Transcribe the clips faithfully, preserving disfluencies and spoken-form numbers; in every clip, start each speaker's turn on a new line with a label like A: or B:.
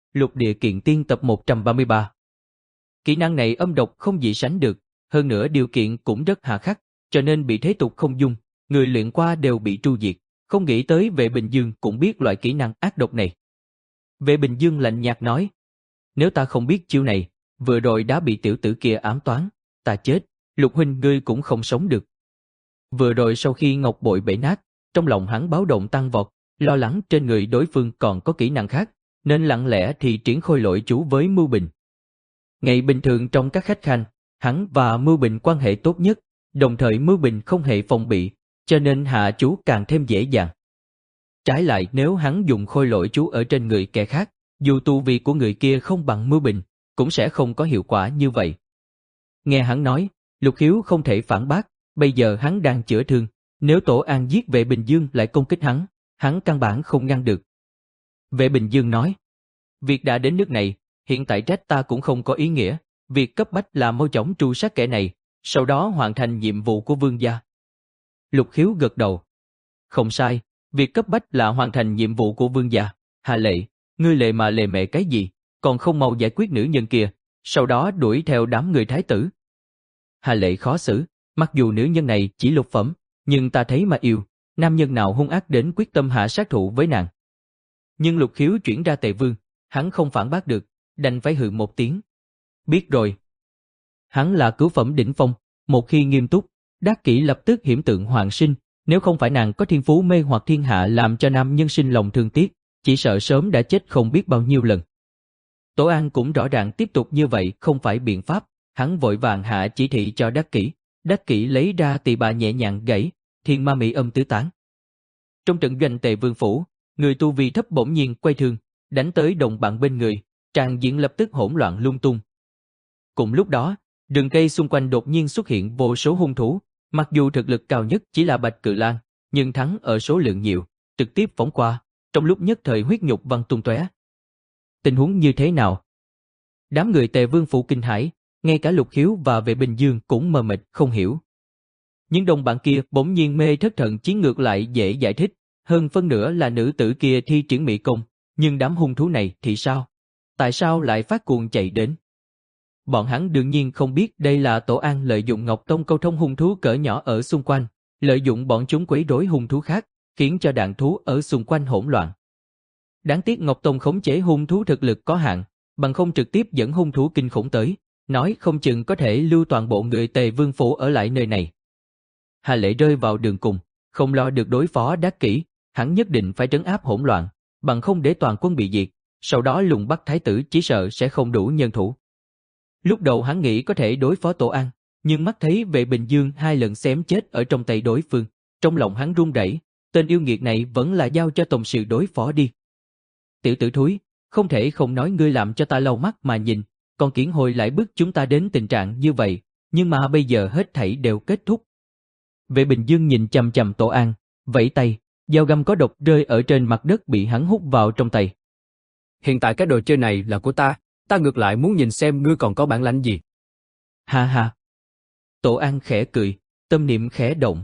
A: Lục địa kiện tiên tập một trăm ba mươi ba. Kỹ năng này âm độc không gì sánh được, hơn nữa điều kiện cũng rất hà khắc, cho nên bị thế tục không dung, người luyện qua đều bị tru diệt, không nghĩ tới Vệ Bình Dương cũng biết loại kỹ năng ác độc này. Vệ Bình Dương lạnh nhạt nói, nếu ta không biết chiêu này, vừa rồi đã bị tiểu tử kia ám toán, ta chết, Lục huynh ngươi cũng không sống được. Vừa rồi sau khi ngọc bội bể nát, trong lòng hắn báo động tăng vọt, lo lắng trên người đối phương còn có kỹ năng khác, nên lặng lẽ thì triển khôi lỗi chú với Mưu Bình. Ngày bình thường trong các khách khanh, hắn và Mưu Bình quan hệ tốt nhất, đồng thời Mưu Bình không hề phòng bị, cho nên hạ chú càng thêm dễ dàng. Trái lại nếu hắn dùng khôi lỗi chú ở trên người kẻ khác, dù tu vi của người kia không bằng Mưu Bình, cũng sẽ không có hiệu quả như vậy. Nghe hắn nói, Lục Khiếu không thể phản bác, bây giờ hắn đang chữa thương, nếu Tổ An giết Vệ Bình Dương lại công kích hắn, hắn căn bản không ngăn được. Vệ Bình Dương nói, việc đã đến nước này, hiện tại trách ta cũng không có ý nghĩa, việc cấp bách là mau chóng tru sát kẻ này, sau đó hoàn thành nhiệm vụ của vương gia. Lục Khiếu gật đầu. Không sai, việc cấp bách là hoàn thành nhiệm vụ của vương gia. Hà Lệ, ngươi lệ mà lệ mẹ cái gì, còn không mau giải quyết nữ nhân kia, sau đó đuổi theo đám người thái tử. Hà Lệ khó xử, mặc dù nữ nhân này chỉ lục phẩm, nhưng ta thấy mà yêu, nam nhân nào hung ác đến quyết tâm hạ sát thủ với nàng. Nhưng Lục Khiếu chuyển ra Tề Vương, hắn không phản bác được, đành phải hừ một tiếng. Biết rồi. Hắn là cửu phẩm đỉnh phong, một khi nghiêm túc, Đắc Kỷ lập tức hiểm tượng hoàng sinh, nếu không phải nàng có thiên phú mê hoặc thiên hạ làm cho nam nhân sinh lòng thương tiếc, chỉ sợ sớm đã chết không biết bao nhiêu lần. Tổ An cũng rõ ràng tiếp tục như vậy không phải biện pháp, hắn vội vàng hạ chỉ thị cho Đắc Kỷ, Đắc Kỷ lấy ra tỳ bà nhẹ nhàng gãy, thiên ma mỹ âm tứ tán. Trong trận doanh Tề Vương phủ, người tu vi thấp bỗng nhiên quay thương, đánh tới đồng bạn bên người, tràng diện lập tức hỗn loạn lung tung. Cùng lúc đó, rừng cây xung quanh đột nhiên xuất hiện vô số hung thú, mặc dù thực lực cao nhất chỉ là Bạch Cự Lang, nhưng thắng ở số lượng nhiều, trực tiếp phóng qua, trong lúc nhất thời huyết nhục văng tung tóe. Tình huống như thế nào? Đám người Tề Vương phủ kinh hãi, ngay cả Lục Khiếu và Vệ Bình Dương cũng mờ mịt không hiểu. Nhưng đồng bạn kia bỗng nhiên mê thất thần chiến ngược lại dễ giải thích, hơn phân nửa là nữ tử kia thi triển mỹ công, nhưng đám hung thú này thì sao? Tại sao lại phát cuồng chạy đến? Bọn hắn đương nhiên không biết đây là Tổ An lợi dụng Ngọc Tông câu thông hung thú cỡ nhỏ ở xung quanh, lợi dụng bọn chúng quấy rối hung thú khác, khiến cho đàn thú ở xung quanh hỗn loạn. Đáng tiếc Ngọc Tông khống chế hung thú thực lực có hạn, bằng không trực tiếp dẫn hung thú kinh khủng tới, nói không chừng có thể lưu toàn bộ người Tề Vương phủ ở lại nơi này. Hà Lệ rơi vào đường cùng, không lo được đối phó Đắc Kỷ, hắn nhất định phải trấn áp hỗn loạn, bằng không để toàn quân bị diệt, sau đó lùng bắt thái tử chỉ sợ sẽ không đủ nhân thủ. Lúc đầu hắn nghĩ có thể đối phó Tổ An, nhưng mắt thấy Vệ Bình Dương hai lần xém chết ở trong tay đối phương, trong lòng hắn run rẩy, tên yêu nghiệt này vẫn là giao cho tổng sự đối phó đi. Tiểu tử thúi, không thể không nói ngươi làm cho ta lau mắt mà nhìn, còn Kiển Hồi lại bức chúng ta đến tình trạng như vậy, nhưng mà bây giờ hết thảy đều kết thúc. Vệ Bình Dương nhìn chằm chằm Tổ An, vẫy tay, dao găm có độc rơi ở trên mặt đất bị hắn hút vào trong tay.
B: Hiện tại cái đồ chơi này là của ta, ta ngược lại muốn nhìn xem ngươi còn có bản lãnh gì.
A: Ha ha. Tổ An khẽ cười, tâm niệm khẽ động.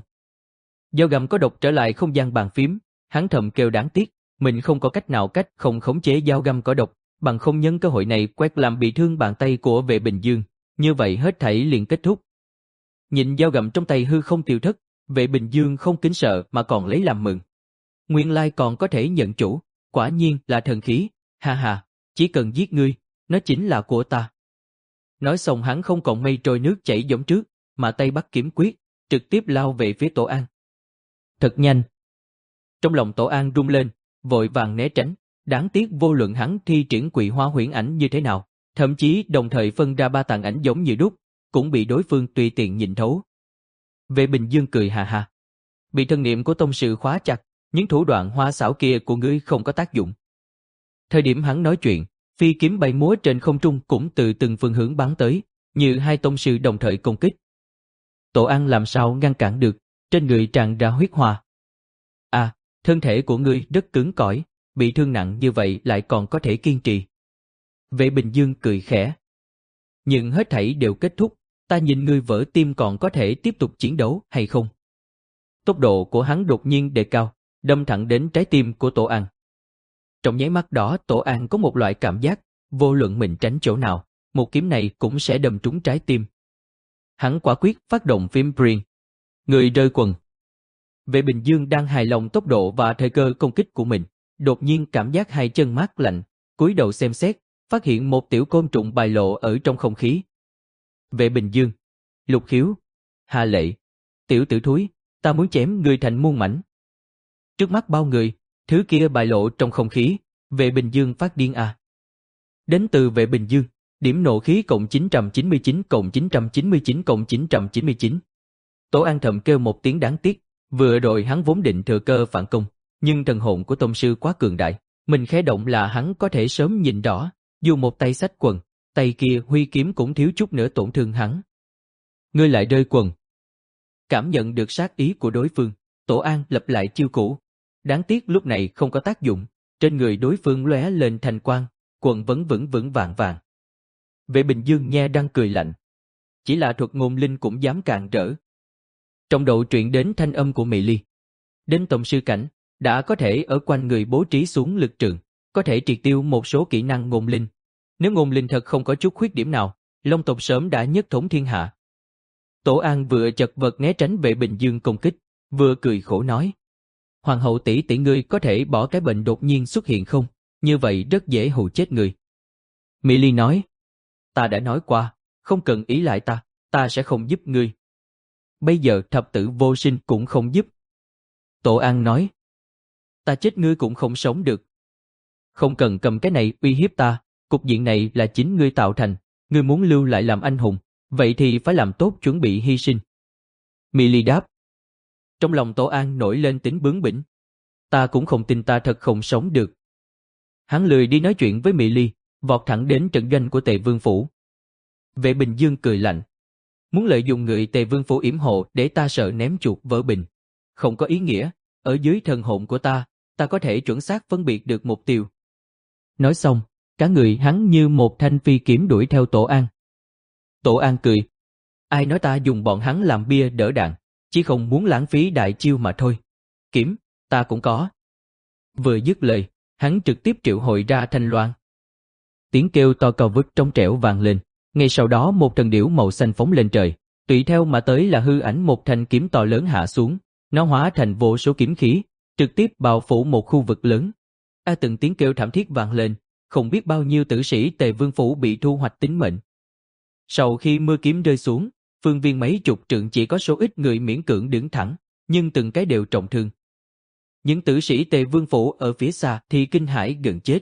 A: Dao găm có độc trở lại không gian bàn phím, hắn thầm kêu đáng tiếc, mình không có cách nào cách không khống chế dao găm có độc, bằng không nhân cơ hội này quét làm bị thương bàn tay của Vệ Bình Dương, như vậy hết thảy liền kết thúc. Nhìn dao găm trong tay hư không tiêu thất, Vệ Bình Dương không kính sợ mà còn lấy làm mừng. Nguyên lai còn có thể nhận chủ, quả nhiên là thần khí, ha ha, chỉ cần giết ngươi, nó chính là của ta. Nói xong hắn không còn mây trôi nước chảy giống trước, mà tay bắt kiếm quyết, trực tiếp lao về phía Tổ An. Thật nhanh. Trong lòng Tổ An rung lên, vội vàng né tránh, đáng tiếc vô luận hắn thi triển Quỳ Hoa Huyễn Ảnh như thế nào, thậm chí đồng thời phân ra ba tàn ảnh giống như đúc, cũng bị đối phương tùy tiện nhìn thấu. Vệ Bình Dương cười hà hà. Bị thân niệm của tông sự khóa chặt, những thủ đoạn hoa xảo kia của ngươi không có tác dụng. Thời điểm hắn nói chuyện, phi kiếm bay múa trên không trung cũng từ từng phương hướng bắn tới, như hai tông sư đồng thời công kích. Tổ An làm sao ngăn cản được, trên người tràn ra huyết hoa. À, thân thể của ngươi rất cứng cỏi, bị thương nặng như vậy lại còn có thể kiên trì. Vệ Bình Dương cười khẽ. Nhưng hết thảy đều kết thúc, ta nhìn ngươi vỡ tim còn có thể tiếp tục chiến đấu hay không? Tốc độ của hắn đột nhiên đề cao, đâm thẳng đến trái tim của Tổ An. Trong nháy mắt đó Tổ An có một loại cảm giác, vô luận mình tránh chỗ nào, một kiếm này cũng sẽ đâm trúng trái tim. Hắn quả quyết phát động phím Bring. Người rơi quần. Vệ Bình Dương đang hài lòng tốc độ và thời cơ công kích của mình, đột nhiên cảm giác hai chân mát lạnh, cúi đầu xem xét, phát hiện một tiểu côn trùng bài lộ ở trong không khí. Vệ Bình Dương, Lục Khiếu, Hà Lệ, tiểu tử thúi, ta muốn chém ngươi thành muôn mảnh. Trước mắt bao người, thứ kia bài lộ trong không khí, Vệ Bình Dương phát điên à. Đến từ Vệ Bình Dương, điểm nộ khí cộng chín trăm chín mươi chín cộng chín trăm chín mươi chín cộng chín trăm chín mươi chín. Tổ An thầm kêu một tiếng đáng tiếc, vừa rồi hắn vốn định thừa cơ phản công, nhưng thần hồn của tông sư quá cường đại, mình khẽ động là hắn có thể sớm nhìn rõ, dù một tay xách quần, tay kia huy kiếm cũng thiếu chút nữa tổn thương hắn. Ngươi lại rơi quần. Cảm nhận được sát ý của đối phương, Tổ An lập lại chiêu cũ. Đáng tiếc lúc này không có tác dụng, trên người đối phương lóe lên thành quang, quần vẫn vững vững vàng vàng. Vệ Bình Dương nghe đang cười lạnh. Chỉ là thuật ngôn linh cũng dám càn rỡ. Trong đầu truyện đến thanh âm của Mị Ly. Đến tông sư cảnh, đã có thể ở quanh người bố trí xuống lực trường, có thể triệt tiêu một số kỹ năng ngôn linh. Nếu ngôn linh thật không có chút khuyết điểm nào, Long tộc sớm đã nhất thống thiên hạ. Tổ An vừa chật vật né tránh Vệ Bình Dương công kích, vừa cười khổ nói. Hoàng hậu tỷ tỷ ngươi có thể bỏ cái bệnh đột nhiên xuất hiện không? Như vậy rất dễ hù chết người. Mị Ly nói. Ta đã nói qua, không cần ý lại ta, ta sẽ không giúp ngươi. Bây giờ thập tử vô sinh cũng không giúp. Tổ An nói. Ta chết ngươi cũng không sống được. Không cần cầm cái này uy hiếp ta, cục diện này là chính ngươi tạo thành, ngươi muốn lưu lại làm anh hùng, vậy thì phải làm tốt chuẩn bị hy sinh. Mị Ly đáp. Trong lòng Tổ An nổi lên tính bướng bỉnh. Ta cũng không tin ta thật không sống được. Hắn lười đi nói chuyện với Mị Ly, vọt thẳng đến trận doanh của Tề Vương Phủ. Vệ Bình Dương cười lạnh. Muốn lợi dụng người Tề Vương Phủ yểm hộ để ta sợ ném chuột vỡ bình. Không có ý nghĩa, ở dưới thần hồn của ta, ta có thể chuẩn xác phân biệt được mục tiêu. Nói xong, cả người hắn như một thanh phi kiếm đuổi theo Tổ An. Tổ An cười. Ai nói ta dùng bọn hắn làm bia đỡ đạn, chỉ không muốn lãng phí đại chiêu mà thôi. Kiếm, ta cũng có. Vừa dứt lời, hắn trực tiếp triệu hồi ra thanh loan. Tiếng kêu to cao vút trong trẻo vang lên, ngay sau đó một thần điểu màu xanh phóng lên trời, tùy theo mà tới là hư ảnh một thanh kiếm to lớn hạ xuống, nó hóa thành vô số kiếm khí, trực tiếp bao phủ một khu vực lớn. A từng tiếng kêu thảm thiết vang lên, không biết bao nhiêu tử sĩ Tề Vương Phủ bị thu hoạch tính mệnh. Sau khi mưa kiếm rơi xuống, phương viên mấy chục trượng chỉ có số ít người miễn cưỡng đứng thẳng, nhưng từng cái đều trọng thương. Những tử sĩ Tề Vương Phủ ở phía xa thì kinh hãi gần chết.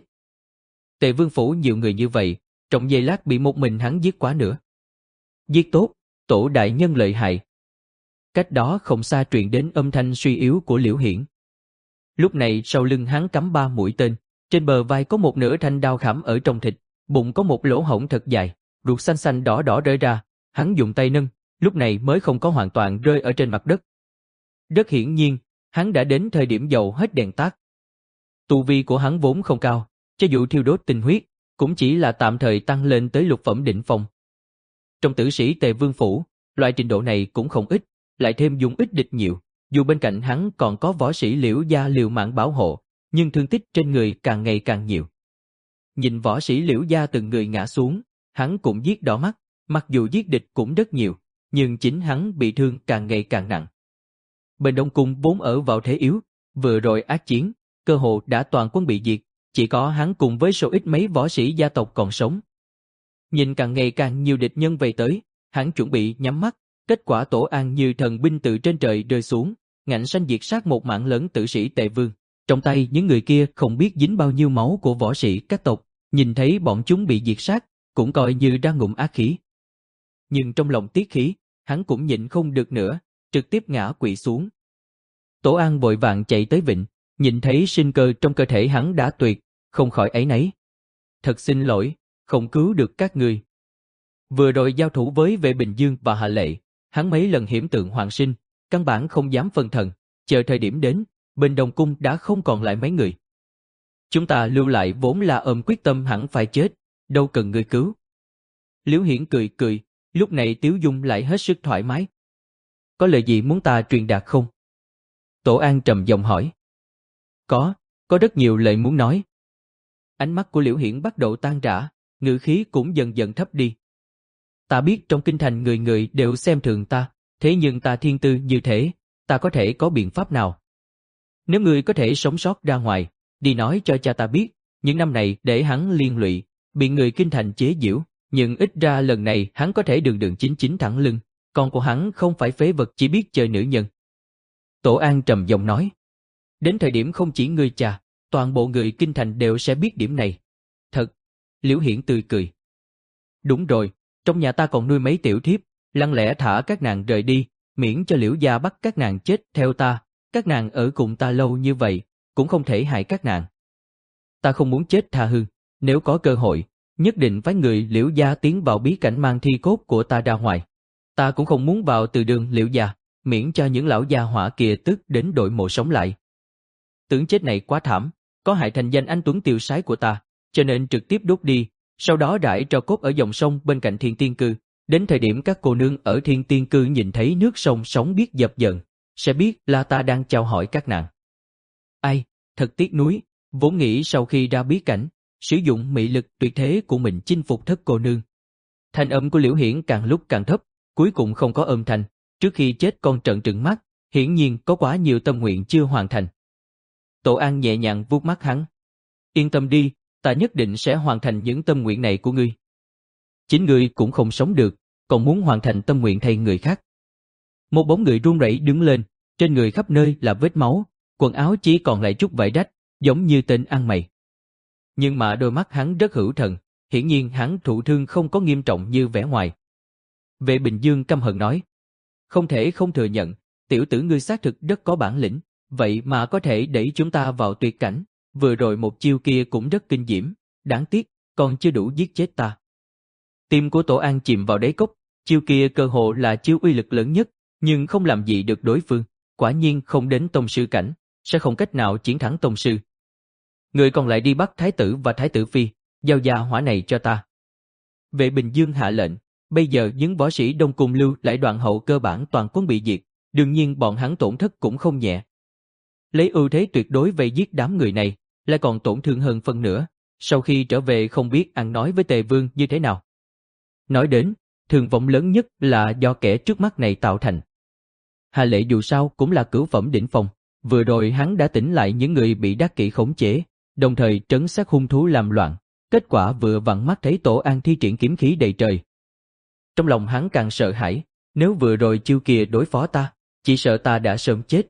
A: Tề Vương Phủ nhiều người như vậy, trong giây lát bị một mình hắn giết quá nữa. Giết tốt, tổ đại nhân lợi hại. Cách đó không xa truyền đến âm thanh suy yếu của Liễu Hiển. Lúc này sau lưng hắn cắm ba mũi tên, trên bờ vai có một nửa thanh đao khảm ở trong thịt, bụng có một lỗ hổng thật dài, ruột xanh xanh đỏ đỏ rơi ra, hắn dùng tay nâng, lúc này mới không có hoàn toàn rơi ở trên mặt đất. Rất hiển nhiên, hắn đã đến thời điểm dầu hết đèn tắt. Tu vi của hắn vốn không cao, cho dù thiêu đốt tinh huyết, cũng chỉ là tạm thời tăng lên tới lục phẩm đỉnh phong. Trong tử sĩ Tề Vương Phủ, loại trình độ này cũng không ít, lại thêm dùng ít địch nhiều, dù bên cạnh hắn còn có võ sĩ Liễu gia liều mạng bảo hộ, nhưng thương tích trên người càng ngày càng nhiều. Nhìn võ sĩ Liễu gia từng người ngã xuống, hắn cũng giết đỏ mắt, mặc dù giết địch cũng rất nhiều, nhưng chính hắn bị thương càng ngày càng nặng. Bên Đông Cung vốn ở vào thế yếu, vừa rồi ác chiến, cơ hồ đã toàn quân bị diệt, chỉ có hắn cùng với số ít mấy võ sĩ gia tộc còn sống. Nhìn càng ngày càng nhiều địch nhân về tới, hắn chuẩn bị nhắm mắt, kết quả Tổ An như thần binh từ trên trời rơi xuống, ngạnh sanh diệt sát một mạng lớn tử sĩ Tề Vương. Trong tay những người kia không biết dính bao nhiêu máu của võ sĩ các tộc, nhìn thấy bọn chúng bị diệt sát, cũng coi như đang ngụm ác khí. Nhưng trong lòng tiết khí, hắn cũng nhịn không được nữa, trực tiếp ngã quỵ xuống. Tổ An vội vàng chạy tới vịnh, nhìn thấy sinh cơ trong cơ thể hắn đã tuyệt, không khỏi áy náy. Thật xin lỗi, không cứu được các ngươi. Vừa rồi giao thủ với Vệ Bình Dương và Hạ Lệ, hắn mấy lần hiểm tượng hoàng sinh, căn bản không dám phân thần, chờ thời điểm đến, bên Đông Cung đã không còn lại mấy người. Chúng ta lưu lại vốn là ôm quyết tâm hẳn phải chết, đâu cần người cứu. Liễu Hiển cười cười, lúc này Tiếu Dung lại hết sức thoải mái. Có lời gì muốn ta truyền đạt không? Tổ An trầm giọng hỏi. Có, có rất nhiều lời muốn nói, ánh mắt của Liễu Hiển bắt đầu tan rã, ngữ khí cũng dần dần thấp đi. Ta biết trong kinh thành người người đều xem thường ta, thế nhưng ta thiên tư như thế, ta có thể có biện pháp nào? Nếu ngươi có thể sống sót ra ngoài, đi nói cho cha ta biết, những năm này để hắn liên lụy, bị người kinh thành chế giễu, nhưng ít ra lần này hắn có thể đường đường chính chính thẳng lưng, con của hắn không phải phế vật chỉ biết chơi nữ nhân. Tổ An trầm giọng nói, đến thời điểm không chỉ ngươi cha, toàn bộ người kinh thành đều sẽ biết điểm này. Thật, Liễu Hiển tươi cười. Đúng rồi, trong nhà ta còn nuôi mấy tiểu thiếp, lặng lẽ thả các nàng rời đi, miễn cho Liễu gia bắt các nàng chết theo ta, các nàng ở cùng ta lâu như vậy, cũng không thể hại các nàng. Ta không muốn chết tha hương, nếu có cơ hội, nhất định phái người Liễu gia tiến vào bí cảnh mang thi cốt của ta ra ngoài. Ta cũng không muốn vào từ đường Liễu gia, miễn cho những lão gia hỏa kia tức đến đội mộ sống lại. Tưởng chết này quá thảm, có hại thành danh anh tuấn tiêu sái của ta, cho nên trực tiếp đốt đi, sau đó rải tro cốt ở dòng sông bên cạnh Thiên Tiên Cư. Đến thời điểm các cô nương ở Thiên Tiên Cư nhìn thấy nước sông sóng biết dập dần, sẽ biết là ta đang chào hỏi các nàng. Ai, thật tiếc nuối, vốn nghĩ sau khi ra bí cảnh, sử dụng mị lực tuyệt thế của mình chinh phục thất cô nương. Thanh âm của Liễu Hiển càng lúc càng thấp, cuối cùng không có âm thanh, trước khi chết con trợn trừng mắt, hiển nhiên có quá nhiều tâm nguyện chưa hoàn thành. Tổ An nhẹ nhàng vuốt mắt hắn. Yên tâm đi, ta nhất định sẽ hoàn thành những tâm nguyện này của ngươi. Chính ngươi cũng không sống được, còn muốn hoàn thành tâm nguyện thay người khác. Một bóng người run rẩy đứng lên, trên người khắp nơi là vết máu, quần áo chỉ còn lại chút vải rách, giống như tên ăn mày. Nhưng mà đôi mắt hắn rất hữu thần, hiển nhiên hắn thụ thương không có nghiêm trọng như vẻ ngoài. Vệ Bình Dương căm hận nói, không thể không thừa nhận, tiểu tử ngươi xác thực rất có bản lĩnh, vậy mà có thể đẩy chúng ta vào tuyệt cảnh, vừa rồi một chiêu kia cũng rất kinh diễm, đáng tiếc, còn chưa đủ giết chết ta. Tim của Tổ An chìm vào đáy cốc, chiêu kia cơ hồ là chiêu uy lực lớn nhất, nhưng không làm gì được đối phương, quả nhiên không đến tông sư cảnh, sẽ không cách nào chiến thắng tông sư. Người còn lại đi bắt thái tử và thái tử phi, giao gia hỏa này cho ta. Vệ Bình Dương hạ lệnh, bây giờ những võ sĩ Đông Cung lưu lại đoạn hậu cơ bản toàn quân bị diệt, đương nhiên bọn hắn tổn thất cũng không nhẹ. Lấy ưu thế tuyệt đối vây giết đám người này, lại còn tổn thương hơn phân nửa, sau khi trở về không biết ăn nói với Tề Vương như thế nào. Nói đến, thương vong lớn nhất là do kẻ trước mắt này tạo thành. Hà Lệ dù sao cũng là cửu phẩm đỉnh phong, vừa rồi hắn đã tỉnh lại những người bị đắc kỷ khống chế, đồng thời trấn sát hung thú làm loạn, kết quả vừa vặn mắt thấy Tổ An thi triển kiếm khí đầy trời. Trong lòng hắn càng sợ hãi, nếu vừa rồi chiêu kia đối phó ta, chỉ sợ ta đã sớm chết.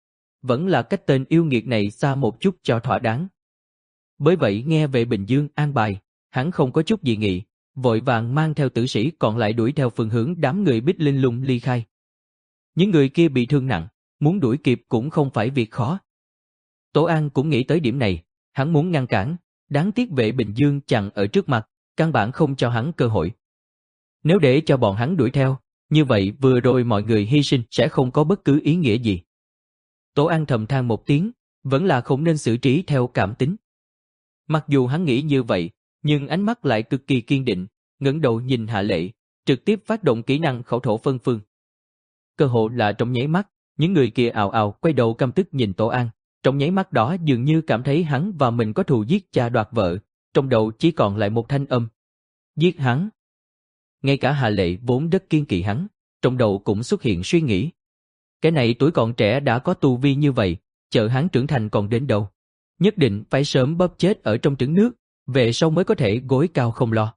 A: Vẫn là cách tên yêu nghiệt này xa một chút cho thỏa đáng. Bởi vậy nghe Vệ Bình Dương an bài, hắn không có chút gì nghị, vội vàng mang theo tử sĩ còn lại đuổi theo phương hướng đám người Bích Linh Lung ly khai. Những người kia bị thương nặng, muốn đuổi kịp cũng không phải việc khó. Tổ An cũng nghĩ tới điểm này, hắn muốn ngăn cản, đáng tiếc Vệ Bình Dương chặn ở trước mặt, căn bản không cho hắn cơ hội. Nếu để cho bọn hắn đuổi theo, như vậy vừa rồi mọi người hy sinh sẽ không có bất cứ ý nghĩa gì. Tổ An thầm than một tiếng, vẫn là không nên xử trí theo cảm tính. Mặc dù hắn nghĩ như vậy, nhưng ánh mắt lại cực kỳ kiên định, ngẩng đầu nhìn Hạ Lệ, trực tiếp phát động kỹ năng khẩu thổ phân phương. Cơ hội là trong nháy mắt, những người kia ào ào quay đầu căm tức nhìn Tổ An, trong nháy mắt đó dường như cảm thấy hắn và mình có thù giết cha đoạt vợ, trong đầu chỉ còn lại một thanh âm. Giết hắn. Ngay cả Hạ Lệ vốn rất kiên kỵ hắn, trong đầu cũng xuất hiện suy nghĩ. Cái này tuổi còn trẻ đã có tu vi như vậy, chờ hắn trưởng thành còn đến đâu. Nhất định phải sớm bóp chết ở trong trứng nước, về sau mới có thể gối cao không lo.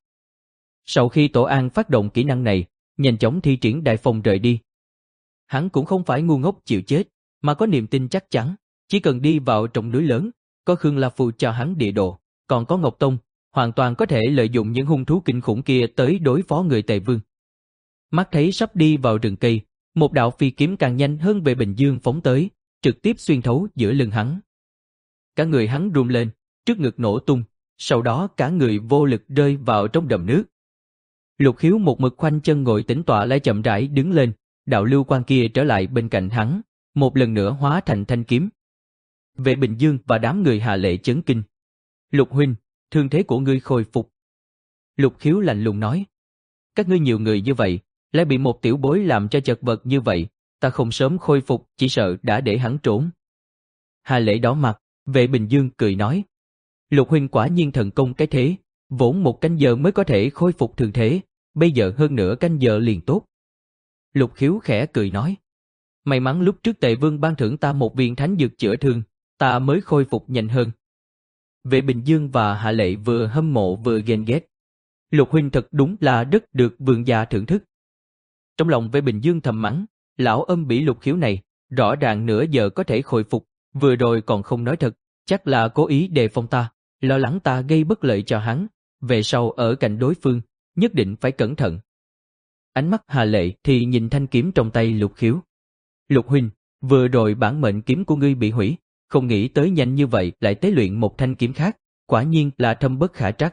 A: Sau khi Tổ An phát động kỹ năng này, nhanh chóng thi triển đại phong rời đi. Hắn cũng không phải ngu ngốc chịu chết, mà có niềm tin chắc chắn, chỉ cần đi vào trong núi lớn, có Khương La Phù cho hắn địa đồ, còn có Ngọc Tông, hoàn toàn có thể lợi dụng những hung thú kinh khủng kia tới đối phó người Tề Vương. Mắt thấy sắp đi vào rừng cây, một đạo phi kiếm càng nhanh hơn Vệ Bình Dương phóng tới, trực tiếp xuyên thấu giữa lưng hắn. Cả người hắn run lên, trước ngực nổ tung, sau đó cả người vô lực rơi vào trong đầm nước. Lục Khiếu một mực khoanh chân ngồi tĩnh tọa lại chậm rãi đứng lên, đạo lưu quang kia trở lại bên cạnh hắn, một lần nữa hóa thành thanh kiếm. Vệ Bình Dương và đám người Hạ Lệ chấn kinh. Lục huynh, thương thế của ngươi khôi phục. Lục Khiếu lạnh lùng nói. Các ngươi nhiều người như vậy, lại bị một tiểu bối làm cho chật vật như vậy, ta không sớm khôi phục chỉ sợ đã để hắn trốn. Hạ Lệ đỏ mặt, Vệ Bình Dương cười nói. Lục huynh quả nhiên thần công cái thế, vốn một canh giờ mới có thể khôi phục thường thế, bây giờ hơn nửa canh giờ liền tốt. Lục Khiếu khẽ cười nói, may mắn lúc trước Tề Vương ban thưởng ta một viên thánh dược chữa thương, ta mới khôi phục nhanh hơn. Vệ Bình Dương và Hạ Lệ vừa hâm mộ vừa ghen ghét. Lục huynh thật đúng là rất được vương gia thưởng thức. Trong lòng Vệ Bình Dương thầm mắng, lão âm bỉ Lục Khiếu này, rõ ràng nửa giờ có thể khôi phục, vừa rồi còn không nói thật, chắc là cố ý đề phòng ta, lo lắng ta gây bất lợi cho hắn, về sau ở cạnh đối phương, nhất định phải cẩn thận. Ánh mắt Hà Lệ thì nhìn thanh kiếm trong tay Lục Khiếu. Lục huynh, vừa rồi bản mệnh kiếm của ngươi bị hủy, không nghĩ tới nhanh như vậy lại tế luyện một thanh kiếm khác, quả nhiên là thâm bất khả trắc.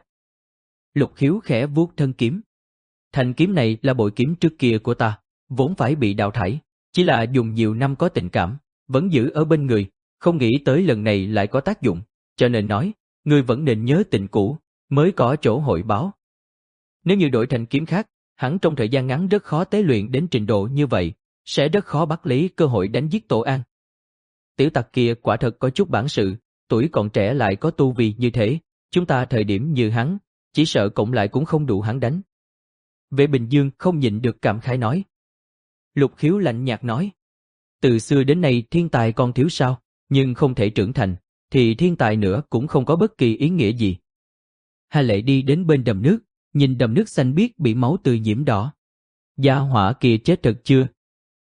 A: Lục Khiếu khẽ vuốt thân kiếm. Thanh kiếm này là bội kiếm trước kia của ta, vốn phải bị đào thải, chỉ là dùng nhiều năm có tình cảm, vẫn giữ ở bên người, không nghĩ tới lần này lại có tác dụng, cho nên nói, ngươi vẫn nên nhớ tình cũ, mới có chỗ hội báo. Nếu như đổi thành kiếm khác, hắn trong thời gian ngắn rất khó tế luyện đến trình độ như vậy, sẽ rất khó bắt lấy cơ hội đánh giết Tổ An. Tiểu tặc kia quả thật có chút bản sự, tuổi còn trẻ lại có tu vi như thế, chúng ta thời điểm như hắn, chỉ sợ cộng lại cũng không đủ hắn đánh. Vệ Bình Dương không nhịn được cảm khái nói. Lục Khiếu lạnh nhạt nói, từ xưa đến nay thiên tài còn thiếu sao, nhưng không thể trưởng thành, thì thiên tài nữa cũng không có bất kỳ ý nghĩa gì. Hà Lệ đi đến bên đầm nước, nhìn đầm nước xanh biếc bị máu tươi nhiễm đỏ. Gia hỏa kia chết thật chưa?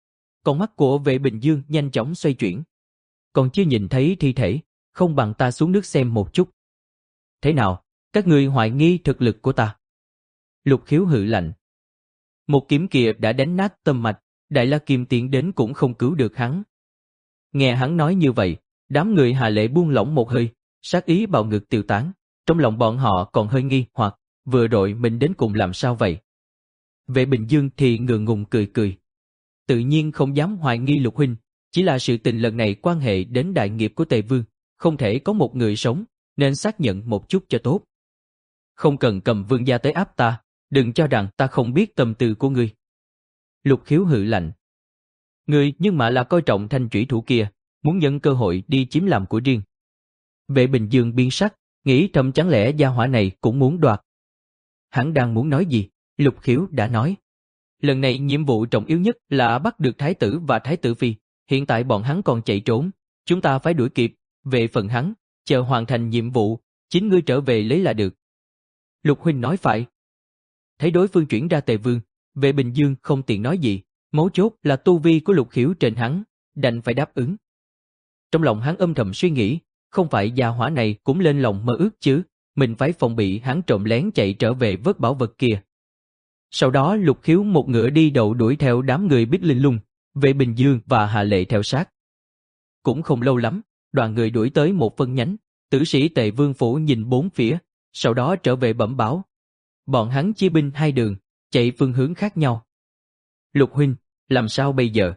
A: Con mắt của Vệ Bình Dương nhanh chóng xoay chuyển. Còn chưa nhìn thấy thi thể, không bằng ta xuống nước xem một chút. Thế nào, các ngươi hoài nghi thực lực của ta? Lục Khiếu hừ lạnh. Một kiếm kia đã đánh nát tâm mạch, Đại La Kim Tiên đến cũng không cứu được hắn. Nghe hắn nói như vậy, đám người Hà Lệ buông lỏng một hơi, sát ý bạo ngược tiêu tán, trong lòng bọn họ còn hơi nghi hoặc, vừa rồi mình đến cùng làm sao vậy? Vệ Bình Dương thì ngượng ngùng cười cười. Tự nhiên không dám hoài nghi Lục huynh, chỉ là sự tình lần này quan hệ đến đại nghiệp của Tề Vương, không thể có một người sống, nên xác nhận một chút cho tốt. Không cần cầm vương gia tới áp ta, đừng cho rằng ta không biết tâm tư của ngươi. Lục Khiếu hừ lạnh. Ngươi nhưng mà là coi trọng thanh trủy thủ kia, muốn nhân cơ hội đi chiếm làm của riêng. Vệ Bình Dương biến sắc, nghĩ thầm chẳng lẽ gia hỏa này cũng muốn đoạt. Hắn đang muốn nói gì, Lục Khiếu đã nói. Lần này nhiệm vụ trọng yếu nhất là bắt được Thái tử và Thái tử Phi, hiện tại bọn hắn còn chạy trốn, chúng ta phải đuổi kịp, về phần hắn, chờ hoàn thành nhiệm vụ, chính ngươi trở về lấy là được. Lục huynh nói phải. Thấy đối phương chuyển ra Tề Vương, Vệ Bình Dương không tiện nói gì, mấu chốt là tu vi của Lục Khiếu trên hắn, đành phải đáp ứng. Trong lòng hắn âm thầm suy nghĩ, không phải gia hỏa này cũng lên lòng mơ ước chứ, mình phải phòng bị hắn trộm lén chạy trở về vớt bảo vật kia. Sau đó Lục Khiếu một ngựa đi đầu đuổi theo đám người Bích Linh Lung, Vệ Bình Dương và Hạ Lệ theo sát. Cũng không lâu lắm, đoàn người đuổi tới một phân nhánh, tử sĩ Tề Vương phủ nhìn bốn phía, sau đó trở về bẩm báo. Bọn hắn chia binh hai đường, chạy phương hướng khác nhau. Lục huynh, làm sao bây giờ?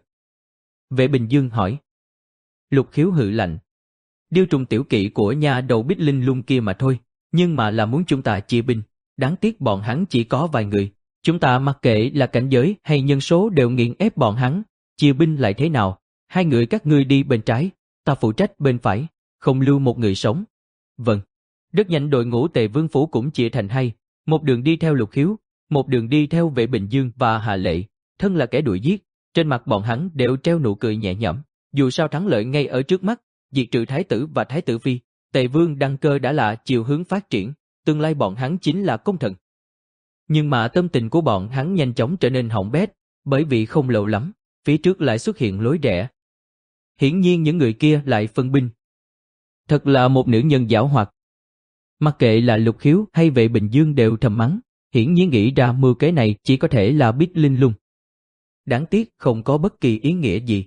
A: Vệ Bình Dương hỏi. Lục Khiếu hừ lạnh. Điêu trùng tiểu kỵ của nhà đầu Bích Linh Lung kia mà thôi, nhưng mà là muốn chúng ta chia binh, đáng tiếc bọn hắn chỉ có vài người. Chúng ta mặc kệ là cảnh giới hay nhân số đều nghiền ép bọn hắn, chia binh lại thế nào, hai người các ngươi đi bên trái, ta phụ trách bên phải, không lưu một người sống. Vâng. Rất nhanh đội ngũ Tề Vương phủ cũng chia thành hai, một đường đi theo Lục Khiếu, một đường đi theo Vệ Bình Dương và Hạ Lệ, thân là kẻ đuổi giết, trên mặt bọn hắn đều treo nụ cười nhẹ nhõm, dù sao thắng lợi ngay ở trước mắt, diệt trừ Thái tử và Thái tử Phi, Tề Vương đăng cơ đã là chiều hướng phát triển, tương lai bọn hắn chính là công thần. Nhưng mà tâm tình của bọn hắn nhanh chóng trở nên hỏng bét, bởi vì không lâu lắm, phía trước lại xuất hiện lối rẽ. Hiển nhiên những người kia lại phân binh. Thật là một nữ nhân giảo hoạt. Mặc kệ là Lục Khiếu hay Vệ Bình Dương đều thầm mắng, hiển nhiên nghĩ ra mưu kế này chỉ có thể là Bích Linh Lung. Đáng tiếc không có bất kỳ ý nghĩa gì.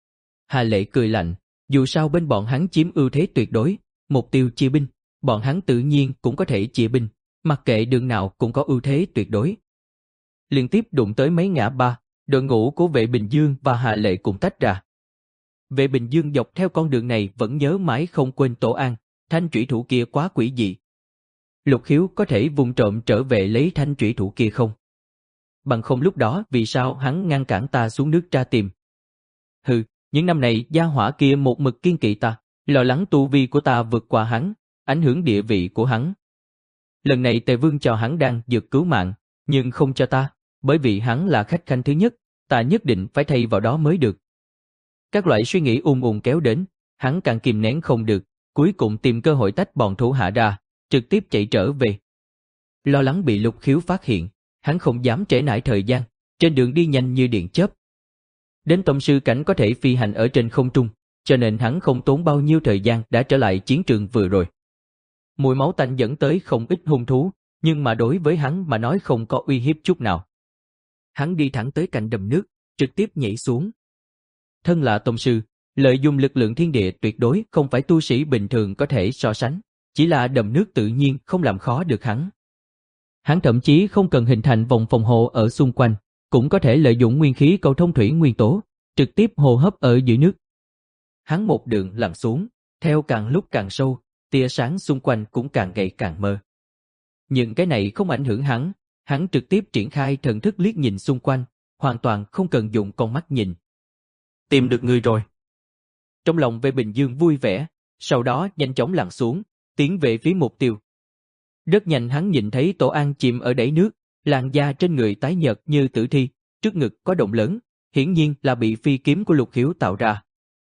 A: Hà Lệ cười lạnh, dù sao bên bọn hắn chiếm ưu thế tuyệt đối, mục tiêu chia binh, bọn hắn tự nhiên cũng có thể chia binh, mặc kệ đường nào cũng có ưu thế tuyệt đối. Liên tiếp đụng tới mấy ngã ba, đội ngũ của Vệ Bình Dương và Hà Lệ cùng tách ra. Vệ Bình Dương dọc theo con đường này vẫn nhớ mãi không quên Tổ An, thanh trủy thủ kia quá quỷ dị. Lục Khiếu có thể vùng trộm trở về lấy thanh trủy thủ kia không? Bằng không lúc đó vì sao hắn ngăn cản ta xuống nước tra tìm? Hừ, những năm này gia hỏa kia một mực kiên kỵ ta, lo lắng tu vi của ta vượt qua hắn, ảnh hưởng địa vị của hắn. Lần này Tề Vương cho hắn đan dược cứu mạng, nhưng không cho ta, bởi vì hắn là khách khanh thứ nhất, ta nhất định phải thay vào đó mới được. Các loại suy nghĩ ùn ùn kéo đến, hắn càng kìm nén không được, cuối cùng tìm cơ hội tách bọn thủ hạ ra, trực tiếp chạy trở về. Lo lắng bị Lục Khiếu phát hiện, hắn không dám trễ nải thời gian, trên đường đi nhanh như điện chớp. Đến tông sư cảnh có thể phi hành ở trên không trung, cho nên hắn không tốn bao nhiêu thời gian đã trở lại chiến trường vừa rồi. Mùi máu tanh dẫn tới không ít hung thú, nhưng mà đối với hắn mà nói không có uy hiếp chút nào. Hắn đi thẳng tới cạnh đầm nước, trực tiếp nhảy xuống. Thân là tông sư, lợi dụng lực lượng thiên địa tuyệt đối không phải tu sĩ bình thường có thể so sánh, chỉ là đầm nước tự nhiên không làm khó được hắn. Hắn thậm chí không cần hình thành vòng phòng hộ ở xung quanh, cũng có thể lợi dụng nguyên khí cầu thông thủy nguyên tố, trực tiếp hô hấp ở dưới nước. Hắn một đường lặn xuống, theo càng lúc càng sâu, tia sáng xung quanh cũng càng ngày càng mờ. Nhưng cái này không ảnh hưởng hắn, hắn trực tiếp triển khai thần thức liếc nhìn xung quanh, hoàn toàn không cần dùng con mắt nhìn. Tìm được người rồi. Trong lòng Vệ Bình Dương vui vẻ, sau đó nhanh chóng lặn xuống, tiến về phía mục tiêu. Rất nhanh hắn nhìn thấy Tổ An chìm ở đáy nước, làn da trên người tái nhợt như tử thi, trước ngực có động lớn, hiển nhiên là bị phi kiếm của Lục Khiếu tạo ra.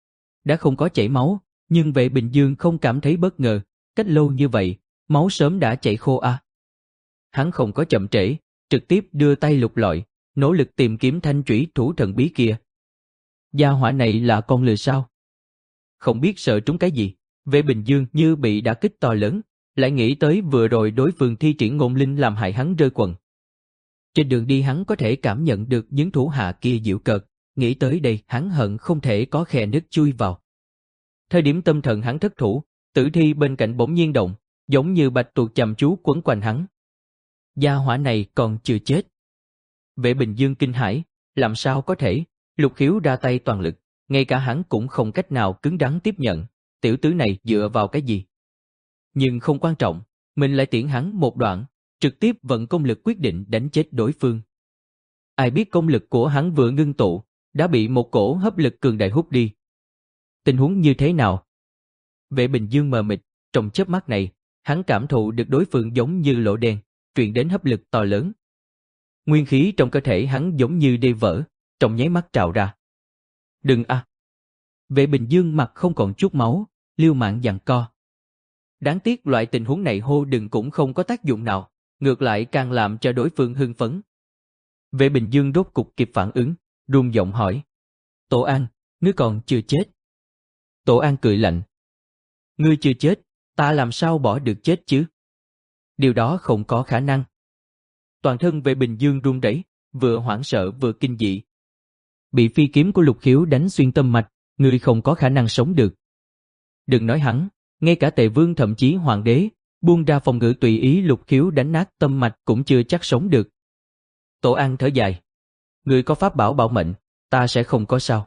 A: Đã không có chảy máu, nhưng Vệ Bình Dương không cảm thấy bất ngờ, cách lâu như vậy, máu sớm đã chảy khô à. Hắn không có chậm trễ, trực tiếp đưa tay lục lọi, nỗ lực tìm kiếm thanh chủy thủ thần bí kia. Gia hỏa này là con lừa sao? Không biết sợ trúng cái gì, Vệ Bình Dương như bị đả kích to lớn, lại nghĩ tới vừa rồi đối phương thi triển ngôn linh làm hại hắn rơi quần. Trên đường đi hắn có thể cảm nhận được những thủ hạ kia giễu cợt, nghĩ tới đây hắn hận không thể có khe nứt chui vào. Thời điểm tâm thần hắn thất thủ, tử thi bên cạnh bỗng nhiên động, giống như bạch tuộc chăm chú quấn quanh hắn. Gia hỏa này còn chưa chết. Vệ Bình Dương kinh hãi, làm sao có thể, Lục Khiếu ra tay toàn lực, ngay cả hắn cũng không cách nào cứng rắn tiếp nhận, tiểu tử này dựa vào cái gì. Nhưng không quan trọng, mình lại tiễn hắn một đoạn, trực tiếp vận công lực quyết định đánh chết đối phương. Ai biết công lực của hắn vừa ngưng tụ, đã bị một cổ hấp lực cường đại hút đi. Tình huống như thế nào? Vệ Bình Dương mờ mịt, trong chớp mắt này, hắn cảm thụ được đối phương giống như lỗ đen, truyền đến hấp lực to lớn. Nguyên khí trong cơ thể hắn giống như đê vỡ, trong nháy mắt trào ra. Đừng a! À. Vệ Bình Dương mặt không còn chút máu, liều mạng giằng co. Đáng tiếc loại tình huống này hô đừng cũng không có tác dụng nào, ngược lại càng làm cho đối phương hưng phấn. Vệ Bình Dương rốt cục kịp phản ứng, run giọng hỏi. Tổ An, ngươi còn chưa chết. Tổ An cười lạnh. Ngươi chưa chết, ta làm sao bỏ được chết chứ? Điều đó không có khả năng. Toàn thân Vệ Bình Dương run rẩy, vừa hoảng sợ vừa kinh dị. Bị phi kiếm của Lục Khiếu đánh xuyên tâm mạch, ngươi không có khả năng sống được. Đừng nói hắn, ngay cả Tề Vương thậm chí Hoàng đế, buông ra phòng ngự tùy ý Lục Khiếu đánh nát tâm mạch cũng chưa chắc sống được. Tổ An thở dài. Ngươi có pháp bảo bảo mệnh, ta sẽ không có sao.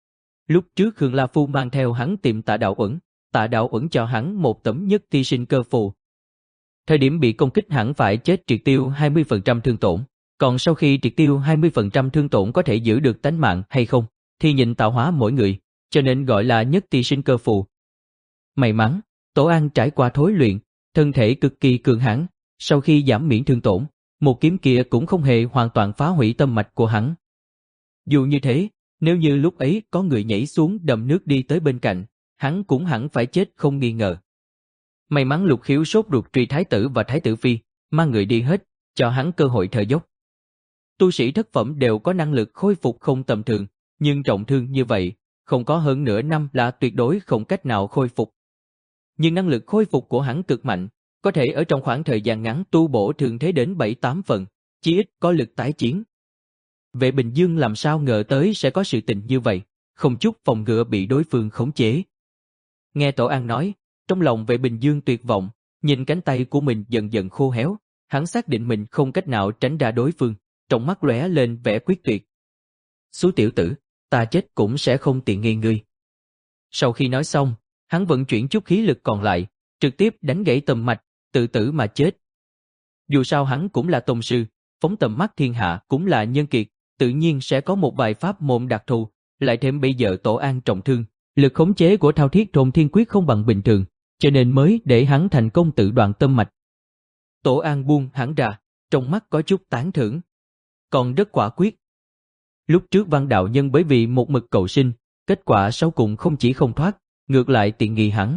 A: Lúc trước Khương La Phu mang theo hắn tìm Tạ Đạo Uẩn, Tạ Đạo Uẩn cho hắn một tấm nhất thi sinh cơ phù. Thời điểm bị công kích hẳn phải chết triệt tiêu hai mươi phần trăm thương tổn, còn sau khi triệt tiêu hai mươi phần trăm thương tổn có thể giữ được tánh mạng hay không, thì nhìn tạo hóa mỗi người, cho nên gọi là nhất thi sinh cơ phù. May mắn, Tổ An trải qua thối luyện, thân thể cực kỳ cường hãn, sau khi giảm miễn thương tổn, một kiếm kia cũng không hề hoàn toàn phá hủy tâm mạch của hắn. Dù như thế, nếu như lúc ấy có người nhảy xuống đầm nước đi tới bên cạnh, hắn cũng hẳn phải chết không nghi ngờ. May mắn Lục Khiếu sốt ruột truy thái tử và thái tử phi, mang người đi hết, cho hắn cơ hội thở dốc. Tu sĩ thất phẩm đều có năng lực khôi phục không tầm thường, nhưng trọng thương như vậy, không có hơn nửa năm là tuyệt đối không cách nào khôi phục. Nhưng năng lực khôi phục của hắn cực mạnh, có thể ở trong khoảng thời gian ngắn tu bổ thương thế đến bảy tám phần, chí ít có lực tái chiến. Vệ Bình Dương làm sao ngờ tới sẽ có sự tình như vậy, không chút phòng ngừa bị đối phương khống chế. Nghe Tổ An nói, trong lòng Vệ Bình Dương tuyệt vọng, nhìn cánh tay của mình dần dần khô héo, hắn xác định mình không cách nào tránh ra đối phương, trong mắt lóe lên vẻ quyết tuyệt. Xú tiểu tử, ta chết cũng sẽ không tiện nghi ngươi. Sau khi nói xong, hắn vận chuyển chút khí lực còn lại, trực tiếp đánh gãy tầm mạch, tự tử mà chết. Dù sao hắn cũng là tông sư, phóng tầm mắt thiên hạ cũng là nhân kiệt, tự nhiên sẽ có một vài pháp môn đặc thù, lại thêm bây giờ Tổ An trọng thương, lực khống chế của thao thiết thôn thiên quyết không bằng bình thường, cho nên mới để hắn thành công tự đoạn tâm mạch. Tổ An buông hắn ra, trong mắt có chút tán thưởng. Còn rất quả quyết. Lúc trước Văn đạo nhân bởi vì một mực cầu sinh, kết quả sau cùng không chỉ không thoát, ngược lại tiện nghi hắn.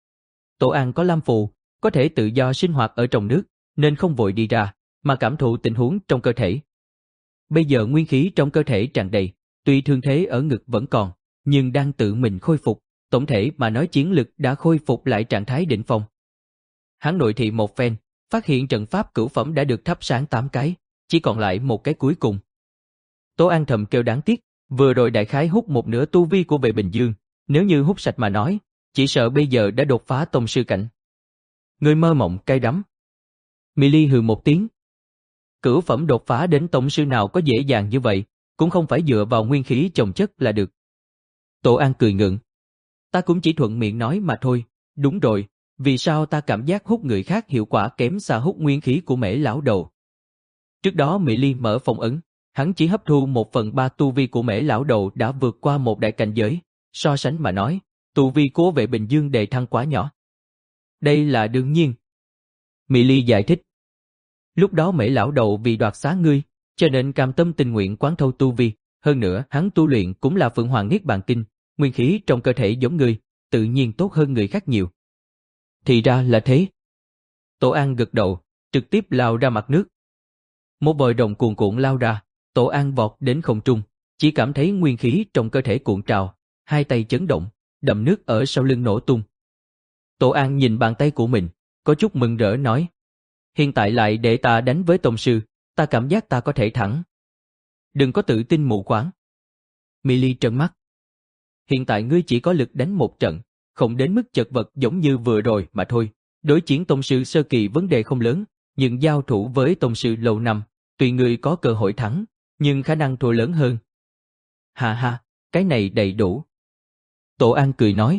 A: Tổ An có lam phù, có thể tự do sinh hoạt ở trong nước, nên không vội đi ra, mà cảm thụ tình huống trong cơ thể. Bây giờ nguyên khí trong cơ thể tràn đầy, tuy thương thế ở ngực vẫn còn, nhưng đang tự mình khôi phục, tổng thể mà nói chiến lực đã khôi phục lại trạng thái đỉnh phong. Hắn nội thị một phen, phát hiện trận pháp cửu phẩm đã được thắp sáng tám cái, chỉ còn lại một cái cuối cùng. Tố An thầm kêu đáng tiếc, vừa rồi đại khái hút một nửa tu vi của Vệ Bình Dương, nếu như hút sạch mà nói, chỉ sợ bây giờ đã đột phá tông sư cảnh. Người mơ mộng cay đắng. Mỹ Ly hừ một tiếng. Cửu phẩm đột phá đến tông sư nào có dễ dàng như vậy, cũng không phải dựa vào nguyên khí chồng chất là được. Tổ An cười ngượng. Ta cũng chỉ thuận miệng nói mà thôi, đúng rồi, vì sao ta cảm giác hút người khác hiệu quả kém xa hút nguyên khí của Mễ lão đầu. Trước đó Mỹ Ly mở phong ấn, hắn chỉ hấp thu một phần ba tu vi của Mễ lão đầu đã vượt qua một đại cảnh giới, so sánh mà nói, tu vi của Vệ Bình Dương đề thăng quá nhỏ. Đây là đương nhiên. Mỹ Ly giải thích. Lúc đó Mễ lão đầu vì đoạt xá ngươi, cho nên cam tâm tình nguyện quán thâu tu vi, hơn nữa hắn tu luyện cũng là Phượng Hoàng Niết Bàn Kinh, nguyên khí trong cơ thể giống ngươi, tự nhiên tốt hơn người khác nhiều. Thì ra là thế. Tổ An gật đầu, trực tiếp lao ra mặt nước. Một vòi rồng cuồn cuộn lao ra, Tổ An vọt đến không trung, chỉ cảm thấy nguyên khí trong cơ thể cuộn trào, hai tay chấn động, đầm nước ở sau lưng nổ tung. Tổ An nhìn bàn tay của mình, có chút mừng rỡ nói: hiện tại lại để ta đánh với tông sư, ta cảm giác ta có thể thắng. Đừng có tự tin mù quáng. Mỹ Ly trợn mắt. Hiện tại ngươi chỉ có lực đánh một trận, không đến mức chật vật giống như vừa rồi mà thôi. Đối chiến tông sư sơ kỳ vấn đề không lớn, nhưng giao thủ với tông sư lâu năm, tùy ngươi có cơ hội thắng, nhưng khả năng thua lớn hơn. Ha ha, cái này đầy đủ. Tổ An cười nói.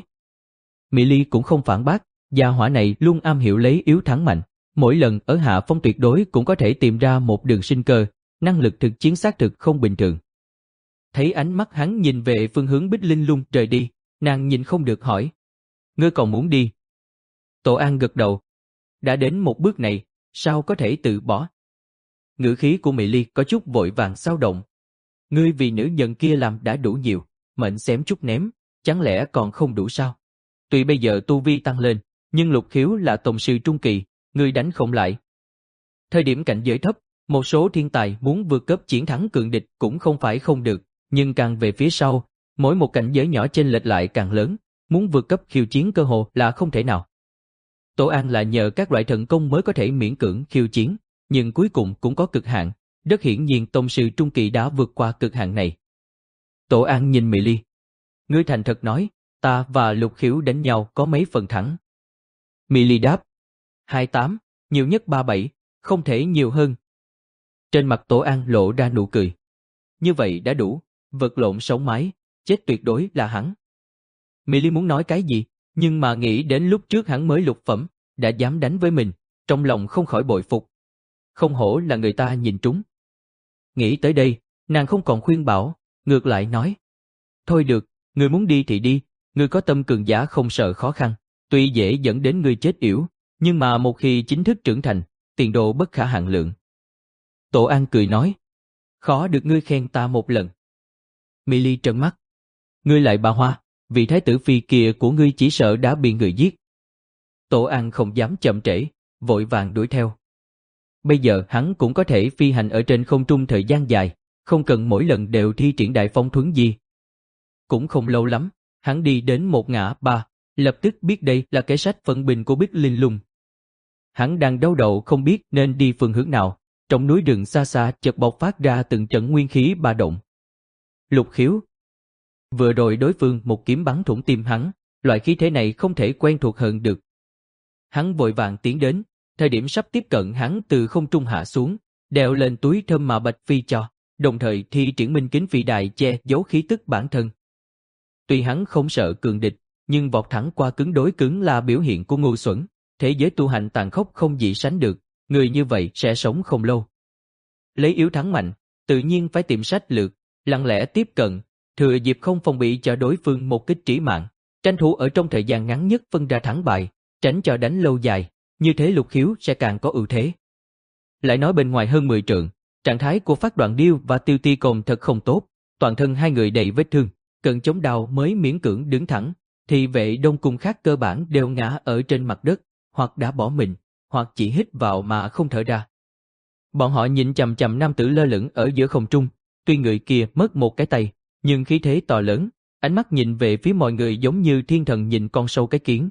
A: Mỹ Ly cũng không phản bác, gia hỏa này luôn am hiểu lấy yếu thắng mạnh, mỗi lần ở hạ phong tuyệt đối cũng có thể tìm ra một đường sinh cơ, năng lực thực chiến xác thực không bình thường. Thấy ánh mắt hắn nhìn về phương hướng Bích Linh Lung rời đi, nàng nhìn không được hỏi: ngươi còn muốn đi? Tổ An gật đầu. Đã đến một bước này, sao có thể từ bỏ? Ngữ khí của Mỹ Ly có chút vội vàng xao động. Ngươi vì nữ nhân kia làm đã đủ nhiều, mệnh xém chút ném, chẳng lẽ còn không đủ sao? Tuy bây giờ tu vi tăng lên, nhưng Lục Khiếu là tông sư trung kỳ, ngươi đánh không lại. Thời điểm cảnh giới thấp, một số thiên tài muốn vượt cấp chiến thắng cường địch cũng không phải không được, nhưng càng về phía sau, mỗi một cảnh giới nhỏ chênh lệch lại càng lớn, muốn vượt cấp khiêu chiến cơ hồ là không thể nào. Tổ An là nhờ các loại thần công mới có thể miễn cưỡng khiêu chiến, nhưng cuối cùng cũng có cực hạn, rất hiển nhiên tông sư trung kỳ đã vượt qua cực hạn này. Tổ An nhìn Mỹ Ly. Ngươi thành thật nói, ta và Lục Khiếu đánh nhau có mấy phần thắng? Mỹ Ly đáp. hai mươi tám, nhiều nhất ba mươi bảy, không thể nhiều hơn. Trên mặt Tổ An lộ ra nụ cười. Như vậy đã đủ, vật lộn sống mái, chết tuyệt đối là hắn. Mỹ Ly muốn nói cái gì, nhưng mà nghĩ đến lúc trước hắn mới lục phẩm, đã dám đánh với mình, trong lòng không khỏi bội phục. Không hổ là người ta nhìn trúng. Nghĩ tới đây, nàng không còn khuyên bảo, ngược lại nói. Thôi được, ngươi muốn đi thì đi, ngươi có tâm cường giả không sợ khó khăn, tuy dễ dẫn đến ngươi chết yểu, nhưng mà một khi chính thức trưởng thành, tiền đồ bất khả hạn lượng. Tổ An cười nói. Khó được ngươi khen ta một lần. Mỹ Ly trợn mắt. Ngươi lại bà hoa, vị thái tử phi kia của ngươi chỉ sợ đã bị người giết. Tổ An không dám chậm trễ, vội vàng đuổi theo. Bây giờ hắn cũng có thể phi hành ở trên không trung thời gian dài, không cần mỗi lần đều thi triển đại phong thuấn di. Cũng không lâu lắm, hắn đi đến một ngã ba, lập tức biết đây là cái sách phân bình của Bích Linh Lung. Hắn đang đau đầu không biết nên đi phương hướng nào, trong núi rừng xa xa chợt bộc phát ra từng trận nguyên khí ba động. Lục Khiếu. Vừa rồi đối phương một kiếm bắn thủng tim hắn, loại khí thế này không thể quen thuộc hơn được. Hắn vội vàng tiến đến, thời điểm sắp tiếp cận hắn từ không trung hạ xuống, đeo lên túi thơm mà Bạch Phi cho, đồng thời thi triển minh kính phi đài che giấu khí tức bản thân. Tuy hắn không sợ cường địch, nhưng vọt thẳng qua cứng đối cứng là biểu hiện của ngu xuẩn, thế giới tu hành tàn khốc không gì sánh được, người như vậy sẽ sống không lâu. Lấy yếu thắng mạnh, tự nhiên phải tìm sách lược, lặng lẽ tiếp cận, thừa dịp không phòng bị cho đối phương một kích trí mạng, tranh thủ ở trong thời gian ngắn nhất phân ra thắng bại, tránh cho đánh lâu dài, như thế Lục Khiếu sẽ càng có ưu thế. Lại nói bên ngoài hơn mười trượng, trạng thái của Phát Đoạn Điêu và Tiêu Ti Côn thật không tốt, toàn thân hai người đầy vết thương, cần chống đau mới miễn cưỡng đứng thẳng, thì vệ Đông Cung khác cơ bản đều ngã ở trên mặt đất, hoặc đã bỏ mình, hoặc chỉ hít vào mà không thở ra. Bọn họ nhìn chằm chằm nam tử lơ lửng ở giữa không trung, tuy người kia mất một cái tay, nhưng khí thế to lớn, ánh mắt nhìn về phía mọi người giống như thiên thần nhìn con sâu cái kiến.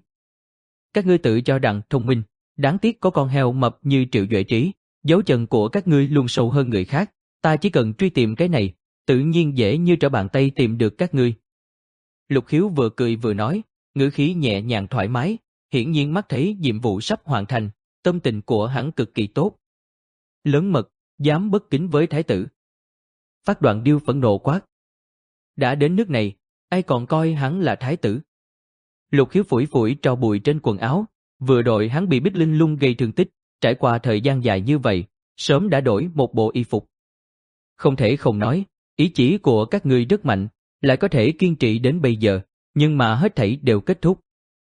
A: Các ngươi tự cho rằng thông minh, đáng tiếc có con heo mập như Triệu Duệ Trí, dấu chân của các ngươi luôn sâu hơn người khác, ta chỉ cần truy tìm cái này, tự nhiên dễ như trở bàn tay tìm được các ngươi. Lục Khiếu vừa cười vừa nói, ngữ khí nhẹ nhàng thoải mái, hiển nhiên mắt thấy nhiệm vụ sắp hoàn thành, tâm tình của hắn cực kỳ tốt. Lớn mật, dám bất kính với thái tử. Phát Đoạn Điêu phẫn nộ quát. Đã đến nước này, ai còn coi hắn là thái tử? Lục Khiếu phủi phủi tro bụi trên quần áo, vừa rồi hắn bị Bích Linh Lung gây thương tích, trải qua thời gian dài như vậy, sớm đã đổi một bộ y phục. Không thể không nói, ý chí của các ngươi rất mạnh, lại có thể kiên trì đến bây giờ, nhưng mà hết thảy đều kết thúc.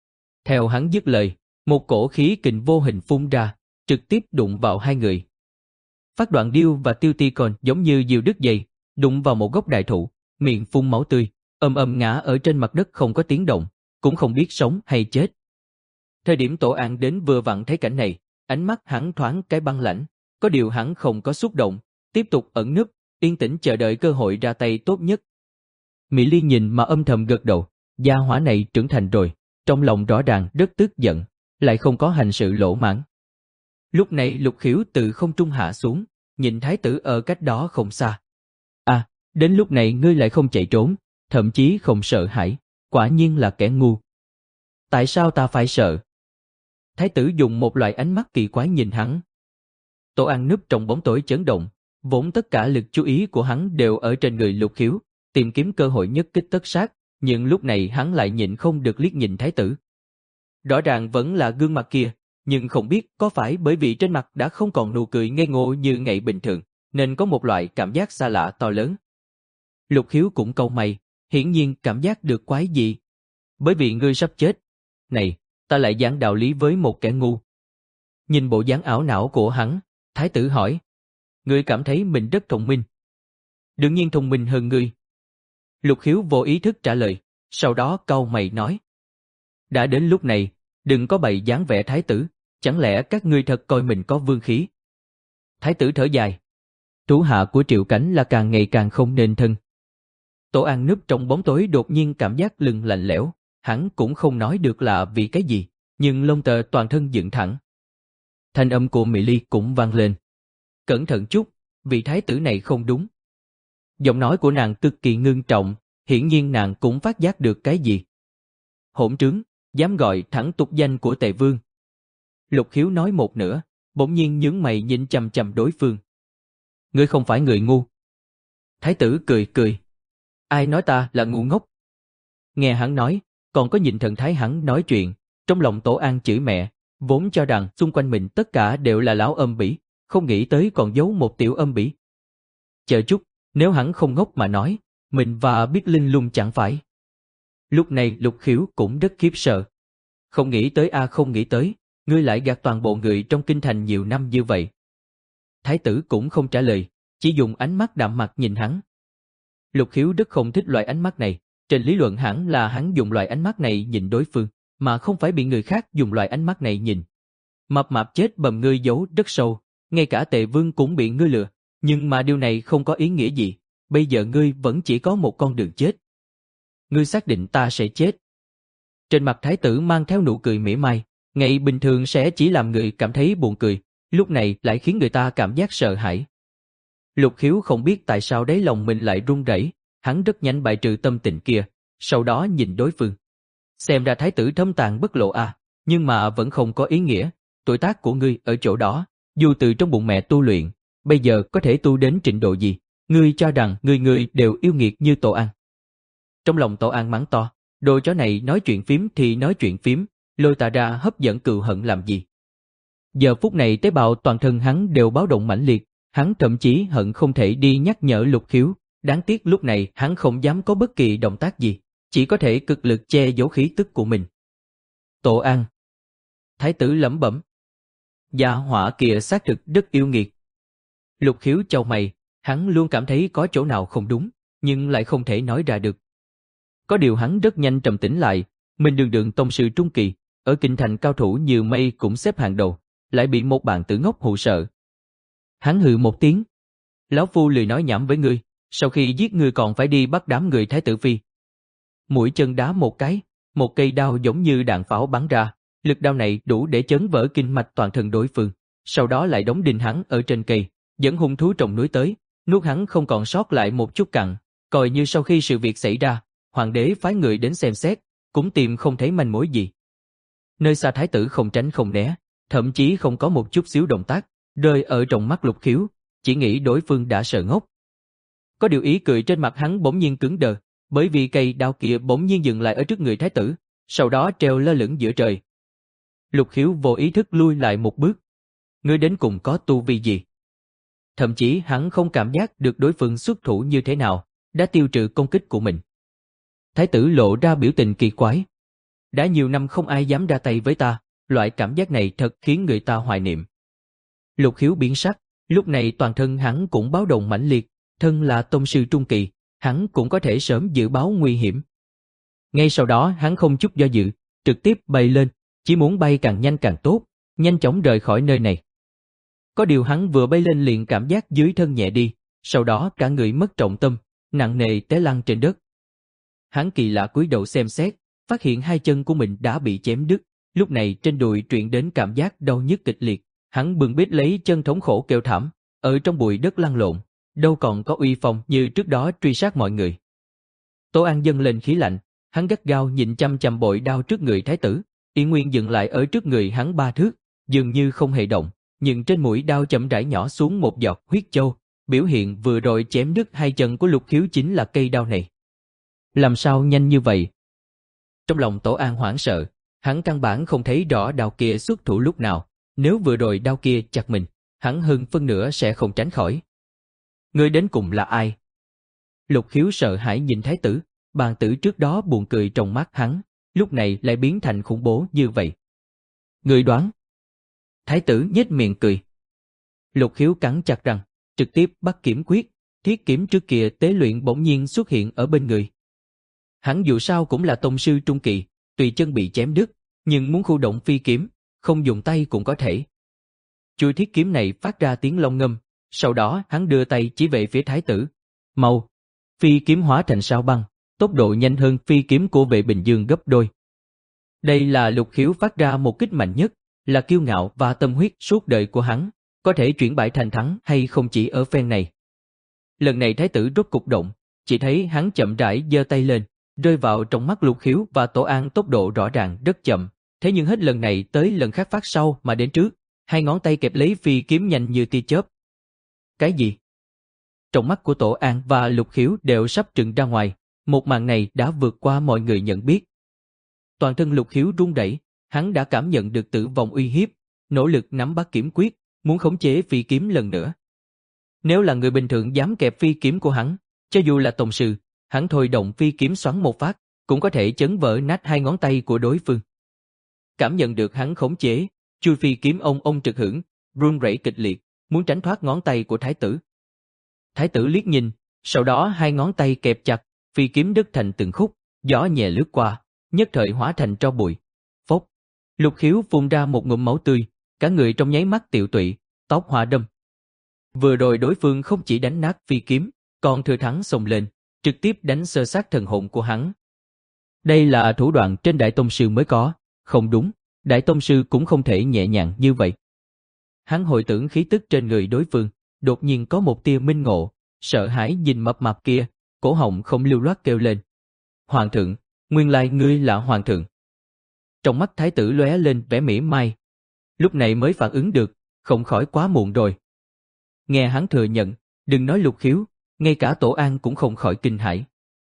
A: Theo hắn dứt lời, một cổ khí kình vô hình phun ra, trực tiếp đụng vào hai người. Phát Đoạn Điêu và Tiêu Ti Côn giống như diều đứt dây, đụng vào một gốc đại thụ, miệng phun máu tươi, ầm ầm ngã ở trên mặt đất không có tiếng động, cũng không biết sống hay chết. Thời điểm Tổ An đến vừa vặn thấy cảnh này, ánh mắt hắn thoáng cái băng lãnh, có điều hắn không có xúc động, tiếp tục ẩn núp, yên tĩnh chờ đợi cơ hội ra tay tốt nhất. Mỹ Ly nhìn mà âm thầm gật đầu, gia hỏa này trưởng thành rồi, trong lòng rõ ràng rất tức giận, lại không có hành sự lỗ mãng. Lúc này Lục Khiếu từ không trung hạ xuống, nhìn thái tử ở cách đó không xa. À, đến lúc này ngươi lại không chạy trốn, thậm chí không sợ hãi, quả nhiên là kẻ ngu. Tại sao ta phải sợ? Thái tử dùng một loại ánh mắt kỳ quái nhìn hắn. Tổ An núp trong bóng tối chấn động, vốn tất cả lực chú ý của hắn đều ở trên người Lục Khiếu, tìm kiếm cơ hội nhất kích tất sát, nhưng lúc này hắn lại nhịn không được liếc nhìn thái tử. Rõ ràng vẫn là gương mặt kia, nhưng không biết có phải bởi vì trên mặt đã không còn nụ cười ngây ngô như ngày bình thường, nên có một loại cảm giác xa lạ to lớn. Lục Khiếu cũng cau mày, hiển nhiên cảm giác được quái dị. Bởi vì ngươi sắp chết. Này, ta lại giảng đạo lý với một kẻ ngu. Nhìn bộ dáng ảo não của hắn, thái tử hỏi. Ngươi cảm thấy mình rất thông minh. Đương nhiên thông minh hơn ngươi. Lục Khiếu vô ý thức trả lời, sau đó cau mày nói. Đã đến lúc này, đừng có bày dáng vẻ thái tử, chẳng lẽ các ngươi thật coi mình có vương khí? Thái tử thở dài. Thủ hạ của Triệu Cảnh là càng ngày càng không nên thân. Tổ An núp trong bóng tối đột nhiên cảm giác lưng lạnh lẽo, hắn cũng không nói được là vì cái gì, nhưng lông tơ toàn thân dựng thẳng. Thanh âm của Mỹ Ly cũng vang lên. Cẩn thận chút, vị thái tử này không đúng. Giọng nói của nàng cực kỳ ngưng trọng, hiển nhiên nàng cũng phát giác được cái gì. Hỗn trướng, dám gọi thẳng tục danh của Tề Vương. Lục Khiếu nói một nửa, bỗng nhiên nhướng mày nhìn chằm chằm đối phương. Ngươi không phải người ngu. Thái tử cười cười. Ai nói ta là ngu ngốc? Nghe hắn nói, còn có nhìn thần thái hắn nói chuyện, trong lòng Tổ An chửi mẹ, vốn cho rằng xung quanh mình tất cả đều là lão âm bỉ, không nghĩ tới còn giấu một tiểu âm bỉ. Chờ chút, nếu hắn không ngốc mà nói, mình và Biết Linh Lung chẳng phải. Lúc này Lục Khiếu cũng rất khiếp sợ. Không nghĩ tới a không nghĩ tới, ngươi lại gạt toàn bộ người trong kinh thành nhiều năm như vậy. Thái tử cũng không trả lời, chỉ dùng ánh mắt đạm mặt nhìn hắn. Lục Khiếu rất không thích loại ánh mắt này, trên lý luận hẳn là hắn dùng loại ánh mắt này nhìn đối phương, mà không phải bị người khác dùng loại ánh mắt này nhìn. Mập mạp chết bầm ngươi giấu rất sâu, ngay cả Tề Vương cũng bị ngươi lừa, nhưng mà điều này không có ý nghĩa gì, bây giờ ngươi vẫn chỉ có một con đường chết. Ngươi xác định ta sẽ chết. Trên mặt thái tử mang theo nụ cười mỉa mai, ngày bình thường sẽ chỉ làm người cảm thấy buồn cười, lúc này lại khiến người ta cảm giác sợ hãi. Lục Khiếu không biết tại sao đáy lòng mình lại run rẩy, hắn rất nhanh bài trừ tâm tình kia, sau đó nhìn đối phương. Xem ra thái tử thâm tàng bất lộ à, nhưng mà vẫn không có ý nghĩa, tuổi tác của ngươi ở chỗ đó, dù từ trong bụng mẹ tu luyện, bây giờ có thể tu đến trình độ gì, ngươi cho rằng ngươi ngươi đều yêu nghiệt như Tổ An. Trong lòng Tổ An mắng to, đồ chó này nói chuyện phím thì nói chuyện phím, lôi ta ra hấp dẫn cừu hận làm gì. Giờ phút này tế bào toàn thân hắn đều báo động mãnh liệt, hắn thậm chí hận không thể đi nhắc nhở Lục Khiếu, đáng tiếc lúc này hắn không dám có bất kỳ động tác gì, chỉ có thể cực lực che giấu khí tức của mình. Tổ An. Thái tử lẩm bẩm. Gia hỏa kia xác thực rất yêu nghiệt. Lục Khiếu chau mày, hắn luôn cảm thấy có chỗ nào không đúng, nhưng lại không thể nói ra được. Có điều hắn rất nhanh trầm tĩnh lại, mình đường đường tông sư trung kỳ, ở kinh thành cao thủ như mây cũng xếp hàng đầu, lại bị một bạn tử ngốc hù sợ. Hắn hừ một tiếng. Lão phu lười nói nhảm với ngươi, sau khi giết ngươi còn phải đi bắt đám người Thái tử phi. Mũi chân đá một cái, một cây đao giống như đạn pháo bắn ra, lực đao này đủ để chấn vỡ kinh mạch toàn thân đối phương, sau đó lại đóng đinh hắn ở trên cây, dẫn hung thú trồng núi tới, nuốt hắn không còn sót lại một chút cặn, coi như sau khi sự việc xảy ra, hoàng đế phái người đến xem xét, cũng tìm không thấy manh mối gì. Nơi xa Thái tử không tránh không né, thậm chí không có một chút xíu động tác, rơi ở trong mắt Lục Khiếu, chỉ nghĩ đối phương đã sợ ngốc. Có điều ý cười trên mặt hắn bỗng nhiên cứng đờ, bởi vì cây đao kia bỗng nhiên dừng lại ở trước người Thái tử, sau đó treo lơ lửng giữa trời. Lục Khiếu vô ý thức lui lại một bước. Ngươi đến cùng có tu vi gì? Thậm chí hắn không cảm giác được đối phương xuất thủ như thế nào, đã tiêu trừ công kích của mình. Thái tử lộ ra biểu tình kỳ quái. Đã nhiều năm không ai dám ra tay với ta, loại cảm giác này thật khiến người ta hoài niệm. Lục Khiếu biến sắc, lúc này toàn thân hắn cũng báo động mãnh liệt, thân là tông sư trung kỳ, hắn cũng có thể sớm dự báo nguy hiểm. Ngay sau đó hắn không chút do dự, trực tiếp bay lên, chỉ muốn bay càng nhanh càng tốt, nhanh chóng rời khỏi nơi này. Có điều hắn vừa bay lên liền cảm giác dưới thân nhẹ đi, sau đó cả người mất trọng tâm, nặng nề té lăn trên đất. Hắn kỳ lạ cúi đầu xem xét, phát hiện hai chân của mình đã bị chém đứt, lúc này trên đùi truyền đến cảm giác đau nhức kịch liệt, hắn bưng bít lấy chân thống khổ kêu thảm, ở trong bụi đất lăn lộn, đâu còn có uy phong như trước đó truy sát mọi người. Tố An dâng lên khí lạnh, hắn gắt gao nhìn chăm chăm bội đao trước người Thái tử, Yên Nguyên dừng lại ở trước người hắn ba thước, dường như không hề động, nhưng trên mũi đao chậm rãi nhỏ xuống một giọt huyết châu, biểu hiện vừa rồi chém đứt hai chân của Lục Khiếu chính là cây đao này. Làm sao nhanh như vậy? Trong lòng Tổ An hoảng sợ, hắn căn bản không thấy rõ đao kia xuất thủ lúc nào, nếu vừa rồi đao kia chặt mình, hắn hơn phân nửa sẽ không tránh khỏi. Người đến cùng là ai? Lục Khiếu sợ hãi nhìn Thái tử, bàn tử trước đó buồn cười trong mắt hắn, lúc này lại biến thành khủng bố như vậy. Người đoán? Thái tử nhếch miệng cười. Lục Khiếu cắn chặt răng, trực tiếp bắt kiếm quyết, thiết kiếm trước kia tế luyện bỗng nhiên xuất hiện ở bên người. Hắn dù sao cũng là tông sư trung kỳ, tùy chân bị chém đứt, nhưng muốn khu động phi kiếm, không dùng tay cũng có thể. Chuôi thiết kiếm này phát ra tiếng long ngâm, sau đó hắn đưa tay chỉ về phía Thái tử. Mau! Phi kiếm hóa thành sao băng, tốc độ nhanh hơn phi kiếm của Vệ Bình Dương gấp đôi. Đây là Lục Khiếu phát ra một kích mạnh nhất, là kiêu ngạo và tâm huyết suốt đời của hắn, có thể chuyển bại thành thắng hay không chỉ ở phen này. Lần này Thái tử rốt cục động, chỉ thấy hắn chậm rãi giơ tay lên, rơi vào trong mắt Lục Khiếu và Tổ An tốc độ rõ ràng rất chậm, thế nhưng hết lần này tới lần khác phát sau mà đến trước, hai ngón tay kẹp lấy phi kiếm nhanh như tia chớp. Cái gì? Trong mắt của Tổ An và Lục Khiếu đều sắp trừng ra ngoài, một màn này đã vượt qua mọi người nhận biết. Toàn thân Lục Khiếu run rẩy, hắn đã cảm nhận được tử vong uy hiếp, nỗ lực nắm bắt kiếm quyết, muốn khống chế phi kiếm lần nữa. Nếu là người bình thường dám kẹp phi kiếm của hắn, cho dù là tông sư, hắn thôi động phi kiếm xoắn một phát, cũng có thể chấn vỡ nát hai ngón tay của đối phương. Cảm nhận được hắn khống chế, chui phi kiếm ông ông trực hưởng, run rẩy kịch liệt, muốn tránh thoát ngón tay của Thái tử. Thái tử liếc nhìn, sau đó hai ngón tay kẹp chặt, phi kiếm đứt thành từng khúc, gió nhẹ lướt qua, nhất thời hóa thành tro bụi. Phốc! Lục Khiếu phun ra một ngụm máu tươi, cả người trong nháy mắt tiệu tụy, tóc hoa đâm. Vừa rồi đối phương không chỉ đánh nát phi kiếm, còn thừa thắng xông lên, trực tiếp đánh sơ sát thần hồn của hắn. Đây là thủ đoạn trên Đại Tông Sư mới có, không đúng, Đại Tông Sư cũng không thể nhẹ nhàng như vậy. Hắn hồi tưởng khí tức trên người đối phương, đột nhiên có một tia minh ngộ, sợ hãi nhìn mập mạp kia, cổ họng không lưu loát kêu lên. Hoàng thượng, nguyên lai ngươi là hoàng thượng. Trong mắt Thái tử lóe lên vẻ mỉa mai. Lúc này mới phản ứng được, không khỏi quá muộn rồi. Nghe hắn thừa nhận, đừng nói Lục Khiếu, ngay cả Tổ An cũng không khỏi kinh hãi.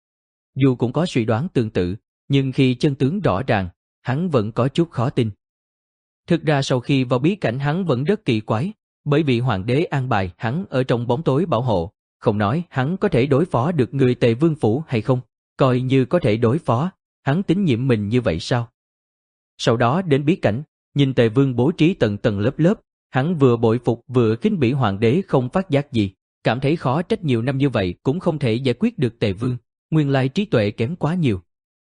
A: Dù cũng có suy đoán tương tự, nhưng khi chân tướng rõ ràng, hắn vẫn có chút khó tin. Thực ra sau khi vào bí cảnh hắn vẫn rất kỳ quái, bởi vì hoàng đế an bài hắn ở trong bóng tối bảo hộ, không nói hắn có thể đối phó được người Tề Vương phủ hay không, coi như có thể đối phó, hắn tín nhiệm mình như vậy sao? Sau đó đến bí cảnh, Nhìn Tề Vương bố trí tầng tầng lớp lớp, hắn vừa bội phục vừa khinh bỉ hoàng đế không phát giác gì, cảm thấy khó trách nhiều năm như vậy cũng không thể giải quyết được Tề Vương, nguyên lai trí tuệ kém quá nhiều.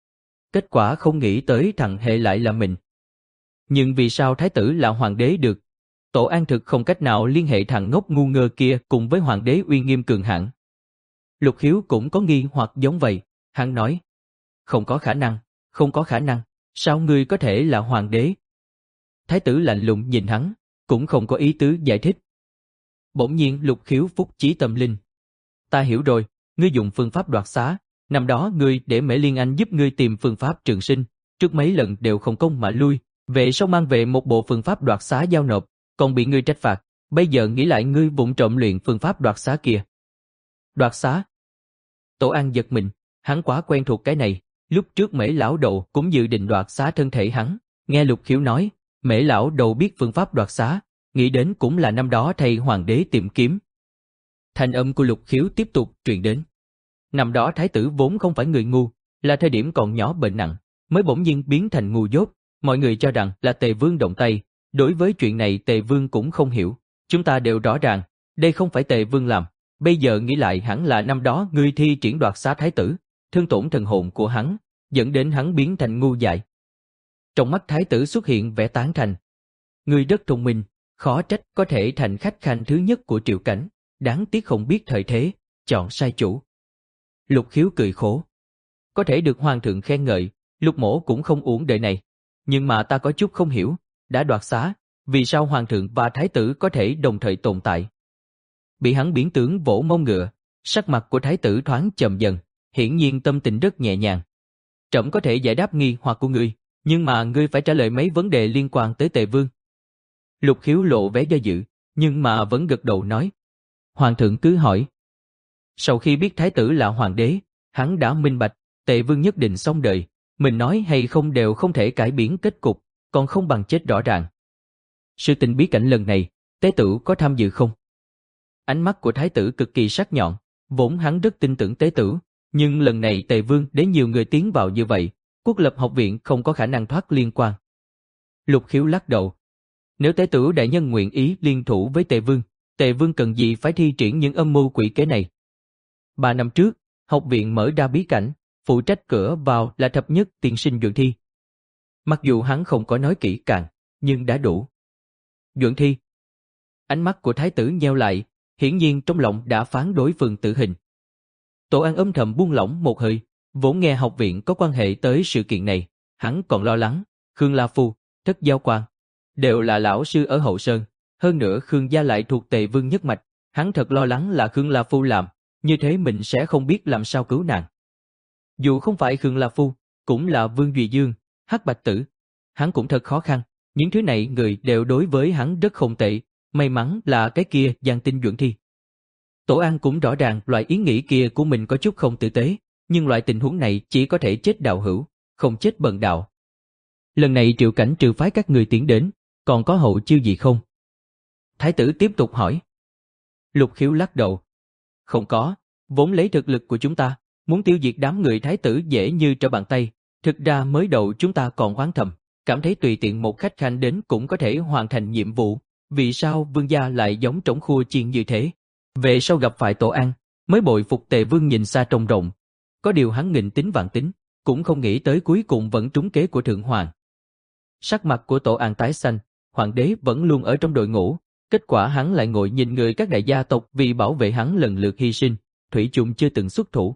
A: Kết quả không nghĩ tới thằng hệ lại là mình. Nhưng vì sao thái tử là hoàng đế được? Tổ An thực không cách nào liên hệ thằng ngốc ngu ngơ kia cùng với hoàng đế uy nghiêm cường hãn. Lục Khiếu cũng có nghi hoặc giống vậy, hắn nói: không có khả năng, không có khả năng, sao ngươi có thể là hoàng đế? Thái tử lạnh lùng nhìn hắn, cũng không có ý tứ giải thích. Bỗng nhiên Lục Khiếu phúc chí tâm linh. Ta hiểu rồi, ngươi dùng phương pháp đoạt xá, năm đó ngươi để Mễ Liên Anh giúp ngươi tìm phương pháp trường sinh, trước mấy lần đều không công mà lui, về sau mang về một bộ phương pháp đoạt xá giao nộp, còn bị ngươi trách phạt, bây giờ nghĩ lại ngươi vụng trộm luyện phương pháp đoạt xá kia. Đoạt xá? Tổ An giật mình, hắn quá quen thuộc cái này, lúc trước Mễ lão đầu cũng dự định đoạt xá thân thể hắn, nghe Lục Khiếu nói, Mễ lão đầu biết phương pháp đoạt xá, nghĩ đến cũng là năm đó thay hoàng đế tìm kiếm. Thanh âm của Lục Khiếu tiếp tục truyền đến. Năm đó thái tử vốn không phải người ngu, là thời điểm còn nhỏ bệnh nặng, mới bỗng nhiên biến thành ngu dốt, mọi người cho rằng là Tề Vương động tay, đối với chuyện này Tề Vương cũng không hiểu, chúng ta đều rõ ràng, đây không phải Tề Vương làm, bây giờ nghĩ lại hẳn là năm đó ngươi thi triển đoạt xá thái tử, thương tổn thần hồn của hắn, dẫn đến hắn biến thành ngu dại. Trong mắt thái tử xuất hiện vẻ tán thành. Ngươi rất thông minh, khó trách có thể thành khách khanh thứ nhất của Triệu Cảnh, đáng tiếc không biết thời thế, chọn sai chủ. Lục Khiếu cười khổ. Có thể được hoàng thượng khen ngợi, Lục mỗ cũng không uổng đời này. Nhưng mà ta có chút không hiểu, đã đoạt xá, vì sao hoàng thượng và thái tử có thể đồng thời tồn tại? Bị hắn biến tướng vỗ mông ngựa, sắc mặt của thái tử thoáng trầm dần, hiển nhiên tâm tình rất nhẹ nhàng. Trẫm có thể giải đáp nghi hoặc của ngươi, nhưng mà ngươi phải trả lời mấy vấn đề liên quan tới Tề Vương. Lục Khiếu lộ vẻ do dự, nhưng mà vẫn gật đầu nói. Hoàng thượng cứ hỏi. Sau khi biết thái tử là hoàng đế, hắn đã minh bạch, Tề Vương nhất định xong đời, mình nói hay không đều không thể cải biến kết cục, còn không bằng chết rõ ràng. Sự tình bí cảnh lần này, tế tử có tham dự không? Ánh mắt của thái tử cực kỳ sắc nhọn, vốn hắn rất tin tưởng tế tử, nhưng lần này Tề Vương để nhiều người tiến vào như vậy, Quốc lập học viện không có khả năng thoát liên quan. Lục Khiếu lắc đầu. Nếu tế tử đại nhân nguyện ý liên thủ với Tề Vương, Tề Vương cần gì phải thi triển những âm mưu quỷ kế này? Ba năm trước, học viện mở ra bí cảnh, phụ trách cửa vào là thập nhất tiên sinh Duẩn Thi. Mặc dù hắn không có nói kỹ càng, nhưng đã đủ. Duẩn Thi. Ánh mắt của thái tử nheo lại, hiển nhiên trong lòng đã phán đối phương tử hình. Tổ An âm thầm buông lỏng một hơi, vốn nghe học viện có quan hệ tới sự kiện này, hắn còn lo lắng, Khương La Phu, Thất Giao Quang, đều là lão sư ở Hậu Sơn, hơn nữa Khương gia lại thuộc Tề Vương nhất mạch, hắn thật lo lắng là Khương La Phu làm, như thế mình sẽ không biết làm sao cứu nàng. Dù không phải Khương La Phu, cũng là Vương Duy Dương, Hắc Bạch Tử, hắn cũng thật khó khăn, những thứ này người đều đối với hắn rất không tệ, may mắn là cái kia Giang Tinh Duẩn Thi. Tổ An cũng rõ ràng loại ý nghĩ kia của mình có chút không tử tế, nhưng loại tình huống này chỉ có thể chết đạo hữu, không chết bần đạo. Lần này Triệu Cảnh trừ phái các người tiến đến, còn có hậu chiêu gì không? Thái tử tiếp tục hỏi. Lục Khiếu lắc đầu. Không có, vốn lấy thực lực của chúng ta, muốn tiêu diệt đám người thái tử dễ như trở bàn tay, thực ra mới đầu chúng ta còn oán thầm, cảm thấy tùy tiện một khách khanh đến cũng có thể hoàn thành nhiệm vụ, vì sao vương gia lại giống trống khua chiên như thế? Về sau gặp phải Tổ An, mới bội phục Tề Vương nhìn xa trông rộng. Có điều hắn nghìn tính vạn tính, cũng không nghĩ tới cuối cùng vẫn trúng kế của Thượng Hoàng. Sắc mặt của Tổ An tái xanh, hoàng đế vẫn luôn ở trong đội ngũ, kết quả hắn lại ngồi nhìn người các đại gia tộc vì bảo vệ hắn lần lượt hy sinh, thủy chung chưa từng xuất thủ.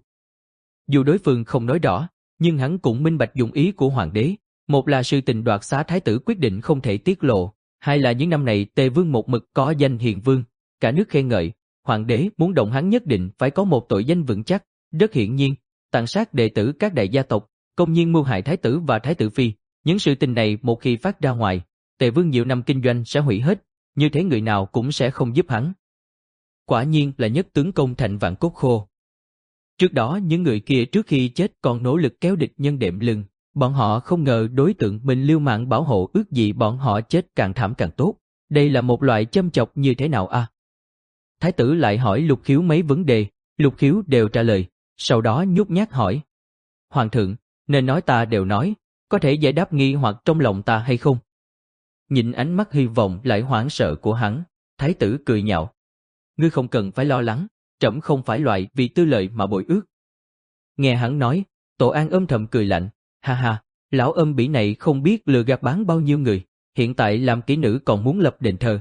A: Dù đối phương không nói rõ, nhưng hắn cũng minh bạch dụng ý của hoàng đế, một là sự tình đoạt xá thái tử quyết định không thể tiết lộ, hai là những năm này Tề Vương một mực có danh hiền vương, cả nước khen ngợi, hoàng đế muốn động hắn nhất định phải có một tội danh vững chắc, rất hiển nhiên, tàn sát đệ tử các đại gia tộc, công nhiên mưu hại thái tử và thái tử phi, những sự tình này một khi phát ra ngoài, Tề Vương nhiều năm kinh doanh sẽ hủy hết, như thế người nào cũng sẽ không giúp hắn. Quả nhiên là nhất tướng công thành vạn cốt khô. Trước đó những người kia trước khi chết còn nỗ lực kéo địch nhân đệm lưng, bọn họ không ngờ đối tượng mình liều mạng bảo hộ ước gì bọn họ chết càng thảm càng tốt, đây là một loại châm chọc như thế nào a? À? Thái tử lại hỏi Lục Khiếu mấy vấn đề, Lục Khiếu đều trả lời, sau đó nhút nhát hỏi. Hoàng thượng, nên nói ta đều nói, có thể giải đáp nghi hoặc trong lòng ta hay không? nhìn ánh mắt hy vọng lại hoảng sợ của hắn, thái tử cười nhạo. Ngươi không cần phải lo lắng, trẫm không phải loại vì tư lợi mà bội ước. Nghe hắn nói, Tổ An âm thầm cười lạnh, ha ha, lão âm bỉ này không biết lừa gạt bán bao nhiêu người, hiện tại làm kỹ nữ còn muốn lập đền thờ.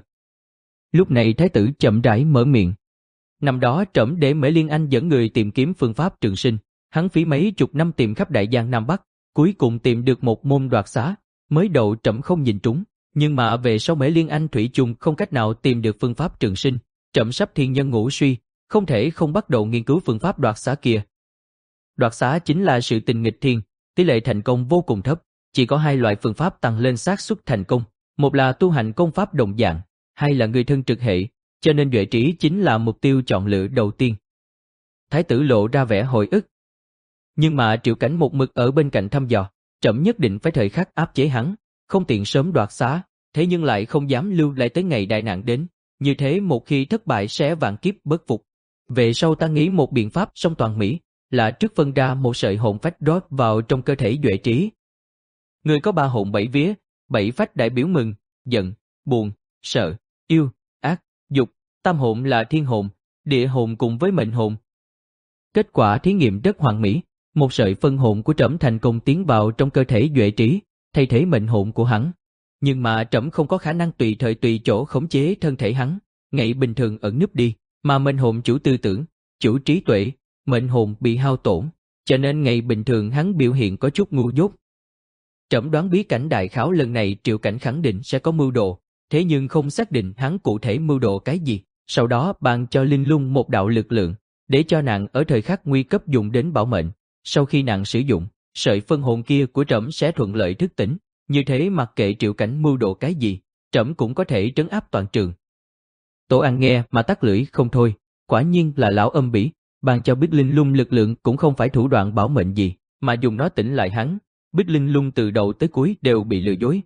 A: Lúc này thái tử chậm rãi mở miệng. Năm đó trẫm để Mễ Liên Anh dẫn người tìm kiếm phương pháp trường sinh, hắn phí mấy chục năm tìm khắp Đại Giang Nam Bắc, cuối cùng tìm được một môn đoạt xá, mới đầu trẫm không nhìn trúng, nhưng mà về sau Mễ Liên Anh thủy chung không cách nào tìm được phương pháp trường sinh, trẫm sắp thiên nhân ngũ suy, không thể không bắt đầu nghiên cứu phương pháp đoạt xá kia. Đoạt xá chính là sự tình nghịch thiên, tỷ lệ thành công vô cùng thấp, chỉ có hai loại phương pháp tăng lên xác suất thành công, một là tu hành công pháp đồng dạng, hai là người thân trực hệ, cho nên Duệ Trí chính là mục tiêu chọn lựa đầu tiên. Thái tử lộ ra vẻ hồi ức. Nhưng mà Triệu Cảnh một mực ở bên cạnh thăm dò, trẫm nhất định phải thời khắc áp chế hắn, không tiện sớm đoạt xá, thế nhưng lại không dám lưu lại tới ngày đại nạn đến, như thế một khi thất bại sẽ vạn kiếp bất phục. Về sau ta nghĩ một biện pháp song toàn Mỹ, là trước phân ra một sợi hồn phách rót vào trong cơ thể Duệ Trí. Người có ba hồn bảy vía, bảy phách đại biểu mừng, giận, buồn, sợ, yêu, ác, dục, tam hồn là thiên hồn, địa hồn cùng với mệnh hồn. Kết quả thí nghiệm rất hoàn mỹ, một sợi phân hồn của trẫm thành công tiến vào trong cơ thể Duệ Trí, thay thế mệnh hồn của hắn. Nhưng mà trẫm không có khả năng tùy thời tùy chỗ khống chế thân thể hắn, ngày bình thường ẩn núp đi, mà mệnh hồn chủ tư tưởng, chủ trí tuệ, mệnh hồn bị hao tổn, cho nên ngày bình thường hắn biểu hiện có chút ngu dốt. Trẫm đoán bí cảnh đại khảo lần này Triệu Cảnh khẳng định sẽ có mưu đồ, thế nhưng không xác định hắn cụ thể mưu đồ cái gì, sau đó ban cho Linh Lung một đạo lực lượng, để cho nàng ở thời khắc nguy cấp dùng đến bảo mệnh, sau khi nàng sử dụng, sợi phân hồn kia của trẫm sẽ thuận lợi thức tỉnh, như thế mặc kệ Triệu Cảnh mưu đồ cái gì, trẫm cũng có thể trấn áp toàn trường. Tổ An nghe mà tắt lưỡi không thôi, quả nhiên là lão âm bỉ, ban cho Bích Linh Lung lực lượng cũng không phải thủ đoạn bảo mệnh gì, mà dùng nó tỉnh lại hắn. Bích Linh Lung từ đầu tới cuối đều bị lừa dối.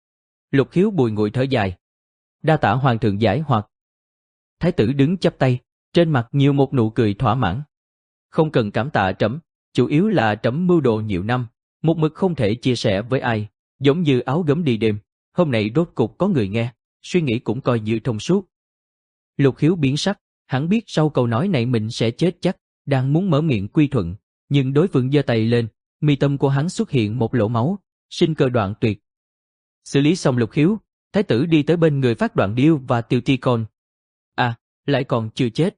A: Lục Khiếu bùi ngùi thở dài. Đa tạ hoàng thượng giải hoặc. Thái tử đứng chắp tay, trên mặt nhiều một nụ cười thỏa mãn. Không cần cảm tạ trẫm, chủ yếu là trẫm mưu đồ nhiều năm, một mực không thể chia sẻ với ai, giống như áo gấm đi đêm, hôm nay rốt cục có người nghe, suy nghĩ cũng coi như thông suốt. Lục Khiếu biến sắc, hắn biết sau câu nói này mình sẽ chết chắc, đang muốn mở miệng quy thuận, nhưng đối phương giơ tay lên, mi tâm của hắn xuất hiện một lỗ máu, sinh cơ đoạn tuyệt. Xử lý xong Lục Khiếu, thái tử đi tới bên người Phát Đoạn Điêu và Tiêu Ti Côn. À, lại còn chưa chết.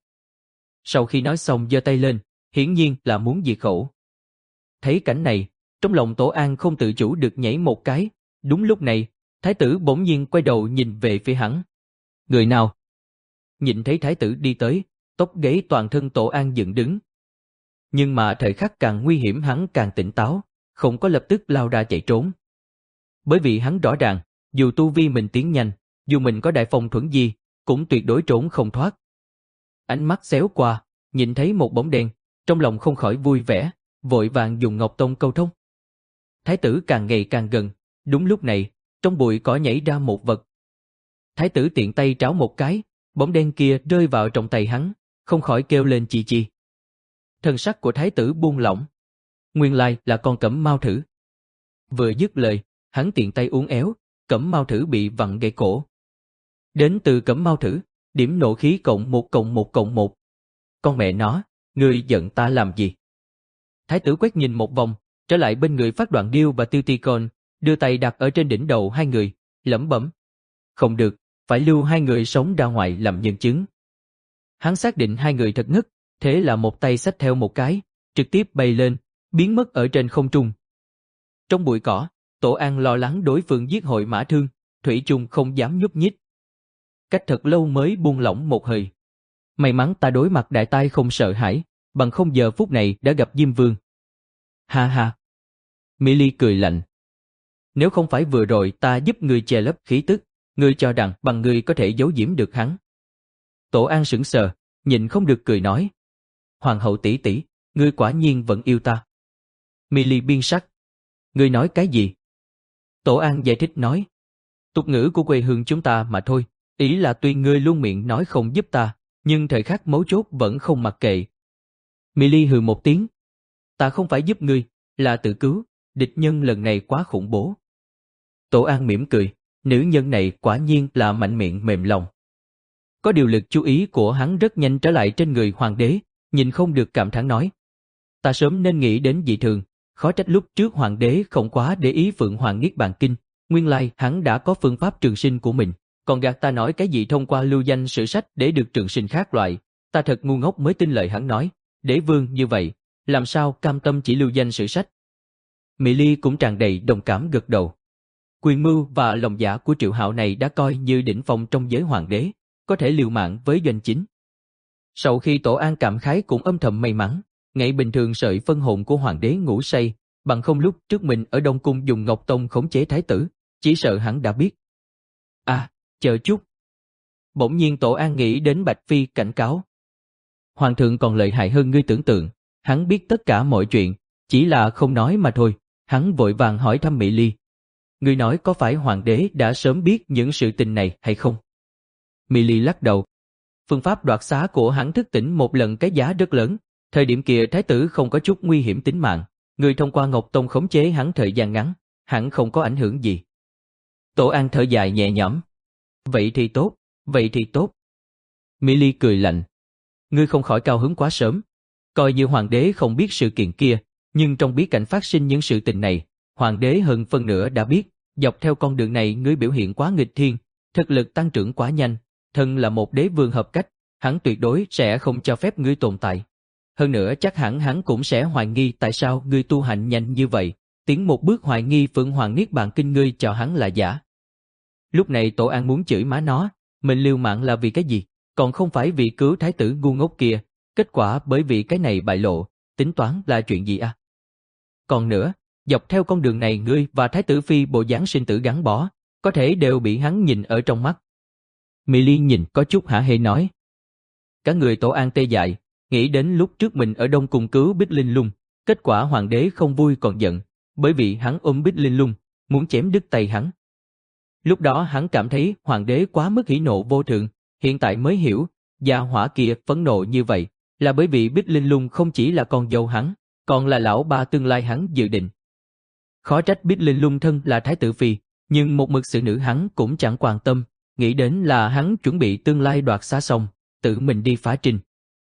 A: Sau khi nói xong giơ tay lên, hiển nhiên là muốn diệt khẩu. Thấy cảnh này, trong lòng Tổ An không tự chủ được nhảy một cái, đúng lúc này, thái tử bỗng nhiên quay đầu nhìn về phía hắn. Người nào? Nhìn thấy thái tử đi tới, tóc gáy toàn thân Tổ An dựng đứng. Nhưng mà thời khắc càng nguy hiểm hắn càng tỉnh táo, không có lập tức lao ra chạy trốn. Bởi vì hắn rõ ràng, dù tu vi mình tiến nhanh, dù mình có đại phong thuẫn gì, cũng tuyệt đối trốn không thoát. Ánh mắt xéo qua, nhìn thấy một bóng đen, trong lòng không khỏi vui vẻ, vội vàng dùng ngọc tông câu thông. Thái tử càng ngày càng gần, đúng lúc này, trong bụi cỏ nhảy ra một vật. Thái tử tiện tay tráo một cái, bóng đen kia rơi vào trong tay hắn, không khỏi kêu lên chi chi. Thần sắc của thái tử buông lỏng. Nguyên lai là con cẩm mao thử. Vừa dứt lời, hắn tiện tay uốn éo, cẩm mao thử bị vặn gãy cổ. Đến từ cẩm mao thử, điểm nộ khí cộng một cộng một cộng một. Con mẹ nó, ngươi giận ta làm gì? Thái tử quét nhìn một vòng, trở lại bên người Phát Đoạn Điêu và Tiêu Ti Côn, đưa tay đặt ở trên đỉnh đầu hai người, lẩm bẩm. Không được, phải lưu hai người sống ra ngoài làm nhân chứng. Hắn xác định hai người thật ngất, thế là một tay xách theo một cái, trực tiếp bay lên, biến mất ở trên không trung. Trong bụi cỏ, Tổ An lo lắng đối phương giết hội mã thương, thủy chung không dám nhúc nhích. Cách thật lâu mới buông lỏng một hơi. May mắn ta đối mặt đại tai không sợ hãi, bằng không giờ phút này đã gặp Diêm Vương. Ha ha. Mỹ Ly cười lạnh. Nếu không phải vừa rồi ta giúp ngươi che lấp khí tức, ngươi cho rằng bằng ngươi có thể giấu giếm được hắn. Tổ An sững sờ, nhịn không được cười nói. Hoàng hậu tỷ tỷ, ngươi quả nhiên vẫn yêu ta. Mỹ Ly biên sắc. Ngươi nói cái gì? Tổ An giải thích nói. Tục ngữ của quê hương chúng ta mà thôi, ý là tuy ngươi luôn miệng nói không giúp ta, nhưng thời khắc mấu chốt vẫn không mặc kệ. Mỹ Ly hừ một tiếng. Ta không phải giúp ngươi, là tự cứu, địch nhân lần này quá khủng bố. Tổ An mỉm cười, Nữ nhân này quả nhiên là mạnh miệng mềm lòng. Có điều lực chú ý của hắn rất nhanh trở lại trên người hoàng đế, nhìn không được cảm thán nói. Ta sớm nên nghĩ đến dị thường, khó trách lúc trước hoàng đế không quá để ý Phượng Hoàng Niết Bàn Kinh, nguyên lai hắn đã có phương pháp trường sinh của mình, còn gạt ta nói cái gì thông qua lưu danh sử sách để được trường sinh khác loại, ta thật ngu ngốc mới tin lời hắn nói, đế vương như vậy, làm sao cam tâm chỉ lưu danh sử sách. Mỹ Ly cũng tràn đầy đồng cảm gật đầu. Quyền mưu và lòng dạ của Triệu Hạo này đã coi như đỉnh phong trong giới hoàng đế, có thể liều mạng với doanh chính. Sau khi Tổ An cảm khái cũng âm thầm may mắn, ngày bình thường sợi phân hồn của hoàng đế ngủ say, bằng không lúc trước mình ở Đông Cung dùng Ngọc Tông khống chế thái tử, chỉ sợ hắn đã biết. À, chờ chút. Bỗng nhiên Tổ An nghĩ đến Bạch Phi cảnh cáo. Hoàng thượng còn lợi hại hơn ngươi tưởng tượng, hắn biết tất cả mọi chuyện, chỉ là không nói mà thôi. Hắn vội vàng hỏi thăm Mỹ Ly. Ngươi nói có phải hoàng đế đã sớm biết những sự tình này hay không? Mỹ Ly lắc đầu. Phương pháp đoạt xá của hắn thức tỉnh một lần cái giá rất lớn, thời điểm kia thái tử không có chút nguy hiểm tính mạng, người thông qua Ngọc Tông khống chế hắn thời gian ngắn, hẳn không có ảnh hưởng gì. Tổ An thở dài nhẹ nhõm. Vậy thì tốt, vậy thì tốt. Mỹ Ly cười lạnh. Ngươi không khỏi cao hứng quá sớm. Coi như hoàng đế không biết sự kiện kia, nhưng trong bí cảnh phát sinh những sự tình này, hoàng đế hơn phân nửa đã biết, dọc theo con đường này ngươi biểu hiện quá nghịch thiên, thực lực tăng trưởng quá nhanh, thân là một đế vương hợp cách, hắn tuyệt đối sẽ không cho phép ngươi tồn tại. Hơn nữa chắc hẳn hắn cũng sẽ hoài nghi tại sao ngươi tu hành nhanh như vậy, tiến một bước hoài nghi Phượng Hoàng Niết Bàn Kinh ngươi cho hắn là giả. Lúc này Tổ An muốn chửi má nó, mình liều mạng là vì cái gì, còn không phải vì cứu thái tử ngu ngốc kia, kết quả bởi vì cái này bại lộ, tính toán là chuyện gì à? Còn nữa, dọc theo con đường này ngươi và thái tử phi bộ dáng sinh tử gắn bó, có thể đều bị hắn nhìn ở trong mắt. Mỹ Ly nhìn có chút hả hê nói. Cả người Tổ An tê dại, nghĩ đến lúc trước mình ở Đông Cung cứu Bích Linh Lung, kết quả hoàng đế không vui còn giận, bởi vì hắn ôm Bích Linh Lung, muốn chém đứt tay hắn. Lúc đó hắn cảm thấy hoàng đế quá mức hỉ nộ vô thường, hiện tại mới hiểu, gia hỏa kia phẫn nộ như vậy, là bởi vì Bích Linh Lung không chỉ là con dâu hắn, còn là lão ba tương lai hắn dự định. Khó trách Bích Linh Lung thân là thái tử phi, nhưng một mực xử nữ hắn cũng chẳng quan tâm, nghĩ đến là hắn chuẩn bị tương lai đoạt xá xong, tự mình đi phá trình.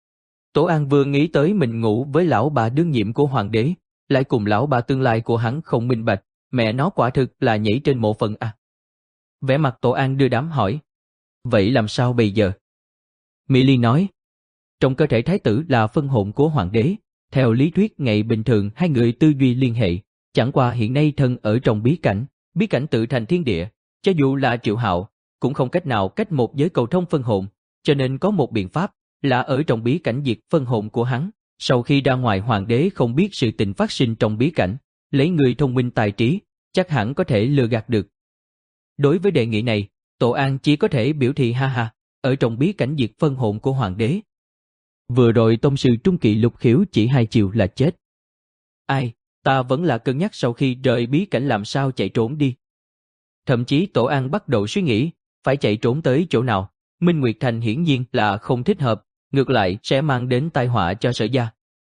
A: Tổ An vừa nghĩ tới mình ngủ với lão bà đương nhiệm của hoàng đế, lại cùng lão bà tương lai của hắn không minh bạch, mẹ nó quả thực là nhảy trên mộ phần à. Vẻ mặt Tổ An đưa đám hỏi. Vậy làm sao bây giờ? Mỹ Ly nói. Trong cơ thể thái tử là phân hồn của hoàng đế, theo lý thuyết ngày bình thường hai người tư duy liên hệ, chẳng qua hiện nay thân ở trong bí cảnh, bí cảnh tự thành thiên địa, cho dù là Triệu Hạo, cũng không cách nào cách một giới cầu thông phân hồn, cho nên có một biện pháp, là ở trong bí cảnh diệt phân hồn của hắn, sau khi ra ngoài hoàng đế không biết sự tình phát sinh trong bí cảnh, lấy người thông minh tài trí, chắc hẳn có thể lừa gạt được. Đối với đề nghị này, Tổ An chỉ có thể biểu thị ha ha, ở trong bí cảnh diệt phân hồn của hoàng đế. Vừa rồi tông sư trung kỳ Lục Khiếu chỉ hai chiều là chết. Ai, ta vẫn là cân nhắc sau khi rời bí cảnh làm sao chạy trốn đi. Thậm chí Tổ An bắt đầu suy nghĩ, phải chạy trốn tới chỗ nào, Minh Nguyệt Thành hiển nhiên là không thích hợp, ngược lại sẽ mang đến tai họa cho Sở gia.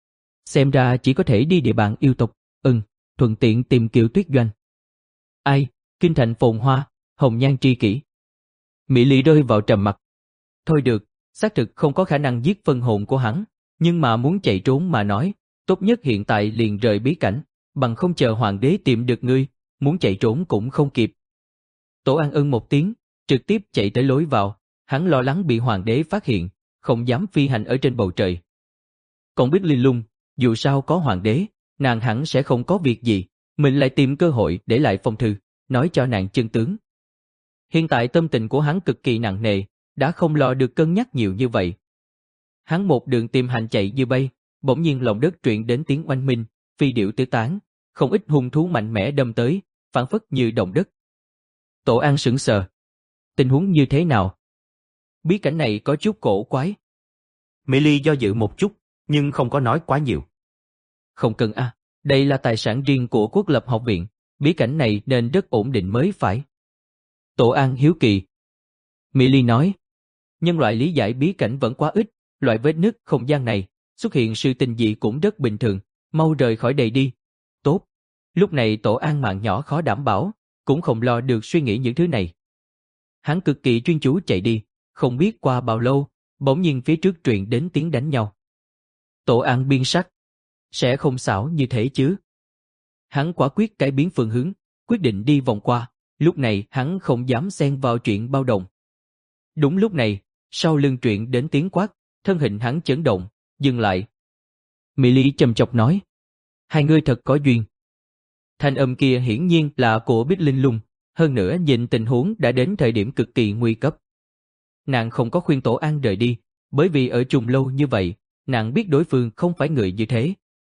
A: Xem ra chỉ có thể đi địa bàn yêu tộc, ừm, thuận tiện tìm Kiều Tuyết Doanh. Ai, kinh thành phồn hoa, hồng nhan tri kỷ. Mỹ Ly rơi vào trầm mặc. Thôi được, xác thực không có khả năng giết phân hồn của hắn, nhưng mà muốn chạy trốn mà nói, tốt nhất hiện tại liền rời bí cảnh, bằng không chờ hoàng đế tìm được ngươi, muốn chạy trốn cũng không kịp. Tổ An ưng một tiếng, trực tiếp chạy tới lối vào, hắn lo lắng bị hoàng đế phát hiện, không dám phi hành ở trên bầu trời. Còn Bích Linh Lung, dù sao có hoàng đế, nàng hẳn sẽ không có việc gì, mình lại tìm cơ hội để lại phong thư, nói cho nàng chân tướng. Hiện tại tâm tình của hắn cực kỳ nặng nề, đã không lo được cân nhắc nhiều như vậy. Hắn một đường tìm hành chạy như bay, bỗng nhiên lòng đất truyền đến tiếng oanh minh, phi điệu tứ tán, không ít hung thú mạnh mẽ đâm tới, phản phất như động đất. Tổ An sững sờ. Tình huống như thế nào? Bí cảnh này có chút cổ quái.
C: Mỹ Ly do dự một chút, nhưng không có nói quá nhiều.
A: Không cần a, à, đây là tài sản riêng của Quốc lập học viện, bí cảnh này nên rất ổn định mới phải. Tổ An hiếu kỳ. Mỹ Ly nói, nhân loại lý giải bí cảnh vẫn quá ít, loại vết nứt không gian này, xuất hiện sự tình dị cũng rất bình thường, mau rời khỏi đây đi. Tốt. Lúc này Tổ An mạng nhỏ khó đảm bảo, cũng không lo được suy nghĩ những thứ này. Hắn cực kỳ chuyên chú chạy đi, không biết qua bao lâu, bỗng nhiên phía trước truyền đến tiếng đánh nhau. Tổ An biên sắc, sẽ không xảo như thế chứ. Hắn quả quyết cải biến phương hướng, quyết định đi vòng qua, lúc này hắn không dám xen vào chuyện bao đồng. Đúng lúc này, sau lưng truyền đến tiếng quát, thân hình hắn chấn động, dừng lại. Mỹ Lý trầm chọc nói, hai người thật có duyên. Thanh âm kia hiển nhiên là của Bích Linh Lung, hơn nữa nhìn tình huống đã đến thời điểm cực kỳ nguy cấp. Nàng không có khuyên Tổ An rời đi, bởi vì ở chung lâu như vậy, nàng biết đối phương không phải người như thế.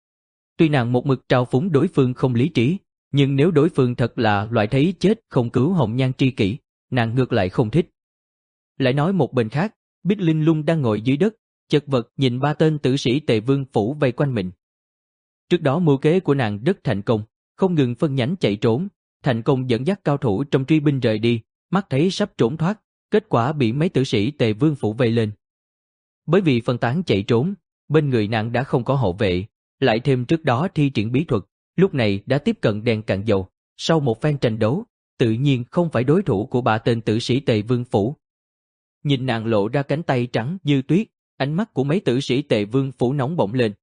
A: Tuy nàng một mực trao phúng đối phương không lý trí, nhưng nếu đối phương thật là loại thấy chết không cứu hồng nhan tri kỷ, nàng ngược lại không thích. Lại nói một bên khác, Bích Linh Lung đang ngồi dưới đất, chật vật nhìn ba tên tử sĩ Tề Vương phủ vây quanh mình. Trước đó mưu kế của nàng rất thành công, không ngừng phân nhánh chạy trốn, thành công dẫn dắt cao thủ trong truy binh rời đi, mắt thấy sắp trốn thoát, kết quả bị mấy tử sĩ Tề Vương phủ vây lên. Bởi vì phân tán chạy trốn, bên người nàng đã không có hộ vệ, lại thêm trước đó thi triển bí thuật, lúc này đã tiếp cận đèn cạn dầu, sau một phen tranh đấu, tự nhiên không phải đối thủ của ba tên tử sĩ Tề Vương phủ. Nhìn nàng lộ ra cánh tay trắng như tuyết, ánh mắt của mấy tử sĩ Tề Vương phủ nóng bỏng lên.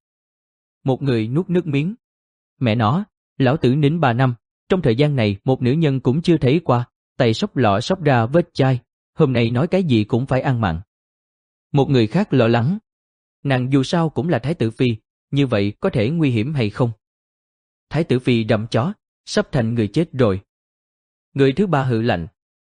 A: Một người nuốt nước miếng. Mẹ nó, lão tử nín ba năm, trong thời gian này một nữ nhân cũng chưa thấy qua, tay xốc lọ xốc ra vết chai, hôm nay nói cái gì cũng phải ăn mặn. Một người khác lo lắng. Nàng dù sao cũng là Thái tử Phi, như vậy có thể nguy hiểm hay không? Thái tử Phi đậm chó, sắp thành người chết rồi. Người thứ ba hừ lạnh.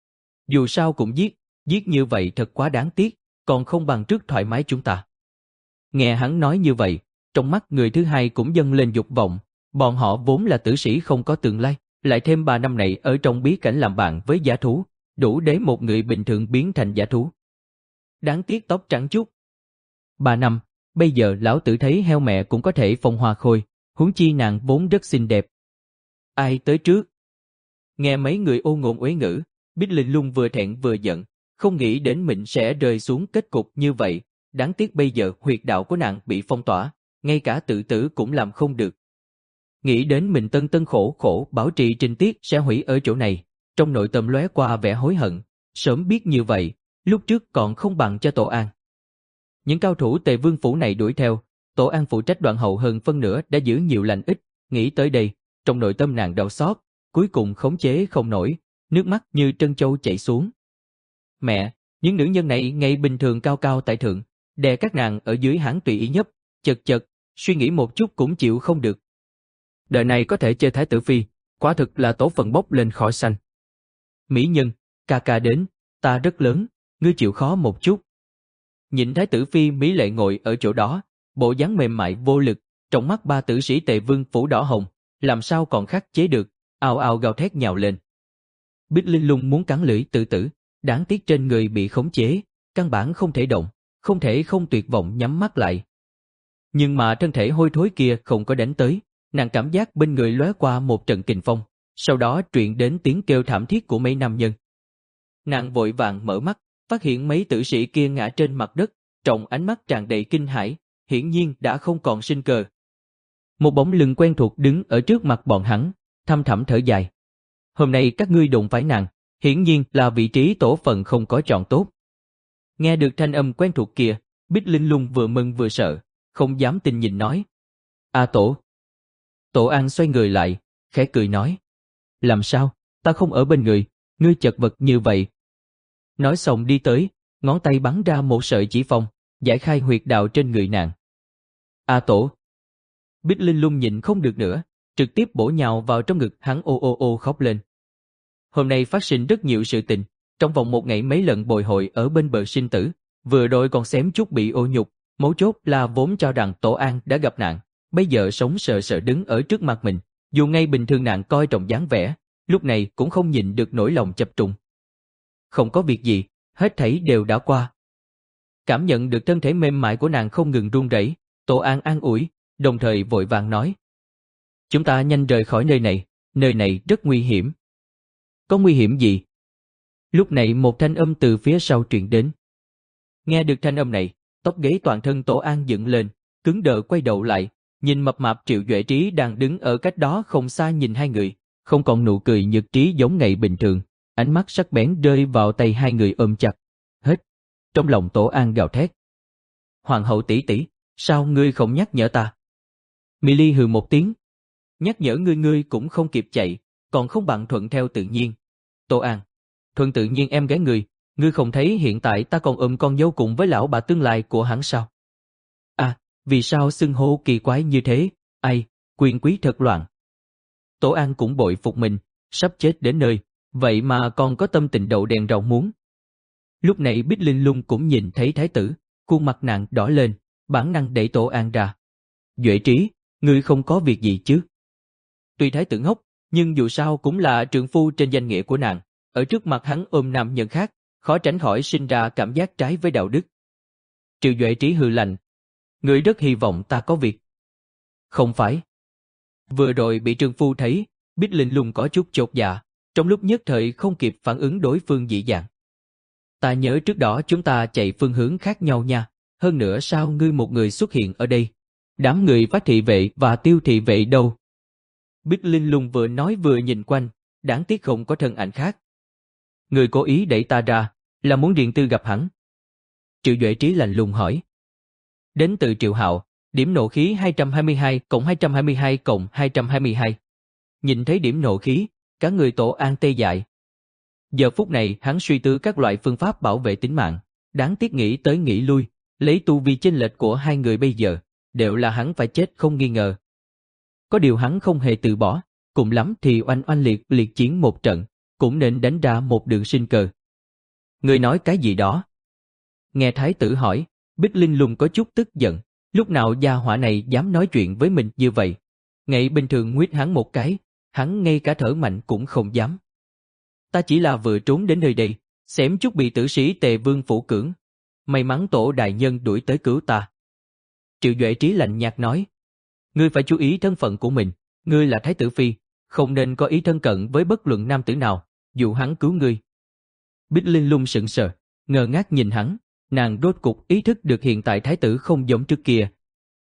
A: Dù sao cũng giết, giết như vậy thật quá đáng tiếc, còn không bằng trước thoải mái chúng ta. Nghe hắn nói như vậy, trong mắt người thứ hai cũng dâng lên dục vọng, bọn họ vốn là tử sĩ không có tương lai, lại thêm ba năm này ở trong bí cảnh làm bạn với dã thú, đủ để một người bình thường biến thành dã thú. Đáng tiếc tóc trắng chút. Ba năm, bây giờ lão tử thấy heo mẹ cũng có thể phong hoa khôi, huống chi nàng vốn rất xinh đẹp. Ai tới trước? Nghe mấy người ô ngôn uế ngữ, Bích Linh Lung vừa thẹn vừa giận, không nghĩ đến mình sẽ rơi xuống kết cục như vậy, đáng tiếc bây giờ huyệt đạo của nàng bị phong tỏa, ngay cả tự tử cũng làm không được. Nghĩ đến mình tân tân khổ khổ bảo trì trinh tiết sẽ hủy ở chỗ này, trong nội tâm lóe qua vẻ hối hận, sớm biết như vậy, lúc trước còn không bằng cho Tổ An. Những cao thủ Tề Vương phủ này đuổi theo, Tổ An phụ trách đoạn hậu hơn phân nửa đã giữ nhiều lành ít, nghĩ tới đây, trong nội tâm nàng đau xót, cuối cùng khống chế không nổi, nước mắt như trân châu chảy xuống. Mẹ, những nữ nhân này ngày bình thường cao cao tại thượng, đè các nàng ở dưới hãng tùy ý nhấp, chật chật, suy nghĩ một chút cũng chịu không được.
B: Đời này có thể chơi Thái tử Phi, quả thực là tổ phận bốc lên khỏi xanh.
A: Mỹ nhân, ca ca đến, ta rất lớn, ngươi chịu khó một chút. Nhìn Thái tử Phi mỹ lệ ngồi ở chỗ đó, bộ dáng mềm mại vô lực, trong mắt ba tử sĩ Tề Vương phủ đỏ hồng, làm sao còn khắc chế được, ào ào gào thét nhào lên. Bích Linh Lung muốn cắn lưỡi tự tử, đáng tiếc trên người bị khống chế, căn bản không thể động, không thể không tuyệt vọng nhắm mắt lại. Nhưng mà thân thể hôi thối kia không có đánh tới, nàng cảm giác bên người lóe qua một trận kình phong, sau đó truyền đến tiếng kêu thảm thiết của mấy nam nhân. Nàng vội vàng mở mắt, phát hiện mấy tử sĩ kia ngã trên mặt đất, trong ánh mắt tràn đầy kinh hãi, hiển nhiên đã không còn sinh cơ. Một bóng lưng quen thuộc đứng ở trước mặt bọn hắn, thăm thẳm thở dài. Hôm nay các ngươi đụng phải nàng, hiển nhiên là vị trí tổ phận không có chọn tốt. Nghe được thanh âm quen thuộc kia, Bích Linh Lung vừa mừng vừa sợ, không dám tin nhìn nói. A Tổ. Tổ An xoay người lại, khẽ cười nói. Làm sao, ta không ở bên người, ngươi chật vật như vậy. Nói xong đi tới, ngón tay bắn ra một sợi chỉ phong, giải khai huyệt đạo trên người nàng. A Tổ. Bích Linh Lung nhịn không được nữa, trực tiếp bổ nhào vào trong ngực hắn ô ô ô khóc lên. Hôm nay phát sinh rất nhiều sự tình, trong vòng một ngày mấy lần bồi hồi ở bên bờ sinh tử, vừa rồi còn xém chút bị ô nhục, mấu chốt là vốn cho rằng Tổ An đã gặp nạn, bây giờ sống sờ sờ đứng ở trước mặt mình, dù ngay bình thường nàng coi trọng dáng vẻ, lúc này cũng không nhịn được nỗi lòng chập trùng. Không có việc gì, hết thảy đều đã qua. Cảm nhận được thân thể mềm mại của nàng không ngừng run rẩy, Tổ An an ủi, đồng thời vội vàng nói. Chúng ta nhanh rời khỏi nơi này, nơi này rất nguy hiểm. Có nguy hiểm gì? Lúc này một thanh âm từ phía sau truyền đến. Nghe được thanh âm này, tóc gáy toàn thân Tổ An dựng lên, cứng đờ quay đầu lại, nhìn mập mạp Triệu Duệ Trí đang đứng ở cách đó không xa nhìn hai người, không còn nụ cười nhật trí giống ngày bình thường, ánh mắt sắc bén rơi vào tay hai người ôm chặt. Hết. Trong lòng Tổ An gào thét. Hoàng hậu tỷ tỷ, sao ngươi không nhắc nhở ta? Milly hừ một tiếng. Nhắc nhở ngươi ngươi cũng không kịp chạy, còn không bằng thuận theo tự nhiên. Tổ An, thuận tự nhiên em gái ngươi, ngươi không thấy hiện tại ta còn ôm con dâu cùng với lão bà tương lai của hắn sao? À, vì sao xưng hô kỳ quái như thế? Ai, quyền quý thật loạn. Tổ An cũng bội phục mình, sắp chết đến nơi, vậy mà còn có tâm tình đậu đèn rau muống. Lúc này Bích Linh Lung cũng nhìn thấy thái tử, khuôn mặt nàng đỏ lên, bản năng đẩy Tổ An ra. Duệ Trí, ngươi không có việc gì chứ? Tuy thái tử ngốc, nhưng dù sao cũng là trượng phu trên danh nghĩa của nàng, ở trước mặt hắn ôm nam nhân khác, khó tránh khỏi sinh ra cảm giác trái với đạo đức. Triệu Duệ Trí hừ lạnh. Ngươi rất hy vọng ta có việc. Không phải. Vừa rồi bị trượng phu thấy, Bích Linh Lung có chút chột dạ, trong lúc nhất thời không kịp phản ứng đối phương dị dạng. Ta nhớ trước đó chúng ta chạy phương hướng khác nhau nha, hơn nữa sao ngươi một người xuất hiện ở đây? Đám người Phát thị vệ và Tiêu thị vệ đâu? Bích Linh Lung vừa nói vừa nhìn quanh, đáng tiếc không có thân ảnh khác. Người cố ý đẩy ta ra, là muốn riêng tư gặp hắn. Triệu Duệ Trí lạnh lùng hỏi. Đến từ Triệu Hạo, điểm nộ khí hai trăm hai mươi hai cộng hai trăm hai mươi hai cộng hai trăm hai mươi hai. Nhìn thấy điểm nộ khí, cả người Tổ An tê dại. Giờ phút này hắn suy tư các loại phương pháp bảo vệ tính mạng, đáng tiếc nghĩ tới nghĩ lui, lấy tu vi chênh lệch của hai người bây giờ, đều là hắn phải chết không nghi ngờ. Có điều hắn không hề từ bỏ, cùng lắm thì oanh oanh liệt liệt chiến một trận, cũng nên đánh ra một đường sinh cơ. Người nói cái gì đó? Nghe thái tử hỏi, Bích Linh Lung có chút tức giận, lúc nào gia hỏa này dám nói chuyện với mình như vậy? Ngày bình thường nguyết hắn một cái, hắn ngay cả thở mạnh cũng không dám. Ta chỉ là vừa trốn đến nơi đây, xém chút bị tử sĩ Tề Vương phủ cưỡng. May mắn Tổ đại nhân đuổi tới cứu ta. Triệu Duệ Trí lạnh nhạt nói. Ngươi phải chú ý thân phận của mình, ngươi là thái tử phi, không nên có ý thân cận với bất luận nam tử nào, dù hắn cứu ngươi. Bích Linh Lung sững sờ, ngơ ngác nhìn hắn, nàng rốt cục ý thức được hiện tại thái tử không giống trước kia.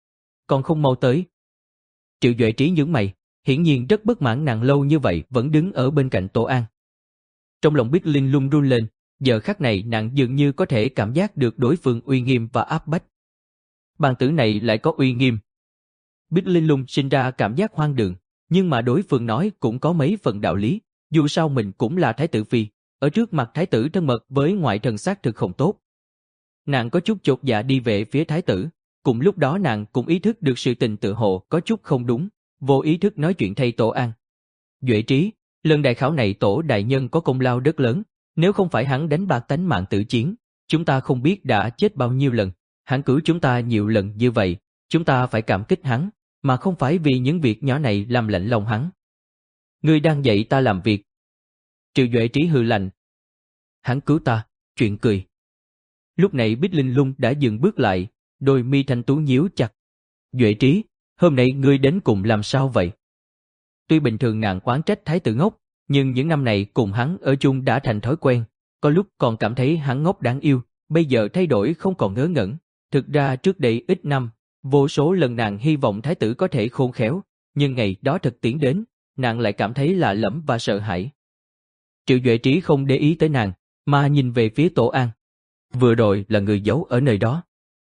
A: Còn không mau tới. Triệu Duệ Trí nhướng mày, hiển nhiên rất bất mãn nàng lâu như vậy vẫn đứng ở bên cạnh Tổ An. Trong lòng Bích Linh Lung run lên, giờ khắc này nàng dường như có thể cảm giác được đối phương uy nghiêm và áp bách. Bàn tử này lại có uy nghiêm. Bích Linh Lung sinh ra cảm giác hoang đường, nhưng mà đối phương nói cũng có mấy phần đạo lý, dù sao mình cũng là thái tử phi, ở trước mặt thái tử thân mật với ngoại trần xác thực không tốt. Nàng có chút chột dạ đi về phía thái tử, cùng lúc đó nàng cũng ý thức được sự tình tự hồ có chút không đúng, vô ý thức nói chuyện thay Tổ An. Duệ Trí, lần đại khảo này Tổ đại nhân có công lao rất lớn, nếu không phải hắn đánh bạc tánh mạng tử chiến, chúng ta không biết đã chết bao nhiêu lần, hắn cứu chúng ta nhiều lần như vậy, chúng ta phải cảm kích hắn, mà không phải vì những việc nhỏ này làm lạnh lòng hắn. Ngươi đang dạy ta làm việc. Triệu Duệ Trí hừ lạnh. Hắn cứu ta, chuyện cười. Lúc này Bích Linh Lung đã dừng bước lại, đôi mi thanh tú nhíu chặt. Duệ Trí, hôm nay ngươi đến cùng làm sao vậy? Tuy bình thường nàng oán trách thái tử ngốc, nhưng những năm này cùng hắn ở chung đã thành thói quen, có lúc còn cảm thấy hắn ngốc đáng yêu, bây giờ thay đổi không còn ngớ ngẩn. Thực ra trước đây ít năm, vô số lần nàng hy vọng thái tử có thể khôn khéo, nhưng ngày đó thật tiến đến, nàng lại cảm thấy lạ lẫm và sợ hãi. Triệu Duệ Trí không để ý tới nàng, mà nhìn về phía Tổ An. Vừa rồi là người giấu ở nơi đó.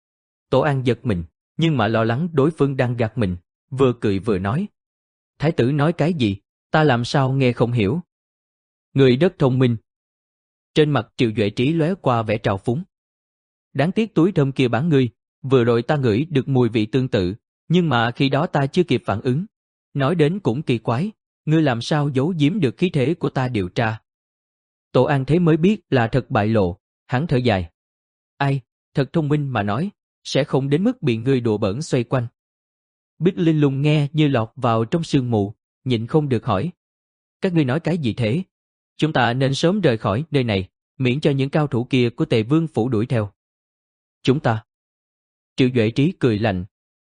A: Tổ An giật mình, nhưng mà lo lắng đối phương đang gạt mình, vừa cười vừa nói. Thái tử nói cái gì, ta làm sao nghe không hiểu. Người rất thông minh. Trên mặt Triệu Duệ Trí lóe qua vẻ trào phúng. Đáng tiếc túi thơm kia bán ngươi, vừa rồi ta ngửi được mùi vị tương tự, nhưng mà khi đó ta chưa kịp phản ứng. Nói đến cũng kỳ quái, ngươi làm sao giấu giếm được khí thế của ta điều tra. Tổ An thế mới biết là thật bại lộ, hắn thở dài. Ai, thật thông minh mà nói, sẽ không đến mức bị ngươi đùa bỡn xoay quanh. Bích Linh Lung nghe như lọt vào trong sương mù, nhịn không được hỏi. Các ngươi nói cái gì thế? Chúng ta nên sớm rời khỏi nơi này, miễn cho những cao thủ kia của Tề Vương phủ đuổi theo. Chúng ta. Triệu Duệ Trí cười lạnh.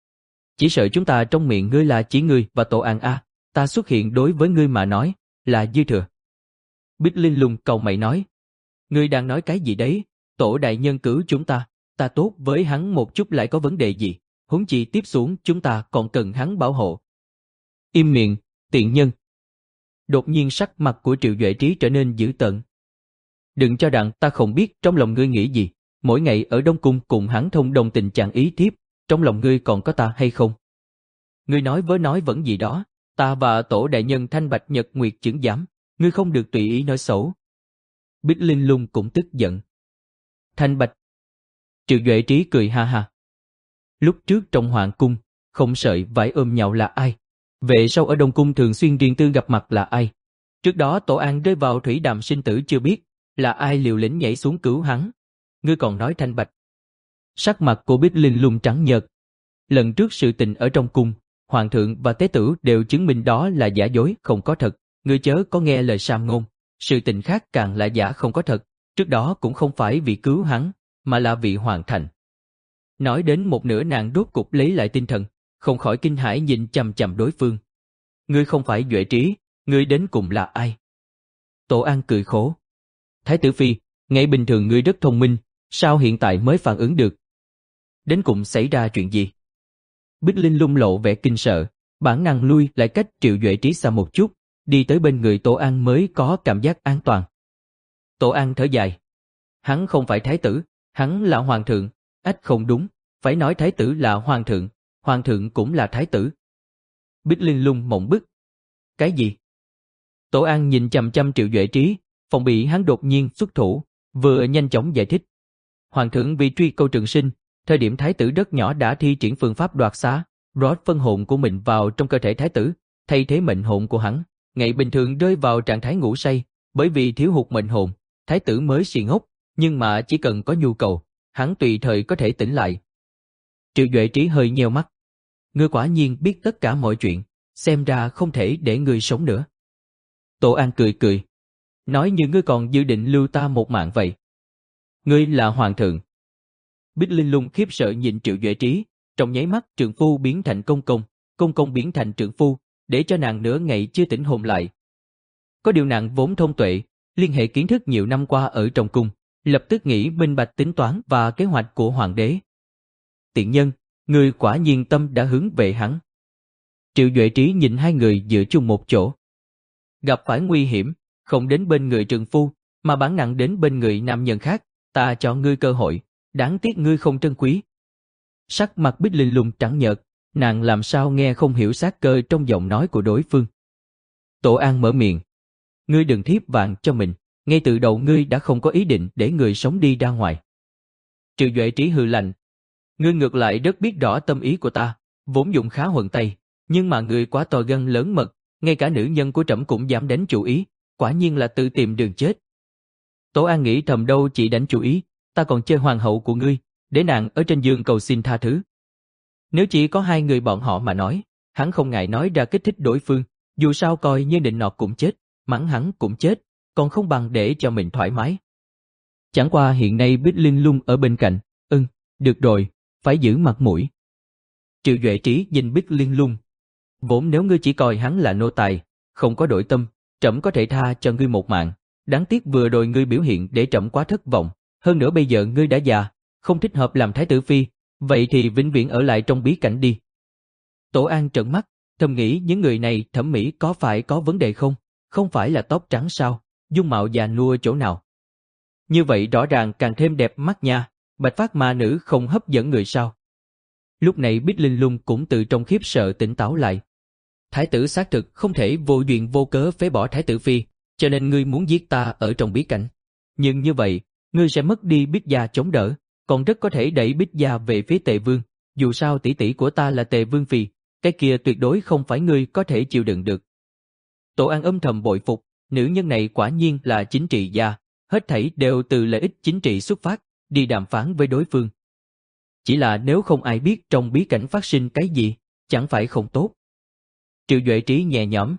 A: Chỉ sợ chúng ta trong miệng ngươi là chỉ ngươi và Tổ An a, ta xuất hiện đối với ngươi mà nói, là dư thừa. Bích Linh Lung cầu mày nói. Ngươi đang nói cái gì đấy, Tổ đại nhân cứu chúng ta, ta tốt với hắn một chút lại có vấn đề gì, huống chi tiếp xuống chúng ta còn cần hắn bảo hộ. Im miệng, tiện nhân. Đột nhiên sắc mặt của Triệu Duệ Trí trở nên dữ tợn. Đừng cho rằng ta không biết trong lòng ngươi nghĩ gì, mỗi ngày ở Đông Cung cùng hắn thông đồng tình trạng ý thiếp, trong lòng ngươi còn có ta hay không? Ngươi nói với nói vẫn gì đó, ta và tổ đại nhân Thanh Bạch Nhật Nguyệt chứng giám, ngươi không được tùy ý nói xấu. Bích Linh Lung cũng tức giận. Thanh Bạch. Triệu Duệ Trí cười ha ha. Lúc trước trong hoàng cung, không sợi vải ôm nhau là ai? Về sau ở Đông Cung thường xuyên riêng tư gặp mặt là ai? Trước đó Tổ An rơi vào thủy đàm sinh tử chưa biết, là ai liều lĩnh nhảy xuống cứu hắn? Ngươi còn nói Thanh Bạch. Sắc mặt của Bích Linh Lung trắng nhợt. Lần trước sự tình ở trong cung, hoàng thượng và tế tử đều chứng minh đó là giả dối không có thật, ngươi chớ có nghe lời sam ngôn, sự tình khác càng là giả không có thật, trước đó cũng không phải vì cứu hắn, mà là vì hoàn thành. Nói đến một nửa nàng đốt cục lấy lại tinh thần, không khỏi kinh hãi nhìn chằm chằm đối phương. Ngươi không phải Duệ Trí, ngươi đến cùng là ai? Tổ An cười khổ. Thái tử phi, ngày bình thường ngươi rất thông minh, sao hiện tại mới phản ứng được? Đến cùng xảy ra chuyện gì? Bích Linh Lung lộ vẻ kinh sợ, bản năng lui lại cách Triệu Duệ Trí xa một chút, đi tới bên người Tổ An mới có cảm giác an toàn. Tổ An thở dài. Hắn không phải thái tử, hắn là hoàng thượng. Ách không đúng, phải nói thái tử là hoàng thượng, hoàng thượng cũng là thái tử. Bích Linh Lung mộng bức. Cái gì? Tổ An nhìn chằm chằm Triệu Duệ Trí, phòng bị hắn đột nhiên xuất thủ, vừa nhanh chóng giải thích. Hoàng thượng vì truy câu Trường Sinh, thời điểm thái tử rất nhỏ đã thi triển phương pháp đoạt xá, rót phân hồn của mình vào trong cơ thể thái tử, thay thế mệnh hồn của hắn. Ngày bình thường rơi vào trạng thái ngủ say, bởi vì thiếu hụt mệnh hồn, thái tử mới si ngốc, nhưng mà chỉ cần có nhu cầu, hắn tùy thời có thể tỉnh lại. Triệu Duệ Trí hơi nheo mắt. Ngươi quả nhiên biết tất cả mọi chuyện, xem ra không thể để ngươi sống nữa. Tổ An cười cười. Nói như ngươi còn dự định lưu ta một mạng vậy. Ngươi là hoàng thượng. Bích Linh Lung khiếp sợ nhìn Triệu Duệ Trí, trong nháy mắt trượng phu biến thành công công, công công biến thành trượng phu, để cho nàng nửa ngày chưa tỉnh hồn lại. Có điều nàng vốn thông tuệ, liên hệ kiến thức nhiều năm qua ở trong cung, lập tức nghĩ minh bạch tính toán và kế hoạch của hoàng đế. Tiện nhân, người quả nhiên tâm đã hướng về hắn. Triệu Duệ Trí nhìn hai người dựa chung một chỗ. Gặp phải nguy hiểm, không đến bên người trượng phu, mà bản nặng đến bên người nam nhân khác, ta cho ngươi cơ hội, đáng tiếc ngươi không trân quý. Sắc mặt Bích Linh Lung trắng nhợt, nàng làm sao nghe không hiểu sát cơ trong giọng nói của đối phương. Tổ An mở miệng. Ngươi đừng thiếp vàng cho mình, ngay từ đầu ngươi đã không có ý định để người sống đi ra ngoài. Triệu Duệ Trí hừ lạnh. Ngươi ngược lại rất biết rõ tâm ý của ta, vốn dụng khá huần tay, nhưng mà ngươi quá to gan lớn mật, ngay cả nữ nhân của trẫm cũng dám đánh chủ ý, quả nhiên là tự tìm đường chết. Tổ An nghĩ thầm đâu chỉ đánh chủ ý, ta còn chơi hoàng hậu của ngươi, để nàng ở trên giường cầu xin tha thứ. Nếu chỉ có hai người bọn họ mà nói, hắn không ngại nói ra kích thích đối phương, dù sao coi như định nọt cũng chết, mắng hắn cũng chết, còn không bằng để cho mình thoải mái. Chẳng qua hiện nay Bích Linh Lung ở bên cạnh, ưng, được rồi, phải giữ mặt mũi. Triệu Duệ Trí nhìn Bích Linh Lung. Vốn nếu ngươi chỉ coi hắn là nô tài, không có đổi tâm, trẫm có thể tha cho ngươi một mạng. Đáng tiếc vừa rồi ngươi biểu hiện để trẫm quá thất vọng. Hơn nữa bây giờ ngươi đã già, không thích hợp làm thái tử phi, vậy thì vĩnh viễn ở lại trong bí cảnh đi. Tổ An trợn mắt, thầm nghĩ những người này thẩm mỹ có phải có vấn đề không? Không phải là tóc trắng sao? Dung mạo già nua chỗ nào? Như vậy rõ ràng càng thêm đẹp mắt nha, bạch phát ma nữ không hấp dẫn người sao? Lúc này Bích Linh Lung cũng từ trong khiếp sợ tỉnh táo lại. Thái tử xác thực không thể vô duyên vô cớ phế bỏ thái tử phi, cho nên ngươi muốn giết ta ở trong bí cảnh. Nhưng như vậy, ngươi sẽ mất đi Bích gia chống đỡ, còn rất có thể đẩy Bích gia về phía Tề Vương. Dù sao tỷ tỷ của ta là Tề Vương phi, cái kia tuyệt đối không phải ngươi có thể chịu đựng được. Tổ An âm thầm bội phục, nữ nhân này quả nhiên là chính trị gia, hết thảy đều từ lợi ích chính trị xuất phát, đi đàm phán với đối phương. Chỉ là nếu không ai biết trong bí cảnh phát sinh cái gì, chẳng phải không tốt. Triệu Duệ Trí nhẹ nhõm.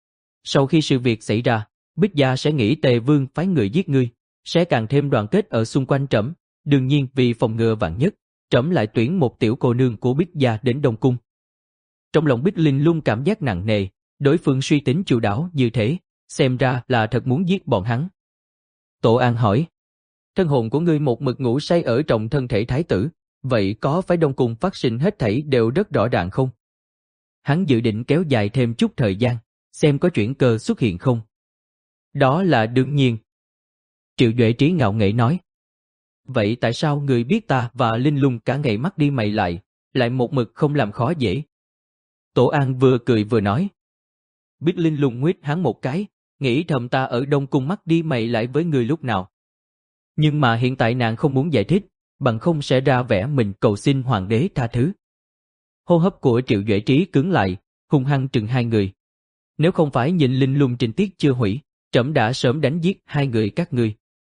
A: Sau khi sự việc xảy ra, Bích gia sẽ nghĩ Tề Vương phái người giết ngươi, sẽ càng thêm đoàn kết ở xung quanh trẫm. Đương nhiên vì phòng ngừa vạn nhất, trẫm lại tuyển một tiểu cô nương của Bích gia đến Đông Cung. Trong lòng Bích Linh Lung cảm giác nặng nề, đối phương suy tính chu đáo như thế, xem ra là thật muốn giết bọn hắn. Tổ An hỏi, thân hồn của ngươi một mực ngủ say ở trong thân thể thái tử, vậy có phải Đông Cung phát sinh hết thảy đều rất rõ ràng không? Hắn dự định kéo dài thêm chút thời gian, xem có chuyển cơ xuất hiện không. Đó là đương nhiên. Triệu Duệ Trí ngạo nghễ nói. Vậy tại sao người biết ta và Linh Lung cả ngày mắt đi mày lại, lại một mực không làm khó dễ? Tổ An vừa cười vừa nói. Biết Linh Lung nguyết hắn một cái, nghĩ thầm ta ở Đông Cung mắt đi mày lại với người lúc nào. Nhưng mà hiện tại nàng không muốn giải thích, bằng không sẽ ra vẻ mình cầu xin hoàng đế tha thứ. Hô hấp của Triệu Duệ Trí cứng lại, hung hăng trừng hai người. Nếu không phải nhìn Linh Lung trình tiết chưa hủy, trẫm đã sớm đánh giết hai người các ngươi.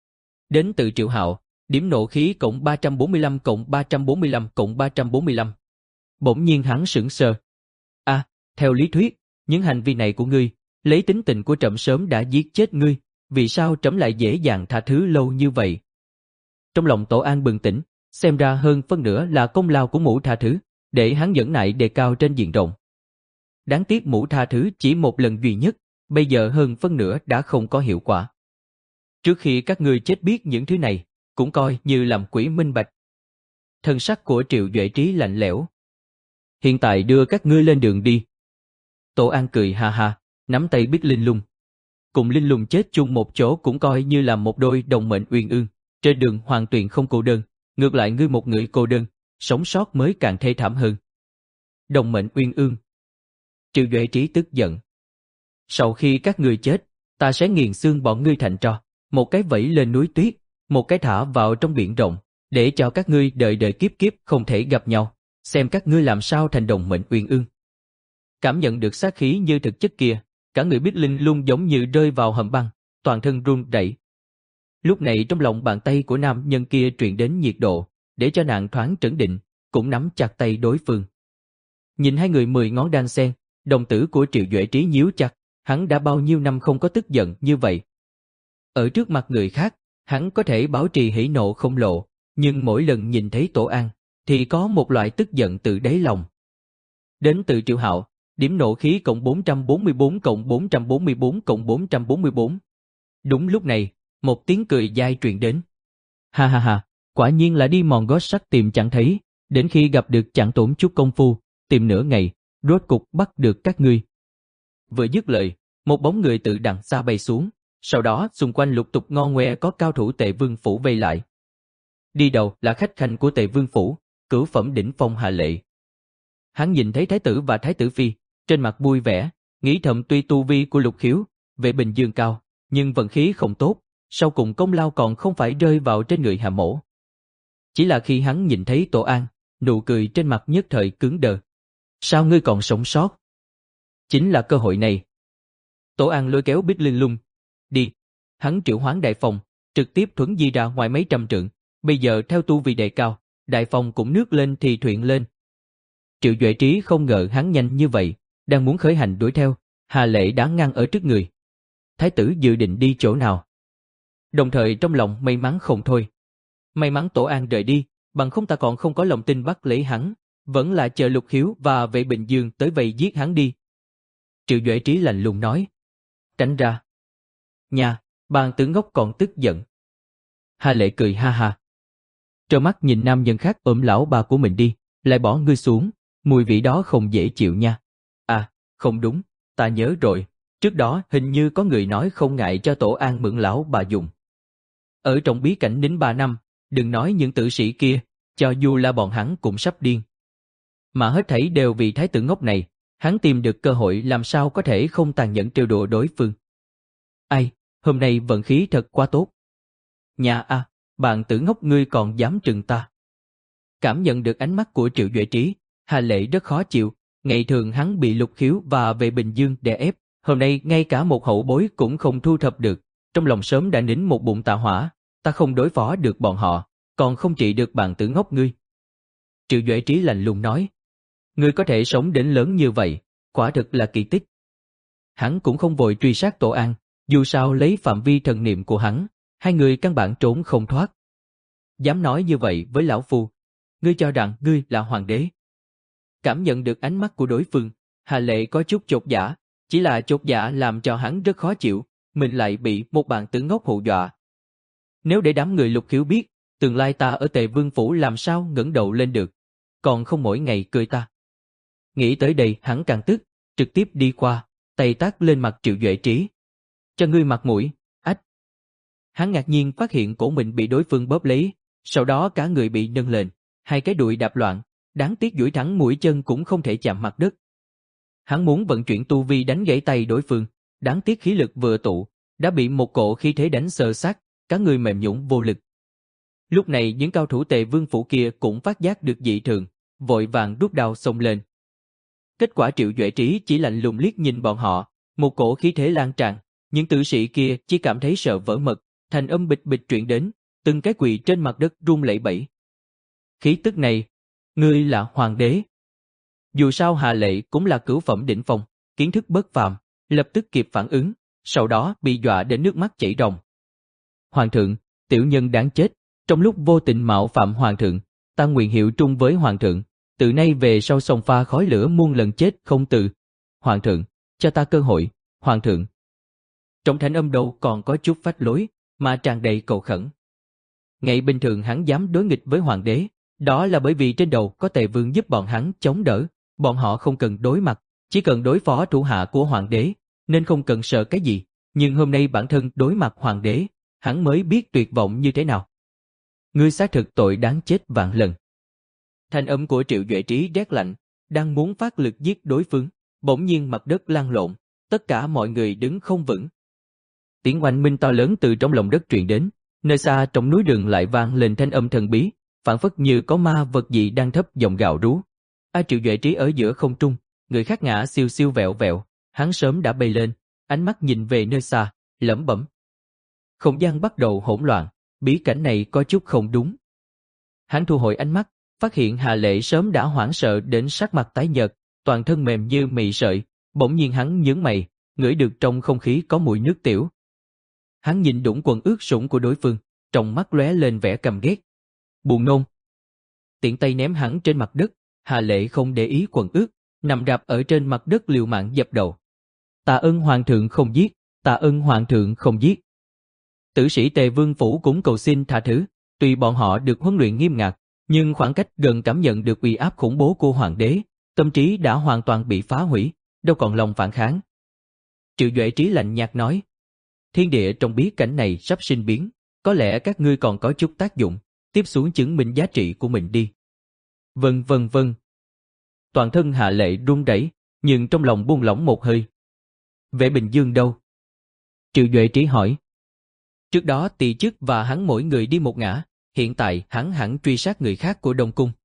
A: Đến từ Triệu Hạo, điểm nộ khí cộng ba trăm bốn mươi lăm cộng ba trăm bốn mươi lăm cộng ba trăm bốn mươi lăm. Bỗng nhiên hắn sững sờ. À, theo lý thuyết, những hành vi này của ngươi, lấy tính tình của trẫm sớm đã giết chết ngươi, vì sao trẫm lại dễ dàng tha thứ lâu như vậy? Trong lòng Tổ An bừng tỉnh, xem ra hơn phân nửa là công lao của Mũ tha thứ, để hắn nhẫn nại đề cao trên diện rộng. Đáng tiếc Mũ tha thứ chỉ một lần duy nhất, bây giờ hơn phân nửa đã không có hiệu quả. Trước khi các ngươi chết biết những thứ này, cũng coi như làm quỷ minh bạch. Thân sắc của Triệu Duệ Trí lạnh lẽo. Hiện tại đưa các ngươi lên đường đi. Tổ An cười ha ha, nắm tay biết Linh Lung. Cùng Linh Lung chết chung một chỗ cũng coi như là một đôi đồng mệnh uyên ương. Trên đường hoàn toàn không cô đơn, ngược lại ngươi một người cô đơn, sống sót mới càng thê thảm hơn. Đồng mệnh uyên ương. Triệu Duệ Trí tức giận. Sau khi các ngươi chết, ta sẽ nghiền xương bọn ngươi thành tro, một cái vẫy lên núi tuyết, một cái thả vào trong biển rộng, để cho các ngươi đời đời kiếp kiếp không thể gặp nhau, xem các ngươi làm sao thành đồng mệnh uyên ương. Cảm nhận được sát khí như thực chất kia, cả người biết Linh Lung giống như rơi vào hầm băng, toàn thân run rẩy. Lúc này trong lòng bàn tay của nam nhân kia truyền đến nhiệt độ, để cho nàng thoáng trấn định, cũng nắm chặt tay đối phương. Nhìn hai người mười ngón đan xen, đồng tử của Triệu Duệ Trí nhíu chặt, hắn đã bao nhiêu năm không có tức giận như vậy. Ở trước mặt người khác, hắn có thể bảo trì hỉ nộ không lộ, nhưng mỗi lần nhìn thấy Tổ An, thì có một loại tức giận từ đáy lòng. Đến từ Triệu Hạo, điểm nộ khí cộng bốn trăm bốn mươi bốn cộng bốn trăm bốn mươi bốn cộng bốn trăm bốn mươi bốn. Đúng lúc này, một tiếng cười dai truyền đến. Ha ha ha, quả nhiên là đi mòn gót sắt tìm chẳng thấy, đến khi gặp được chẳng tốn chút công phu, tìm nửa ngày, rốt cục bắt được các ngươi. Vừa dứt lời, một bóng người từ đằng xa bay xuống, sau đó xung quanh lục tục ngo ngoe có cao thủ Tề Vương phủ vây lại. Đi đầu là khách khanh của Tề Vương phủ, cửu phẩm đỉnh phong Hà Lệ. Hắn nhìn thấy thái tử và thái tử phi, trên mặt vui vẻ, nghĩ thầm tuy tu vi của Lục Khiếu về Bình Dương cao, nhưng vận khí không tốt, sau cùng công lao còn không phải rơi vào trên người Hà Mỗ. Chỉ là khi hắn nhìn thấy Tổ An, nụ cười trên mặt nhất thời cứng đờ. Sao ngươi còn sống sót? Chính là cơ hội này. Tổ An lôi kéo Bích Linh Lung. Đi. Hắn triệu hoán đại phòng, trực tiếp thuấn di ra ngoài mấy trăm trượng. Bây giờ theo tu vi đề cao, đại phòng cũng nước lên thì thuyền lên. Triệu Duệ Trí không ngờ hắn nhanh như vậy, đang muốn khởi hành đuổi theo, Hà Lệ đã ngăn ở trước người. Thái tử dự định đi chỗ nào? Đồng thời trong lòng may mắn không thôi. May mắn Tổ An rời đi, bằng không ta còn không có lòng tin bắt lấy hắn, vẫn là chờ Lục Khiếu và Vệ Bình Dương tới vây giết hắn đi. Triệu Duệ Trí lạnh lùng nói. Tránh ra. Nhà, bàn tử ngốc còn tức giận. Hà Lệ cười ha ha. Trơ mắt nhìn nam nhân khác ôm lão bà của mình đi, lại bỏ ngươi xuống, mùi vị đó không dễ chịu nha. À, không đúng, ta nhớ rồi, trước đó hình như có người nói không ngại cho Tổ An mượn lão bà dùng. Ở trong bí cảnh nín ba năm, đừng nói những tử sĩ kia, cho dù là bọn hắn cũng sắp điên. Mà hết thảy đều vì thái tử ngốc này, hắn tìm được cơ hội làm sao có thể không tàn nhẫn trêu đùa đối phương. Ai, hôm nay vận khí thật quá tốt. Nhà a, à, bạn tử ngốc ngươi còn dám trừng ta. Cảm nhận được ánh mắt của Triệu Duệ Trí, Hà Lệ rất khó chịu, ngày thường hắn bị Lục Khiếu và Vệ Bình Dương đè ép, hôm nay ngay cả một hậu bối cũng không thu thập được, trong lòng sớm đã nín một bụng tà hỏa, ta không đối phó được bọn họ, còn không trị được bạn tử ngốc ngươi. Triệu Duệ Trí lạnh lùng nói, ngươi có thể sống đến lớn như vậy, quả thực là kỳ tích. Hắn cũng không vội truy sát Tổ An, dù sao lấy phạm vi thần niệm của hắn, hai người căn bản trốn không thoát. Dám nói như vậy với lão phu, ngươi cho rằng ngươi là hoàng đế. Cảm nhận được ánh mắt của đối phương, Hà Lệ có chút chột dạ, chỉ là chột dạ làm cho hắn rất khó chịu, mình lại bị một bạn tử ngốc hù dọa. Nếu để đám người Lục Khiếu biết, tương lai ta ở Tề Vương phủ làm sao ngẩng đầu lên được, còn không mỗi ngày cười ta. Nghĩ tới đây hắn càng tức, trực tiếp đi qua, tay tát lên mặt Triệu Duệ Trí. Cho ngươi mặt mũi, ách. Hắn ngạc nhiên phát hiện cổ mình bị đối phương bóp lấy, sau đó cả người bị nâng lên, hai cái đùi đạp loạn, đáng tiếc duỗi thẳng mũi chân cũng không thể chạm mặt đất. Hắn muốn vận chuyển tu vi đánh gãy tay đối phương, đáng tiếc khí lực vừa tụ, đã bị một cỗ khí thế đánh sơ sát, cả người mềm nhũn vô lực. Lúc này những cao thủ Tề Vương phủ kia cũng phát giác được dị thường, vội vàng rút đao xông lên. Kết quả Triệu Duệ Trí chỉ lạnh lùng liếc nhìn bọn họ, một cổ khí thế lan tràn, những tử sĩ kia chỉ cảm thấy sợ vỡ mật, thành âm bịch bịch truyền đến, từng cái quỳ trên mặt đất run lẩy bẩy. Khí tức này, ngươi là hoàng đế. Dù sao Hạ Lệ cũng là cửu phẩm đỉnh phong, kiến thức bất phàm, lập tức kịp phản ứng, sau đó bị dọa đến nước mắt chảy ròng. Hoàng thượng, tiểu nhân đáng chết, trong lúc vô tình mạo phạm hoàng thượng, ta nguyện hiệu trung với hoàng thượng, từ nay về sau sông pha khói lửa muôn lần chết không từ. Hoàng thượng, cho ta cơ hội, hoàng thượng. Trong thanh âm đâu còn có chút phách lối, mà tràn đầy cầu khẩn. Ngày bình thường hắn dám đối nghịch với hoàng đế, đó là bởi vì trên đầu có Tề Vương giúp bọn hắn chống đỡ, bọn họ không cần đối mặt, chỉ cần đối phó thủ hạ của hoàng đế, nên không cần sợ cái gì, nhưng hôm nay bản thân đối mặt hoàng đế, hắn mới biết tuyệt vọng như thế nào. Ngươi xác thực tội đáng chết vạn lần. Thanh âm của Triệu Duệ Trí rét lạnh, đang muốn phát lực giết đối phương, bỗng nhiên mặt đất lăn lộn, tất cả mọi người đứng không vững. Tiếng oanh minh to lớn từ trong lòng đất truyền đến, nơi xa trong núi rừng lại vang lên thanh âm thần bí, phảng phất như có ma vật gì đang thấp giọng gào rú. A Triệu Duệ Trí ở giữa không trung, người khác ngã siêu siêu vẹo vẹo, hắn sớm đã bay lên, ánh mắt nhìn về nơi xa, lẩm bẩm. Không gian bắt đầu hỗn loạn, bí cảnh này có chút không đúng. Hắn thu hồi ánh mắt, phát hiện Hạ Lệ sớm đã hoảng sợ đến sắc mặt tái nhợt, toàn thân mềm như mì sợi, bỗng nhiên hắn nhướng mày, ngửi được trong không khí có mùi nước tiểu. Hắn nhìn đũng quần ướt sũng của đối phương, trong mắt lóe lên vẻ căm ghét. Buồn nôn. Tiện tay ném hắn trên mặt đất, Hạ Lệ không để ý quần ướt, nằm rạp ở trên mặt đất liều mạng dập đầu. Tạ ơn hoàng thượng không giết, tạ ơn hoàng thượng không giết. Tử sĩ Tề Vương phủ cũng cầu xin tha thứ, tuy bọn họ được huấn luyện nghiêm ngặt, nhưng khoảng cách gần cảm nhận được uy áp khủng bố của hoàng đế, tâm trí đã hoàn toàn bị phá hủy, đâu còn lòng phản kháng. Triệu Duệ Trí lạnh nhạt nói, thiên địa trong bí cảnh này sắp sinh biến, có lẽ các ngươi còn có chút tác dụng, tiếp xuống chứng minh giá trị của mình đi. Vâng vâng vâng. Toàn thân Hạ Lệ run rẩy, nhưng trong lòng buông lỏng một hơi. Vệ Bình Dương đâu? Triệu Duệ Trí hỏi. Trước đó Tỳ Chức và hắn mỗi người đi một ngã, hiện tại hắn hẳn truy sát người khác của Đông Cung.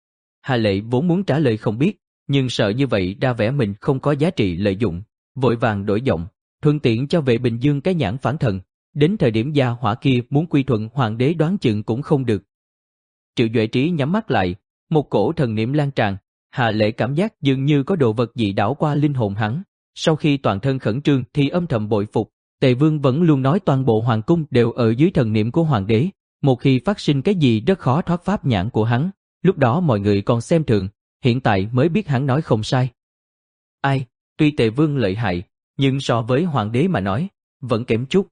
A: Hạ Lệ vốn muốn trả lời không biết, nhưng sợ như vậy ra vẻ mình không có giá trị lợi dụng, vội vàng đổi giọng, thuận tiện cho Vệ Bình Dương cái nhãn phản thần, đến thời điểm gia hỏa kia muốn quy thuận hoàng đế đoán chừng cũng không được. Triệu Duệ Trí nhắm mắt lại, một cổ thần niệm lan tràn, Hạ Lệ cảm giác dường như có đồ vật gì đảo qua linh hồn hắn, sau khi toàn thân khẩn trương thì âm thầm bội phục, Tề Vương vẫn luôn nói toàn bộ hoàng cung đều ở dưới thần niệm của hoàng đế, một khi phát sinh cái gì rất khó thoát pháp nhãn của hắn, lúc đó mọi người còn xem thường, hiện tại mới biết hắn nói không sai. Ai, tuy Tề Vương lợi hại, nhưng so với hoàng đế mà nói, vẫn kém chút.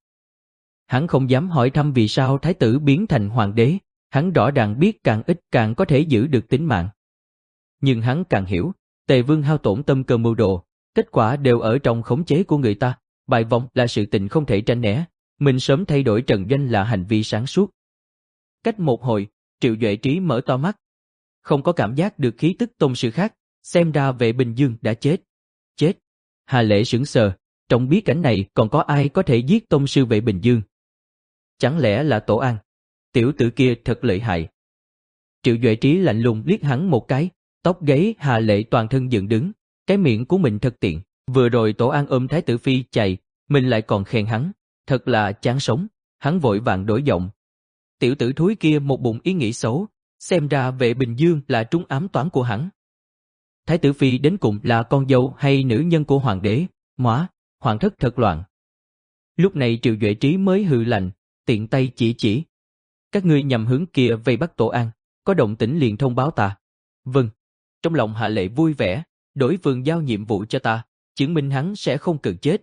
A: Hắn không dám hỏi thăm vì sao thái tử biến thành hoàng đế, hắn rõ ràng biết càng ít càng có thể giữ được tính mạng. Nhưng hắn càng hiểu, Tề Vương hao tổn tâm cơ mưu đồ, kết quả đều ở trong khống chế của người ta, bại vong là sự tình không thể tránh né, mình sớm thay đổi trận doanh là hành vi sáng suốt. Cách một hồi, Triệu Duệ Trí mở to mắt, không có cảm giác được khí tức tôn sư khác, xem ra Vệ Bình Dương đã chết. Chết? Hà Lệ sững sờ, trong bí cảnh này còn có ai có thể giết tôn sư Vệ Bình Dương? Chẳng lẽ là Tổ An? Tiểu tử kia thật lợi hại. Triệu Duệ Trí lạnh lùng liếc hắn một cái, tóc gáy Hà Lệ toàn thân dựng đứng, cái miệng của mình thật tiện, vừa rồi Tổ An ôm Thái tử Phi chạy, mình lại còn khen hắn, thật là chán sống, hắn vội vàng đổi giọng. Tiểu tử thúi kia một bụng ý nghĩ xấu, xem ra Vệ Bình Dương là trúng ám toán của hắn. Thái tử Phi đến cùng là con dâu hay nữ nhân của hoàng đế, móa, hoàng thất thật loạn. Lúc này Triệu Duệ Trí mới hừ lạnh, tiện tay chỉ chỉ. Các ngươi nhằm hướng kia vây bắt Tổ An, có động tĩnh liền thông báo ta. Vâng. Trong lòng Hạ Lệ vui vẻ, đối phương giao nhiệm vụ cho ta, chứng minh hắn sẽ không cần chết.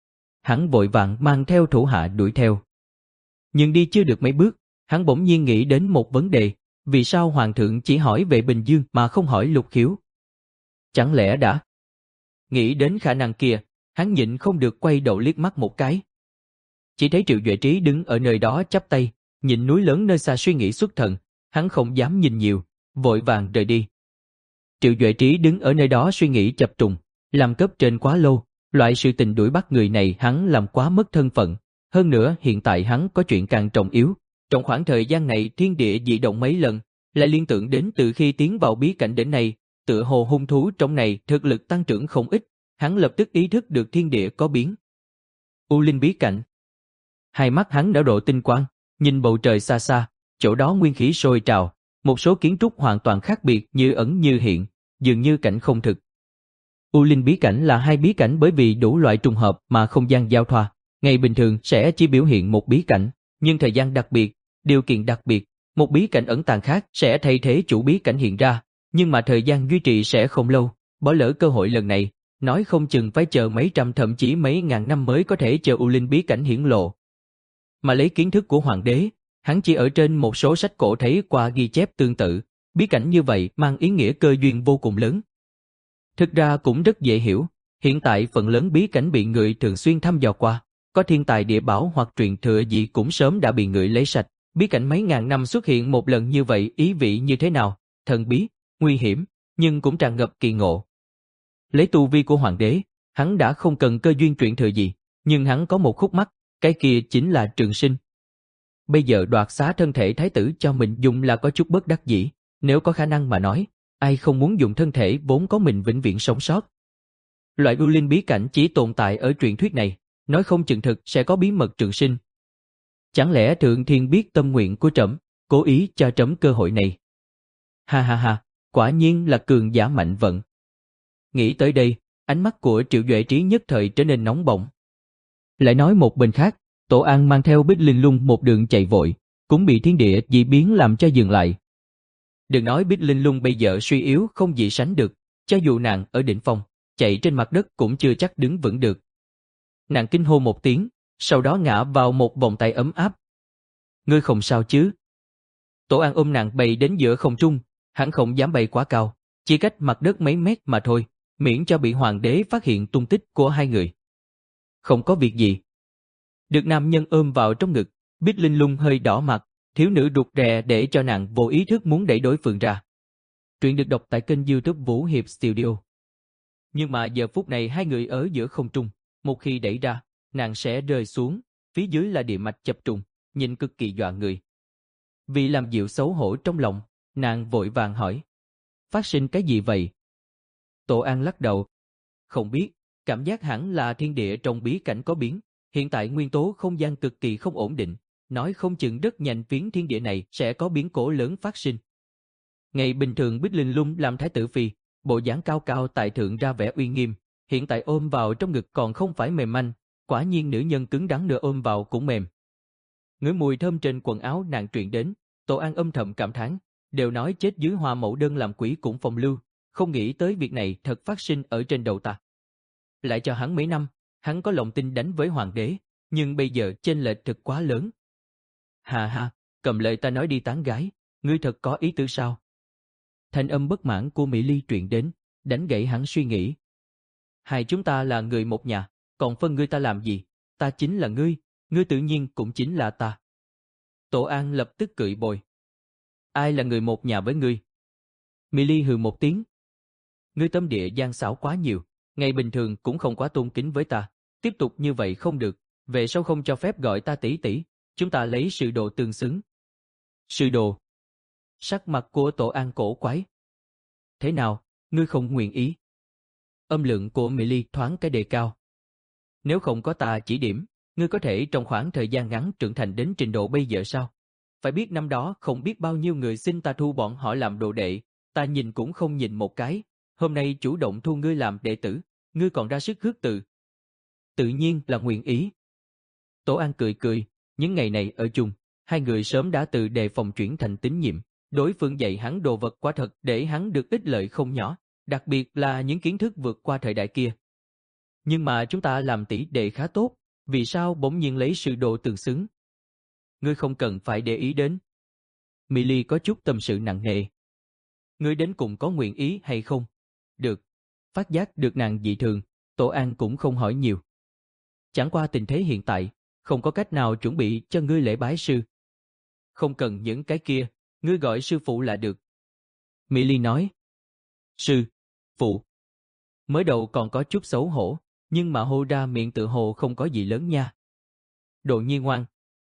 A: Hắn vội vàng mang theo thủ hạ đuổi theo. Nhưng đi chưa được mấy bước, hắn bỗng nhiên nghĩ đến một vấn đề, vì sao hoàng thượng chỉ hỏi Vệ Bình Dương mà không hỏi Lục Khiếu? Chẳng lẽ đã nghĩ đến khả năng kia, hắn nhịn không được quay đầu liếc mắt một cái. Chỉ thấy Triệu Duệ Trí đứng ở nơi đó chắp tay, nhìn núi lớn nơi xa suy nghĩ xuất thần, hắn không dám nhìn nhiều, vội vàng rời đi. Triệu Duệ Trí đứng ở nơi đó suy nghĩ chập trùng, làm cấp trên quá lâu, loại sự tình đuổi bắt người này hắn làm quá mất thân phận, hơn nữa hiện tại hắn có chuyện càng trọng yếu. Trong khoảng thời gian này thiên địa dị động mấy lần, lại liên tưởng đến từ khi tiến vào bí cảnh đến nay, tựa hồ hung thú trong này thực lực tăng trưởng không ít, hắn lập tức ý thức được thiên địa có biến. U Linh bí cảnh. Hai mắt hắn nở rộ tinh quang, nhìn bầu trời xa xa, chỗ đó nguyên khí sôi trào, một số kiến trúc hoàn toàn khác biệt như ẩn như hiện, dường như cảnh không thực. U Linh bí cảnh là hai bí cảnh bởi vì đủ loại trùng hợp mà không gian giao thoa, ngày bình thường sẽ chỉ biểu hiện một bí cảnh, nhưng thời gian đặc biệt, điều kiện đặc biệt, một bí cảnh ẩn tàng khác sẽ thay thế chủ bí cảnh hiện ra, nhưng mà thời gian duy trì sẽ không lâu, bỏ lỡ cơ hội lần này, nói không chừng phải chờ mấy trăm thậm chí mấy ngàn năm mới có thể chờ U Linh bí cảnh hiển lộ. Mà lấy kiến thức của hoàng đế, hắn chỉ ở trên một số sách cổ thấy qua ghi chép tương tự, bí cảnh như vậy mang ý nghĩa cơ duyên vô cùng lớn. Thực ra cũng rất dễ hiểu, hiện tại phần lớn bí cảnh bị người thường xuyên thăm dò qua, có thiên tài địa bảo hoặc truyền thừa gì cũng sớm đã bị người lấy sạch, bí cảnh mấy ngàn năm xuất hiện một lần như vậy ý vị như thế nào, thần bí, nguy hiểm, nhưng cũng tràn ngập kỳ ngộ. Lấy tu vi của hoàng đế, hắn đã không cần cơ duyên truyền thừa gì, nhưng hắn có một khúc mắc, cái kia chính là trường sinh. Bây giờ đoạt xá thân thể thái tử cho mình dùng là có chút bất đắc dĩ, nếu có khả năng mà nói, ai không muốn dùng thân thể vốn có mình vĩnh viễn sống sót. Loại U Linh bí cảnh chỉ tồn tại ở truyền thuyết này, nói không chừng thực sẽ có bí mật trường sinh. Chẳng lẽ Thượng Thiên biết tâm nguyện của trẫm, cố ý cho trẫm cơ hội này? Ha ha ha, quả nhiên là cường giả mạnh vận. Nghĩ tới đây, ánh mắt của Triệu Duệ Trí nhất thời trở nên nóng bỏng. Lại nói một bên khác, Tổ An mang theo Bích Linh Lung một đường chạy vội, cũng bị thiên địa dị biến làm cho dừng lại. Đừng nói Bích Linh Lung bây giờ suy yếu không gì sánh được, cho dù nàng ở đỉnh phong, chạy trên mặt đất cũng chưa chắc đứng vững được. Nàng kinh hô một tiếng, sau đó ngã vào một vòng tay ấm áp. Ngươi không sao chứ? Tổ An ôm nàng bay đến giữa không trung, hắn không dám bay quá cao, chỉ cách mặt đất mấy mét mà thôi, miễn cho bị hoàng đế phát hiện tung tích của hai người. Không có việc gì. Được nam nhân ôm vào trong ngực, Bích Linh Lung hơi đỏ mặt, thiếu nữ rụt rè để cho nàng vô ý thức muốn đẩy đối phương ra. Truyện được đọc tại kênh YouTube Vũ Hiệp Studio. Nhưng mà giờ phút này hai người ở giữa không trung, một khi đẩy ra, nàng sẽ rơi xuống, phía dưới là địa mạch chập trùng, nhìn cực kỳ dọa người. Vì làm dịu xấu hổ trong lòng, nàng vội vàng hỏi. Phát sinh cái gì vậy? Tổ An lắc đầu. Không biết, cảm giác hẳn là thiên địa trong bí cảnh có biến, hiện tại nguyên tố không gian cực kỳ không ổn định, nói không chừng rất nhanh phiến thiên địa này sẽ có biến cố lớn phát sinh. Ngày bình thường Bích Linh Lung làm thái tử phi, bộ dáng cao cao tại thượng ra vẻ uy nghiêm, hiện tại ôm vào trong ngực còn không phải mềm manh, quả nhiên nữ nhân cứng rắn nữa ôm vào cũng mềm. Ngửi mùi thơm trên quần áo nàng truyền đến, Tổ An âm thầm cảm thán, đều nói chết dưới hoa mẫu đơn làm quỷ cũng phong lưu, không nghĩ tới việc này thật phát sinh ở trên đầu ta. Lại cho hắn mấy năm, hắn có lòng tin đánh với hoàng đế, nhưng bây giờ chênh lệch thực quá lớn. Hà hà, cầm lời ta nói đi tán gái, ngươi thật có ý tứ sao? Thanh âm bất mãn của Mỹ Ly truyền đến, đánh gãy hắn suy nghĩ. Hai chúng ta là người một nhà, còn phân ngươi ta làm gì? Ta chính là ngươi, ngươi tự nhiên cũng chính là ta. Tổ An lập tức cười bồi. Ai là người một nhà với ngươi? Mỹ Ly hừ một tiếng. Ngươi tâm địa gian xảo quá nhiều, ngày bình thường cũng không quá tôn kính với ta, tiếp tục như vậy không được, về sau không cho phép gọi ta tỷ tỷ, chúng ta lấy sự đồ tương xứng. Sự đồ? Sắc mặt của Tổ An cổ quái. Thế nào, ngươi không nguyện ý? Âm lượng của Mỹ Ly thoáng cái đề cao. Nếu không có ta chỉ điểm, ngươi có thể trong khoảng thời gian ngắn trưởng thành đến trình độ bây giờ sao? Phải biết năm đó không biết bao nhiêu người xin ta thu bọn họ làm đồ đệ, ta nhìn cũng không nhìn một cái, hôm nay chủ động thu ngươi làm đệ tử, ngươi còn ra sức khước từ. Tự nhiên là nguyện ý. Tổ An cười cười, những ngày này ở chung, hai người sớm đã từ đề phòng chuyển thành tín nhiệm, đối phương dạy hắn đồ vật quả thật để hắn được ích lợi không nhỏ, đặc biệt là những kiến thức vượt qua thời đại kia. Nhưng mà chúng ta làm tỷ đệ khá tốt, vì sao bỗng nhiên lấy sự đồ tương xứng? Ngươi không cần phải để ý đến. Mỹ Ly có chút tâm sự nặng nề. Ngươi đến cùng có nguyện ý hay không? Được. Phát giác được nàng dị thường, Tổ An cũng không hỏi nhiều. Chẳng qua tình thế hiện tại, không có cách nào chuẩn bị cho ngươi lễ bái sư. Không cần những cái kia, ngươi gọi sư phụ là được. Mỹ Ly nói. Sư, phụ. Mới đầu còn có chút xấu hổ, nhưng mà hô ra miệng tự hồ không có gì lớn nha. Độ Nhi ngoan.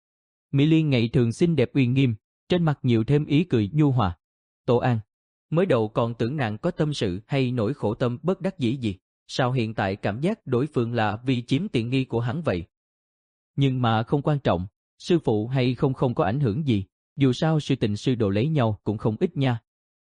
A: Mỹ Ly ngày thường xinh đẹp uy nghiêm, trên mặt nhiều thêm ý cười nhu hòa. Tổ An, mới đầu còn tưởng nàng có tâm sự hay nỗi khổ tâm bất đắc dĩ gì, sao hiện tại cảm giác đối phương là vì chiếm tiện nghi của hắn vậy? Nhưng mà không quan trọng, sư phụ hay không không có ảnh hưởng gì, dù sao sư tình sư đồ lấy nhau cũng không ít nha.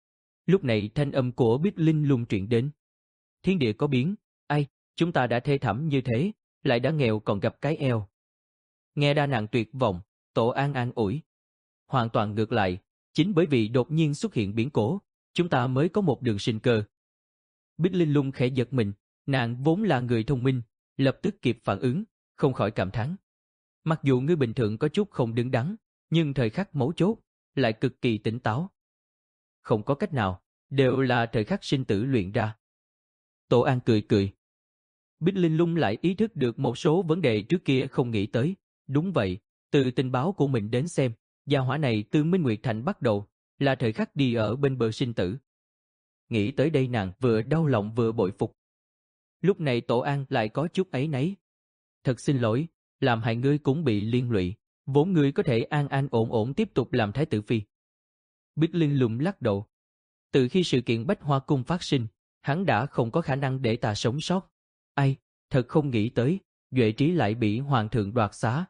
A: Lúc này thanh âm của Bích Linh Lung truyền đến. Thiên địa có biến, ai, chúng ta đã thê thảm như thế, lại đã nghèo còn gặp cái eo. Nghe đa nàng tuyệt vọng, Tổ An an ủi. Hoàn toàn ngược lại, chính bởi vì đột nhiên xuất hiện biến cố, chúng ta mới có một đường sinh cơ. Bích Linh Lung khẽ giật mình, nàng vốn là người thông minh, lập tức kịp phản ứng, không khỏi cảm thán. Mặc dù ngươi bình thường có chút không đứng đắn, nhưng thời khắc mấu chốt, lại cực kỳ tỉnh táo. Không có cách nào, đều là thời khắc sinh tử luyện ra. Tổ An cười cười. Bích Linh Lung lại ý thức được một số vấn đề trước kia không nghĩ tới. Đúng vậy, từ tình báo của mình đến xem, gia hỏa này từ Minh Nguyệt Thành bắt đầu, là thời khắc đi ở bên bờ sinh tử. Nghĩ tới đây nàng vừa đau lòng vừa bội phục. Lúc này Tổ An lại có chút áy náy. Thật xin lỗi, làm hại ngươi cũng bị liên lụy, vốn ngươi có thể an an ổn ổn tiếp tục làm thái tử phi. Bích Linh Lung lắc đầu. Từ khi sự kiện Bách Hoa Cung phát sinh, hắn đã không có khả năng để ta sống sót. Ai, thật không nghĩ tới, Duệ Trí lại bị hoàng thượng đoạt xá.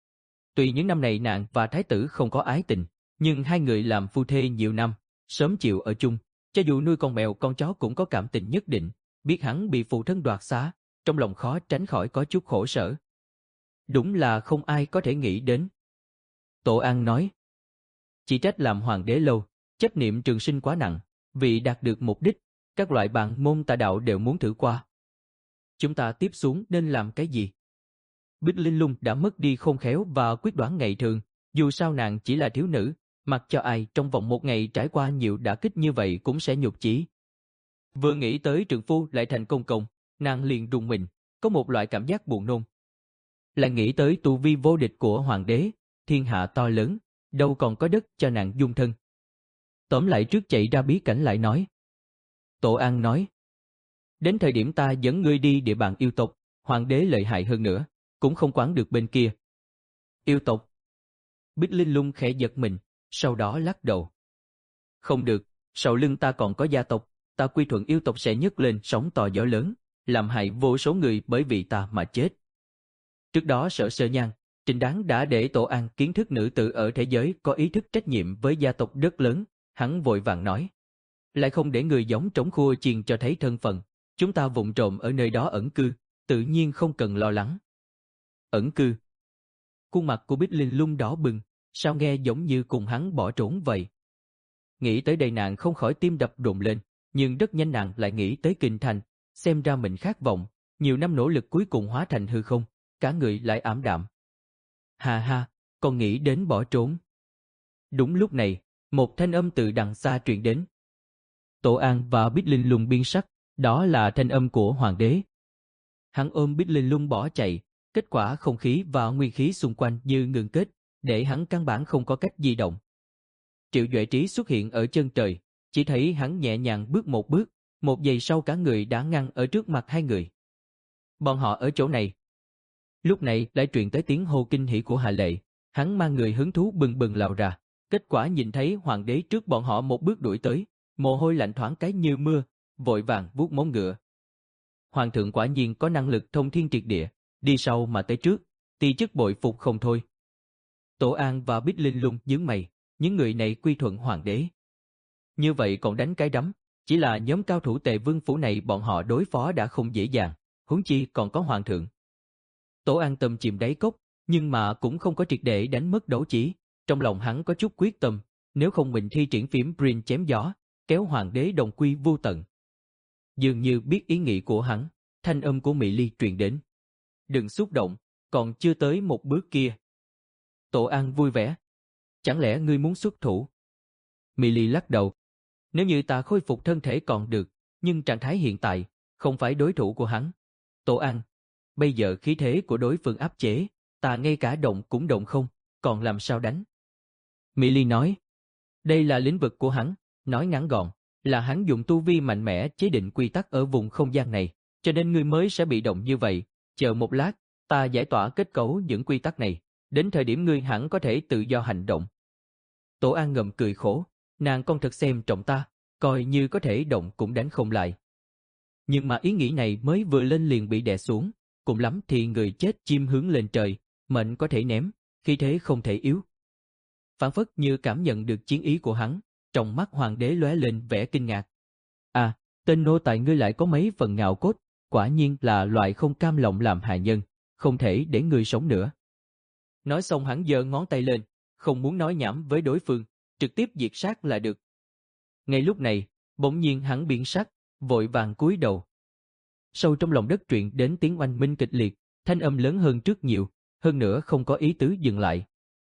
A: Tuy những năm này nàng và thái tử không có ái tình, nhưng hai người làm phu thê nhiều năm, sớm chịu ở chung, cho dù nuôi con mèo con chó cũng có cảm tình nhất định, biết hắn bị phụ thân đoạt xá, trong lòng khó tránh khỏi có chút khổ sở. Đúng là không ai có thể nghĩ đến. Tổ An nói. Chỉ trách làm hoàng đế lâu, chấp niệm trường sinh quá nặng, vì đạt được mục đích, các loại bàn môn tà đạo đều muốn thử qua. Chúng ta tiếp xuống nên làm cái gì? Bích Linh Lung đã mất đi khôn khéo và quyết đoán ngày thường, dù sao nàng chỉ là thiếu nữ, mặc cho ai trong vòng một ngày trải qua nhiều đả kích như vậy cũng sẽ nhục chí. Vừa nghĩ tới trượng phu lại thành công công, nàng liền rùng mình, có một loại cảm giác buồn nôn. Lại nghĩ tới tu vi vô địch của hoàng đế, thiên hạ to lớn, đâu còn có đất cho nàng dung thân. Tóm lại trước chạy ra bí cảnh lại nói. Tổ An nói. Đến thời điểm ta dẫn ngươi đi địa bàn yêu tộc, hoàng đế lợi hại hơn nữa, cũng không quản được bên kia. Yêu tộc. Bích Linh Lung khẽ giật mình, sau đó lắc đầu. Không được, sau lưng ta còn có gia tộc, ta quy thuận yêu tộc sẽ nhấc lên sóng to gió lớn, làm hại vô số người bởi vì ta mà chết. Trước đó Sở Sơ Nhan, Trình Đáng đã để Tổ An kiến thức nữ tử ở thế giới có ý thức trách nhiệm với gia tộc rất lớn, hắn vội vàng nói. Lại không để người giống trống khua chiền cho thấy thân phận, chúng ta vụng trộm ở nơi đó ẩn cư, tự nhiên không cần lo lắng. Ẩn cư. Khuôn mặt của Bích Linh Lung đỏ bừng, sao nghe giống như cùng hắn bỏ trốn vậy. Nghĩ tới đây nàng không khỏi tim đập rộn lên, nhưng rất nhanh nàng lại nghĩ tới kinh thành, xem ra mình khát vọng, nhiều năm nỗ lực cuối cùng hóa thành hư không, cả người lại ảm đạm. Hà ha, còn nghĩ đến bỏ trốn. Đúng lúc này, một thanh âm từ đằng xa truyền đến. Tổ An và Bích Linh Lung biến sắc, đó là thanh âm của hoàng đế. Hắn ôm Bích Linh Lung bỏ chạy, kết quả không khí và nguyên khí xung quanh như ngừng kết, để hắn căn bản không có cách di động. Triệu Duệ Trí xuất hiện ở chân trời, chỉ thấy hắn nhẹ nhàng bước một bước, một giây sau cả người đã ngăn ở trước mặt hai người. Bọn họ ở chỗ này. Lúc này lại truyền tới tiếng hô kinh hỉ của Hạ Lệ, hắn mang người hứng thú bừng bừng lao ra, kết quả nhìn thấy hoàng đế trước bọn họ một bước đuổi tới, mồ hôi lạnh thoáng cái như mưa, vội vàng vuốt móng ngựa. Hoàng thượng quả nhiên có năng lực thông thiên triệt địa, đi sau mà tới trước, ti chức bội phục không thôi. Tổ An và Bích Linh Lung nhướng mày, những người này quy thuận hoàng đế. Như vậy còn đánh cái rắm, chỉ là nhóm cao thủ Tề Vương phủ này bọn họ đối phó đã không dễ dàng, huống chi còn có hoàng thượng. Tổ An tâm chìm đáy cốc, nhưng mà cũng không có triệt để đánh mất đấu trí, trong lòng hắn có chút quyết tâm, nếu không mình thi triển phím Brin chém gió, kéo hoàng đế đồng quy vô tận. Dường như biết ý nghĩ của hắn, thanh âm của Mỹ Ly truyền đến. Đừng xúc động, còn chưa tới một bước kia. Tổ An vui vẻ. Chẳng lẽ ngươi muốn xuất thủ? Mỹ Ly lắc đầu. Nếu như ta khôi phục thân thể còn được, nhưng trạng thái hiện tại, không phải đối thủ của hắn. Tổ An, bây giờ khí thế của đối phương áp chế, ta ngay cả động cũng động không, còn làm sao đánh? Mỹ Ly nói, đây là lĩnh vực của hắn, nói ngắn gọn, là hắn dùng tu vi mạnh mẽ chế định quy tắc ở vùng không gian này, cho nên ngươi mới sẽ bị động như vậy, chờ một lát, ta giải tỏa kết cấu những quy tắc này, đến thời điểm ngươi hẳn có thể tự do hành động. Tổ An ngậm cười khổ, nàng con thật xem trọng ta, coi như có thể động cũng đánh không lại. Nhưng mà ý nghĩ này mới vừa lên liền bị đè xuống, cùng lắm thì người chết chim hướng lên trời, mệnh có thể ném, khi thế không thể yếu. Phản phất như cảm nhận được chiến ý của hắn, trong mắt hoàng đế lóe lên vẻ kinh ngạc. À, tên nô tài ngươi lại có mấy phần ngạo cốt, quả nhiên là loại không cam lòng làm hạ nhân, không thể để ngươi sống nữa. Nói xong hắn giơ ngón tay lên, không muốn nói nhảm với đối phương, trực tiếp diệt sát là được. Ngay lúc này, bỗng nhiên hắn biến sắc, vội vàng cúi đầu. Sâu trong lòng đất truyền đến tiếng oanh minh kịch liệt, thanh âm lớn hơn trước nhiều, hơn nữa không có ý tứ dừng lại.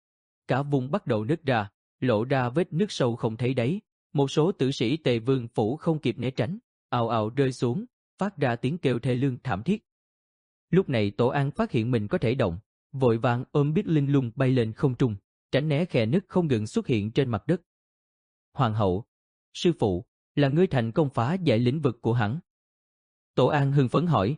A: Cả vùng bắt đầu nứt ra, lộ ra vết nứt sâu không thấy đáy, một số tử sĩ Tề Vương phủ không kịp né tránh, ào ào rơi xuống, phát ra tiếng kêu thê lương thảm thiết. Lúc này Tổ An phát hiện mình có thể động, vội vàng ôm Biết Linh Lung bay lên không trung, tránh né khe nứt không ngừng xuất hiện trên mặt đất. Hoàng hậu, sư phụ, là ngươi thành công phá giải lĩnh vực của hắn. Tổ An hưng phấn hỏi.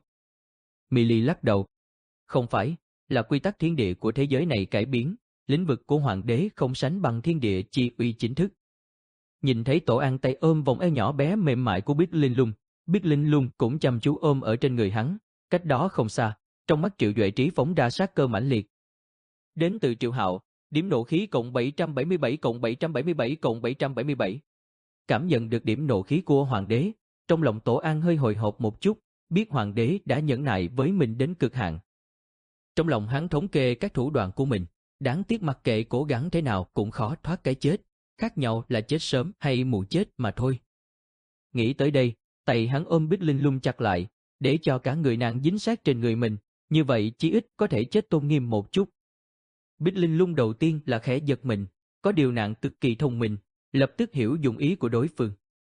A: Mỹ Ly lắc đầu. Không phải, là quy tắc thiên địa của thế giới này cải biến, lĩnh vực của hoàng đế không sánh bằng thiên địa chi uy chính thức. Nhìn thấy Tổ An tay ôm vòng eo nhỏ bé mềm mại của Biết Linh Lung, Biết Linh Lung cũng chăm chú ôm ở trên người hắn, cách đó không xa, trong mắt Triệu Duệ Trí phóng ra sát cơ mãnh liệt. Đến từ Triệu Hạo, điểm nộ khí cộng bảy trăm bảy mươi bảy cộng bảy trăm bảy mươi bảy cộng bảy trăm bảy mươi bảy. Cảm nhận được điểm nộ khí của hoàng đế, trong lòng Tổ An hơi hồi hộp một chút, biết hoàng đế đã nhẫn nại với mình đến cực hạn. Trong lòng hắn thống kê các thủ đoạn của mình, đáng tiếc mặc kệ cố gắng thế nào cũng khó thoát cái chết, khác nhau là chết sớm hay muộn chết mà thôi. Nghĩ tới đây, tay hắn ôm Biết Linh Lung chặt lại, để cho cả người nàng dính sát trên người mình, như vậy chí ít có thể chết tôn nghiêm một chút. Biết Linh Lung đầu tiên là khẽ giật mình, có điều nàng cực kỳ thông minh, lập tức hiểu dụng ý của đối phương.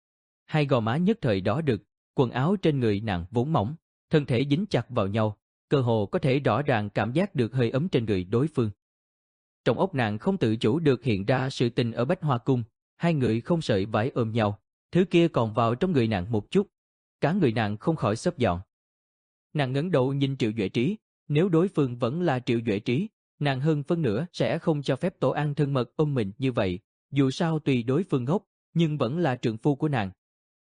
A: Hai gò má nhất thời đỏ đực, quần áo trên người nàng vốn mỏng, thân thể dính chặt vào nhau, cơ hồ có thể rõ ràng cảm giác được hơi ấm trên người đối phương. Trong óc nàng không tự chủ được hiện ra sự tình ở Bách Hoa Cung, hai người không sợi vải ôm nhau, thứ kia còn vào trong người nàng một chút, cả người nàng không khỏi xấp dọn. Nàng ngẩng đầu nhìn Triệu Duệ Trí, nếu đối phương vẫn là Triệu Duệ Trí, nàng hơn phân nửa sẽ không cho phép Tổ An thân mật ôm mình như vậy, dù sao tùy đối phương ngốc, nhưng vẫn là trượng phu của nàng.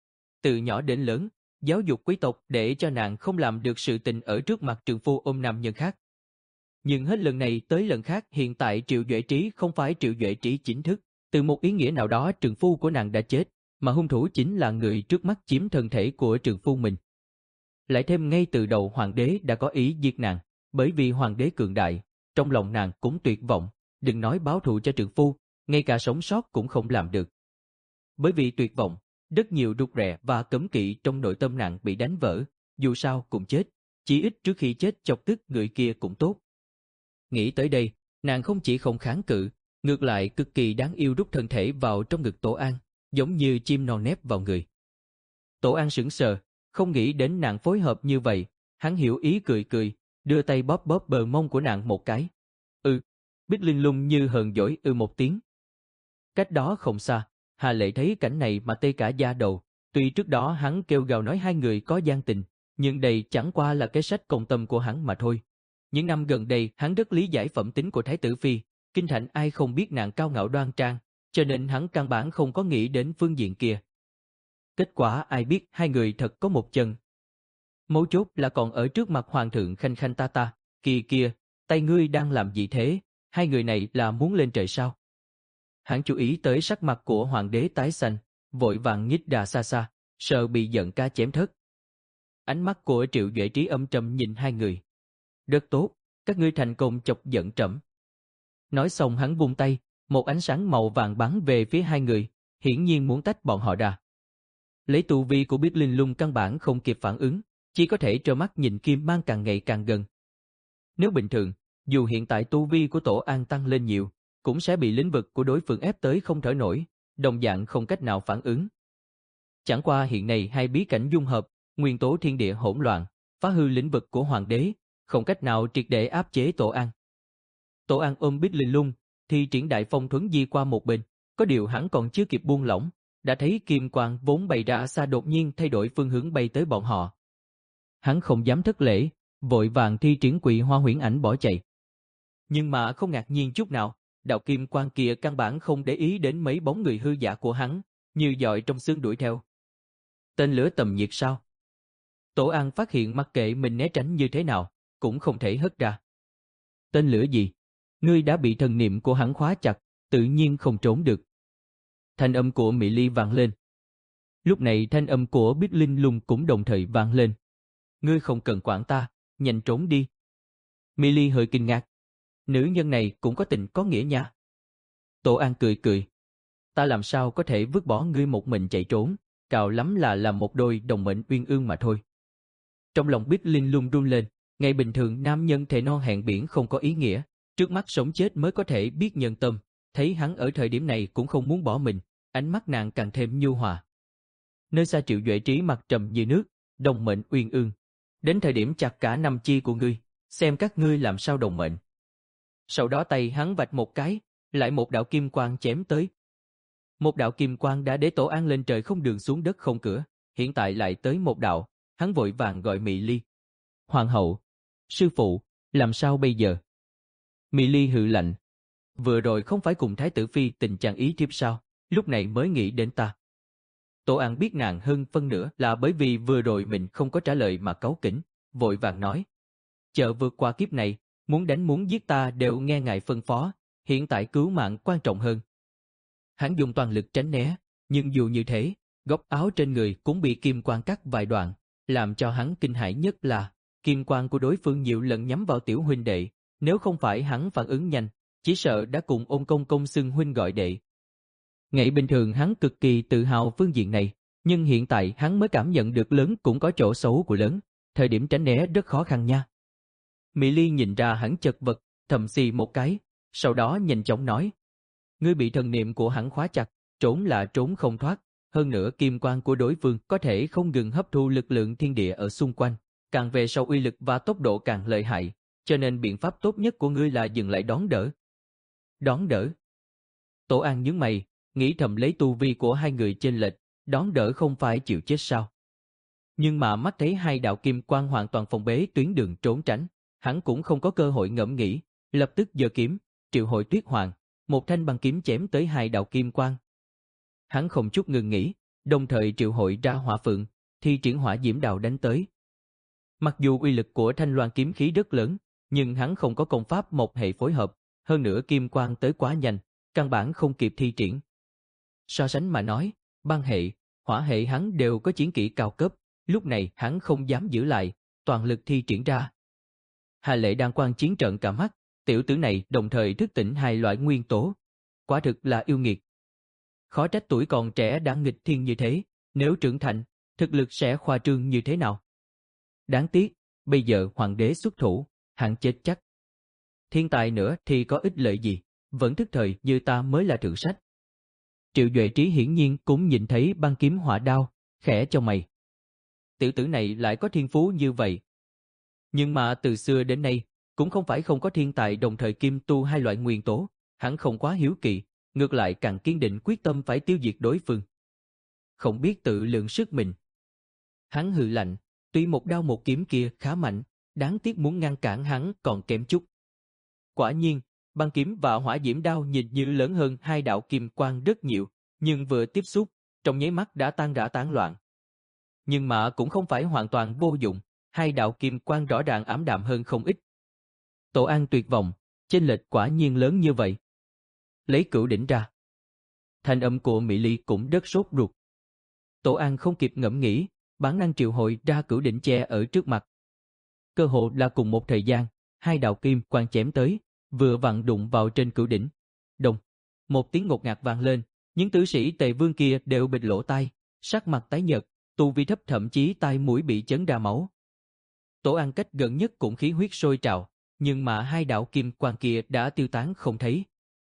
A: Từ nhỏ đến lớn, giáo dục quý tộc để cho nàng không làm được sự tình ở trước mặt trượng phu ôm nam nhân khác. Nhưng hết lần này tới lần khác hiện tại Triệu Duệ Trí không phải Triệu Duệ Trí chính thức, từ một ý nghĩa nào đó trượng phu của nàng đã chết, mà hung thủ chính là người trước mắt chiếm thân thể của trượng phu mình. Lại thêm ngay từ đầu hoàng đế đã có ý giết nàng, bởi vì hoàng đế cường đại, trong lòng nàng cũng tuyệt vọng, đừng nói báo thù cho trượng phu, ngay cả sống sót cũng không làm được. Bởi vì tuyệt vọng, rất nhiều rụt rè và cấm kỵ trong nội tâm nàng bị đánh vỡ, dù sao cũng chết, chỉ ít trước khi chết chọc tức người kia cũng tốt. Nghĩ tới đây, nàng không chỉ không kháng cự, ngược lại cực kỳ đáng yêu rút thân thể vào trong ngực Tổ An, giống như chim non nép vào người. Tổ An sững sờ, không nghĩ đến nàng phối hợp như vậy, hắn hiểu ý cười cười, đưa tay bóp bóp bờ mông của nàng một cái. Ừ, Biết Linh Lung như hờn dỗi ư một tiếng. Cách đó không xa, Hà Lệ thấy cảnh này mà tê cả da đầu, tuy trước đó hắn kêu gào nói hai người có gian tình, nhưng đây chẳng qua là cái sách công tâm của hắn mà thôi. Những năm gần đây hắn rất lý giải phẩm tính của Thái tử Phi, kinh thành ai không biết nàng cao ngạo đoan trang, cho nên hắn căn bản không có nghĩ đến phương diện kia. Kết quả ai biết hai người thật có một chân. Mấu chốt là còn ở trước mặt hoàng thượng khanh khanh ta ta, kìa kìa, tay ngươi đang làm gì thế, hai người này là muốn lên trời sao? Hắn chú ý tới sắc mặt của hoàng đế tái xanh, vội vàng nhích ra xa xa, sợ bị giận ca chém thất. Ánh mắt của Triệu Duệ Trí âm trầm nhìn hai người. Rất tốt, các ngươi thành công chọc giận trẫm. Nói xong hắn vung tay, một ánh sáng màu vàng bắn về phía hai người, hiển nhiên muốn tách bọn họ ra. Lấy tu vi của Biết Linh Lung căn bản không kịp phản ứng, chỉ có thể trơ mắt nhìn kim mang càng ngày càng gần. Nếu bình thường, dù hiện tại tu vi của Tổ An tăng lên nhiều, cũng sẽ bị lĩnh vực của đối phương ép tới không thở nổi, đồng dạng không cách nào phản ứng. Chẳng qua hiện nay hai bí cảnh dung hợp, nguyên tố thiên địa hỗn loạn, phá hư lĩnh vực của hoàng đế, không cách nào triệt để áp chế Tổ An. Tổ An ôm Bích Linh Lung, thì triển đại phong thuấn di qua một bên, có điều hắn còn chưa kịp buông lỏng, đã thấy kim quang vốn bày ra xa đột nhiên thay đổi phương hướng bay tới bọn họ. Hắn không dám thất lễ, vội vàng thi triển Quỳ Hoa Huyễn Ảnh bỏ chạy. Nhưng mà không ngạc nhiên chút nào, đạo kim quang kia căn bản không để ý đến mấy bóng người hư giả của hắn, như dọi trong xương đuổi theo. Tên lửa tầm nhiệt sao? Tổ An phát hiện mặc kệ mình né tránh như thế nào, cũng không thể hất ra. Tên lửa gì? Ngươi đã bị thần niệm của hắn khóa chặt, tự nhiên không trốn được. Thanh âm của Mỹ Ly vang lên. Lúc này thanh âm của Bích Linh Lung cũng đồng thời vang lên. Ngươi không cần quản ta, nhanh trốn đi. Mỹ Ly hơi kinh ngạc. Nữ nhân này cũng có tình có nghĩa nha. Tổ An cười cười. Ta làm sao có thể vứt bỏ ngươi một mình chạy trốn, cào lắm là làm một đôi đồng mệnh uyên ương mà thôi. Trong lòng Bích Linh Lung run lên, ngày bình thường nam nhân thề non hẹn biển không có ý nghĩa, trước mắt sống chết mới có thể biết nhân tâm, thấy hắn ở thời điểm này cũng không muốn bỏ mình, ánh mắt nàng càng thêm nhu hòa. Nơi xa Triệu Duệ Trí mặt trầm như nước, đồng mệnh uyên ương. Đến thời điểm chặt cả năm chi của ngươi, xem các ngươi làm sao đồng mệnh. Sau đó tay hắn vạch một cái, lại một đạo kim quang chém tới. Một đạo kim quang đã để Tổ An lên trời không đường xuống đất không cửa, hiện tại lại tới một đạo, hắn vội vàng gọi Mỹ Ly. Hoàng hậu, sư phụ, làm sao bây giờ? Mỹ Ly hừ lạnh. Vừa rồi không phải cùng Thái tử Phi tình trạng ý thiếp sao, lúc này mới nghĩ đến ta. Tổ An biết nàng hơn phân nửa là bởi vì vừa rồi mình không có trả lời mà cáu kỉnh, vội vàng nói. Chờ vượt qua kiếp này, muốn đánh muốn giết ta đều nghe ngài phân phó, hiện tại cứu mạng quan trọng hơn. Hắn dùng toàn lực tránh né, nhưng dù như thế, góc áo trên người cũng bị kim quang cắt vài đoạn, làm cho hắn kinh hãi nhất là kim quang của đối phương nhiều lần nhắm vào tiểu huynh đệ, nếu không phải hắn phản ứng nhanh, chỉ sợ đã cùng Ôn Công Công xưng huynh gọi đệ. Ngày bình thường hắn cực kỳ tự hào phương diện này, nhưng hiện tại hắn mới cảm nhận được lớn cũng có chỗ xấu của lớn, thời điểm tránh né rất khó khăn nha. Mỹ Ly nhìn ra hắn chật vật, thầm xì một cái, sau đó nhanh chóng nói. Ngươi bị thần niệm của hắn khóa chặt, trốn là trốn không thoát, hơn nữa kim quang của đối phương có thể không ngừng hấp thu lực lượng thiên địa ở xung quanh, càng về sau uy lực và tốc độ càng lợi hại, cho nên biện pháp tốt nhất của ngươi là dừng lại đón đỡ. Đón đỡ? Tổ An nhướng mày, nghĩ thầm lấy tu vi của hai người chênh lệch, đón đỡ không phải chịu chết sao? Nhưng mà mắt thấy hai đạo kim quang hoàn toàn phòng bế tuyến đường trốn tránh, hắn cũng không có cơ hội ngẫm nghĩ, lập tức giơ kiếm, triệu hồi Tuyết Hoàng, một thanh băng kiếm chém tới hai đạo kim quang. Hắn không chút ngừng nghỉ, đồng thời triệu hồi ra Hỏa Phượng, thi triển Hỏa Diễm Đao đánh tới. Mặc dù uy lực của thanh loan kiếm khí rất lớn, nhưng hắn không có công pháp một hệ phối hợp, hơn nữa kim quang tới quá nhanh, căn bản không kịp thi triển. So sánh mà nói, băng hệ, hỏa hệ hắn đều có chiến kỹ cao cấp, lúc này hắn không dám giữ lại, toàn lực thi triển ra. Hà Lệ đang quan chiến trận cả mắt, tiểu tử này đồng thời thức tỉnh hai loại nguyên tố. Quả thực là yêu nghiệt. Khó trách tuổi còn trẻ đã nghịch thiên như thế, nếu trưởng thành, thực lực sẽ khoa trương như thế nào. Đáng tiếc, bây giờ hoàng đế xuất thủ, hắn chết chắc. Thiên tài nữa thì có ích lợi gì, vẫn thức thời như ta mới là thượng sách. Triệu Duệ Trí hiển nhiên cũng nhìn thấy băng kiếm hỏa đao, khẽ trong mày. Tiểu tử này lại có thiên phú như vậy. Nhưng mà từ xưa đến nay, cũng không phải không có thiên tài đồng thời kim tu hai loại nguyên tố, hắn không quá hiếu kỳ, ngược lại càng kiên định quyết tâm phải tiêu diệt đối phương. Không biết tự lượng sức mình. Hắn hừ lạnh, tuy một đao một kiếm kia khá mạnh, đáng tiếc muốn ngăn cản hắn còn kém chút. Quả nhiên, băng kiếm và hỏa diễm đao nhìn như lớn hơn hai đạo kim quang rất nhiều, nhưng vừa tiếp xúc, trong nháy mắt đã tan rã tán loạn. Nhưng mà cũng không phải hoàn toàn vô dụng, hai đạo kim quang rõ ràng ảm đạm hơn không ít. Tổ An tuyệt vọng, chênh lệch quả nhiên lớn như vậy. Lấy cửu đỉnh ra. Thanh âm của Mỹ Ly cũng rất sốt ruột. Tổ An không kịp ngẫm nghĩ, bản năng triệu hồi ra cửu đỉnh che ở trước mặt. Cơ hội là cùng một thời gian, hai đạo kim quang chém tới, vừa vặn đụng vào trên cửu đỉnh. Đồng, một tiếng ngột ngạt vang lên, những tử sĩ Tề Vương kia đều bịt lỗ tai, sắc mặt tái nhợt, tu vi thấp thậm chí tai mũi bị chấn ra máu. Tổ An cách gần nhất cũng khí huyết sôi trào, nhưng mà hai đạo kim quang kia đã tiêu tán không thấy.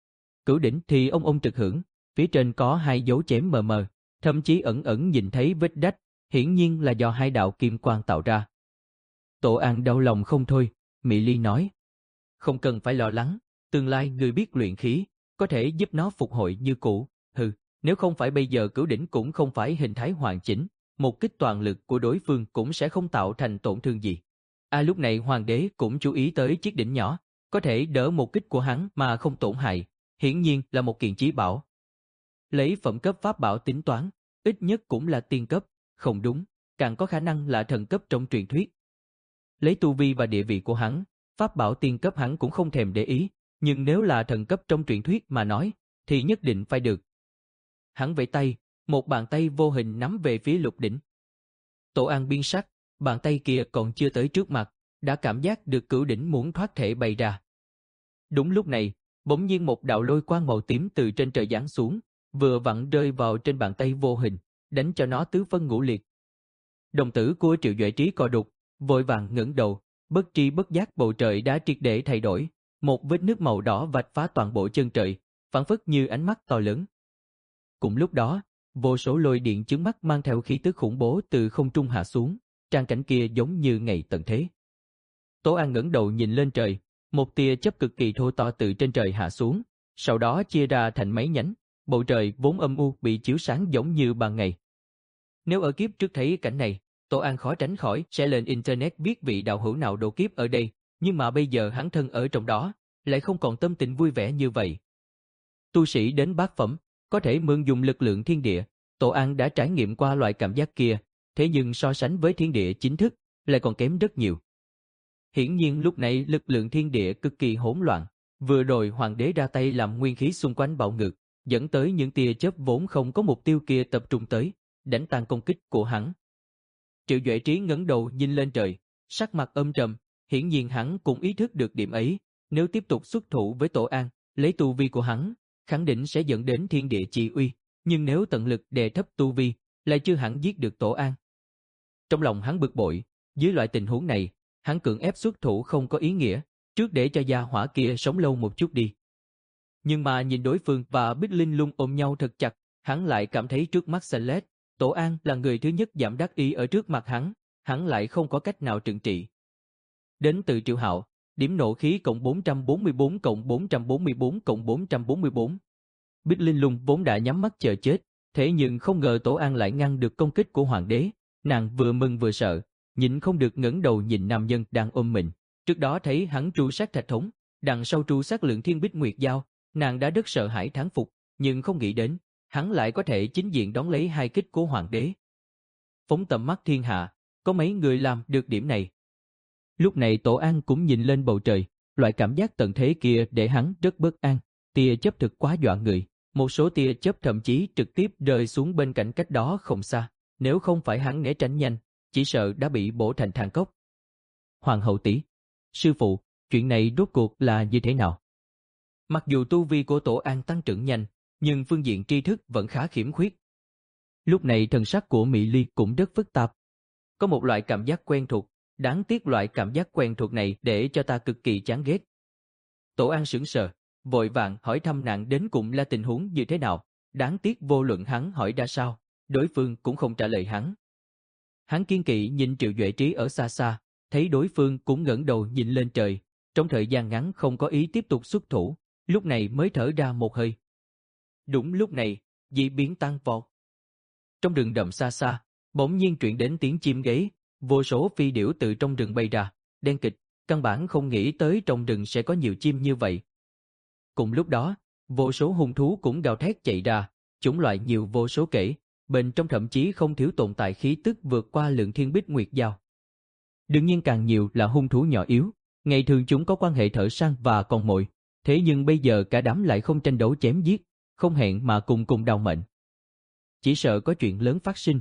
A: Cửu đỉnh thì ông ông trực hưởng, phía trên có hai dấu chém mờ mờ, thậm chí ẩn ẩn nhìn thấy vết rách, hiển nhiên là do hai đạo kim quang tạo ra. Tổ An đau lòng không thôi, Mỹ Ly nói. Không cần phải lo lắng, tương lai người biết luyện khí, có thể giúp nó phục hồi như cũ. Hừ, nếu không phải bây giờ cửu đỉnh cũng không phải hình thái hoàn chỉnh, một kích toàn lực của đối phương cũng sẽ không tạo thành tổn thương gì. À lúc này hoàng đế cũng chú ý tới chiếc đỉnh nhỏ, có thể đỡ một kích của hắn mà không tổn hại, hiển nhiên là một kiện chí bảo. Lấy phẩm cấp pháp bảo tính toán, ít nhất cũng là tiên cấp, không đúng, càng có khả năng là thần cấp trong truyền thuyết. Lấy tu vi và địa vị của hắn, pháp bảo tiên cấp hắn cũng không thèm để ý, nhưng nếu là thần cấp trong truyền thuyết mà nói, thì nhất định phải được. Hắn vẫy tay, một bàn tay vô hình nắm về phía lục đỉnh. Tổ An biến sắc, bàn tay kia còn chưa tới trước mặt, đã cảm giác được cửu đỉnh muốn thoát thể bay ra. Đúng lúc này, bỗng nhiên một đạo lôi quang màu tím từ trên trời giáng xuống, vừa vặn rơi vào trên bàn tay vô hình, đánh cho nó tứ phân ngũ liệt. Đồng tử của Triệu Duệ Trí co đục, vội vàng ngẩng đầu, bất tri bất giác bầu trời đã triệt để thay đổi, một vết nước màu đỏ vạch phá toàn bộ chân trời, phảng phất như ánh mắt to lớn. Cùng lúc đó, vô số lôi điện chướng mắt mang theo khí tức khủng bố từ không trung hạ xuống, trang cảnh kia giống như ngày tận thế. Tổ An ngẩng đầu nhìn lên trời, một tia chớp cực kỳ thô to từ trên trời hạ xuống, sau đó chia ra thành mấy nhánh, bầu trời vốn âm u bị chiếu sáng giống như ban ngày. Nếu ở kiếp trước thấy cảnh này, Tổ An khó tránh khỏi sẽ lên internet viết vị đạo hữu nào độ kiếp ở đây, nhưng mà bây giờ hắn thân ở trong đó, lại không còn tâm tình vui vẻ như vậy. Tu sĩ đến bát phẩm, có thể mượn dùng lực lượng thiên địa, Tổ An đã trải nghiệm qua loại cảm giác kia, thế nhưng so sánh với thiên địa chính thức, lại còn kém rất nhiều. Hiển nhiên lúc này lực lượng thiên địa cực kỳ hỗn loạn, vừa rồi hoàng đế ra tay làm nguyên khí xung quanh bạo ngược, dẫn tới những tia chớp vốn không có mục tiêu kia tập trung tới, đánh tan công kích của hắn. Triệu Duệ Trí ngẩng đầu nhìn lên trời, sắc mặt âm trầm, hiển nhiên hắn cũng ý thức được điểm ấy, nếu tiếp tục xuất thủ với Tổ An, lấy tu vi của hắn, khẳng định sẽ dẫn đến thiên địa chi uy, nhưng nếu tận lực đè thấp tu vi, lại chưa hẳn giết được Tổ An. Trong lòng hắn bực bội, dưới loại tình huống này, hắn cưỡng ép xuất thủ không có ý nghĩa, trước để cho gia hỏa kia sống lâu một chút đi. Nhưng mà nhìn đối phương và Bích Linh Lung ôm nhau thật chặt, hắn lại cảm thấy trước mắt xanh lét, Tổ An là người thứ nhất giảm đắc ý ở trước mặt hắn, hắn lại không có cách nào trừng trị. Đến từ Triệu Hạo, điểm nộ khí cộng bốn trăm bốn mươi bốn cộng bốn trăm bốn mươi bốn cộng bốn trăm bốn mươi bốn. Bích Linh Lung vốn đã nhắm mắt chờ chết, thế nhưng không ngờ Tổ An lại ngăn được công kích của hoàng đế, nàng vừa mừng vừa sợ, nhịn không được ngẩng đầu nhìn nam nhân đang ôm mình. Trước đó thấy hắn tru sát thạch thống, đằng sau tru sát lượng thiên bích nguyệt giao, nàng đã rất sợ hãi thán phục, nhưng không nghĩ đến, hắn lại có thể chính diện đón lấy hai kích của hoàng đế. Phóng tầm mắt thiên hạ, có mấy người làm được điểm này. Lúc này Tổ An cũng nhìn lên bầu trời, loại cảm giác tận thế kia để hắn rất bất an, tia chớp thực quá dọa người, một số tia chớp thậm chí trực tiếp rơi xuống bên cạnh cách đó không xa, nếu không phải hắn né tránh nhanh, chỉ sợ đã bị bổ thành than cốc. Hoàng hậu tỷ, sư phụ, chuyện này rốt cuộc là như thế nào? Mặc dù tu vi của Tổ An tăng trưởng nhanh, nhưng phương diện tri thức vẫn khá khiếm khuyết. Lúc này thần sắc của Mỹ Ly cũng rất phức tạp. Có một loại cảm giác quen thuộc, đáng tiếc loại cảm giác quen thuộc này để cho ta cực kỳ chán ghét. Tổ An sững sờ, vội vàng hỏi thăm nàng đến cùng là tình huống như thế nào, đáng tiếc vô luận hắn hỏi ra sao, đối phương cũng không trả lời hắn. Hắn kiên kỵ nhìn Triệu Duệ Trí ở xa xa, thấy đối phương cũng ngẩng đầu nhìn lên trời, trong thời gian ngắn không có ý tiếp tục xuất thủ, lúc này mới thở ra một hơi. Đúng lúc này, dị biến tăng vọt. Trong rừng rậm xa xa, bỗng nhiên truyền đến tiếng chim gáy, vô số phi điểu từ trong rừng bay ra, đen kịt, căn bản không nghĩ tới trong rừng sẽ có nhiều chim như vậy. Cùng lúc đó, vô số hung thú cũng gào thét chạy ra, chủng loại nhiều vô số kể, bên trong thậm chí không thiếu tồn tại khí tức vượt qua lượng thiên bích nguyệt giao. Đương nhiên càng nhiều là hung thú nhỏ yếu, ngày thường chúng có quan hệ thợ săn và con mồi, thế nhưng bây giờ cả đám lại không tranh đấu chém giết, không hẹn mà cùng cùng đào mệnh. Chỉ sợ có chuyện lớn phát sinh.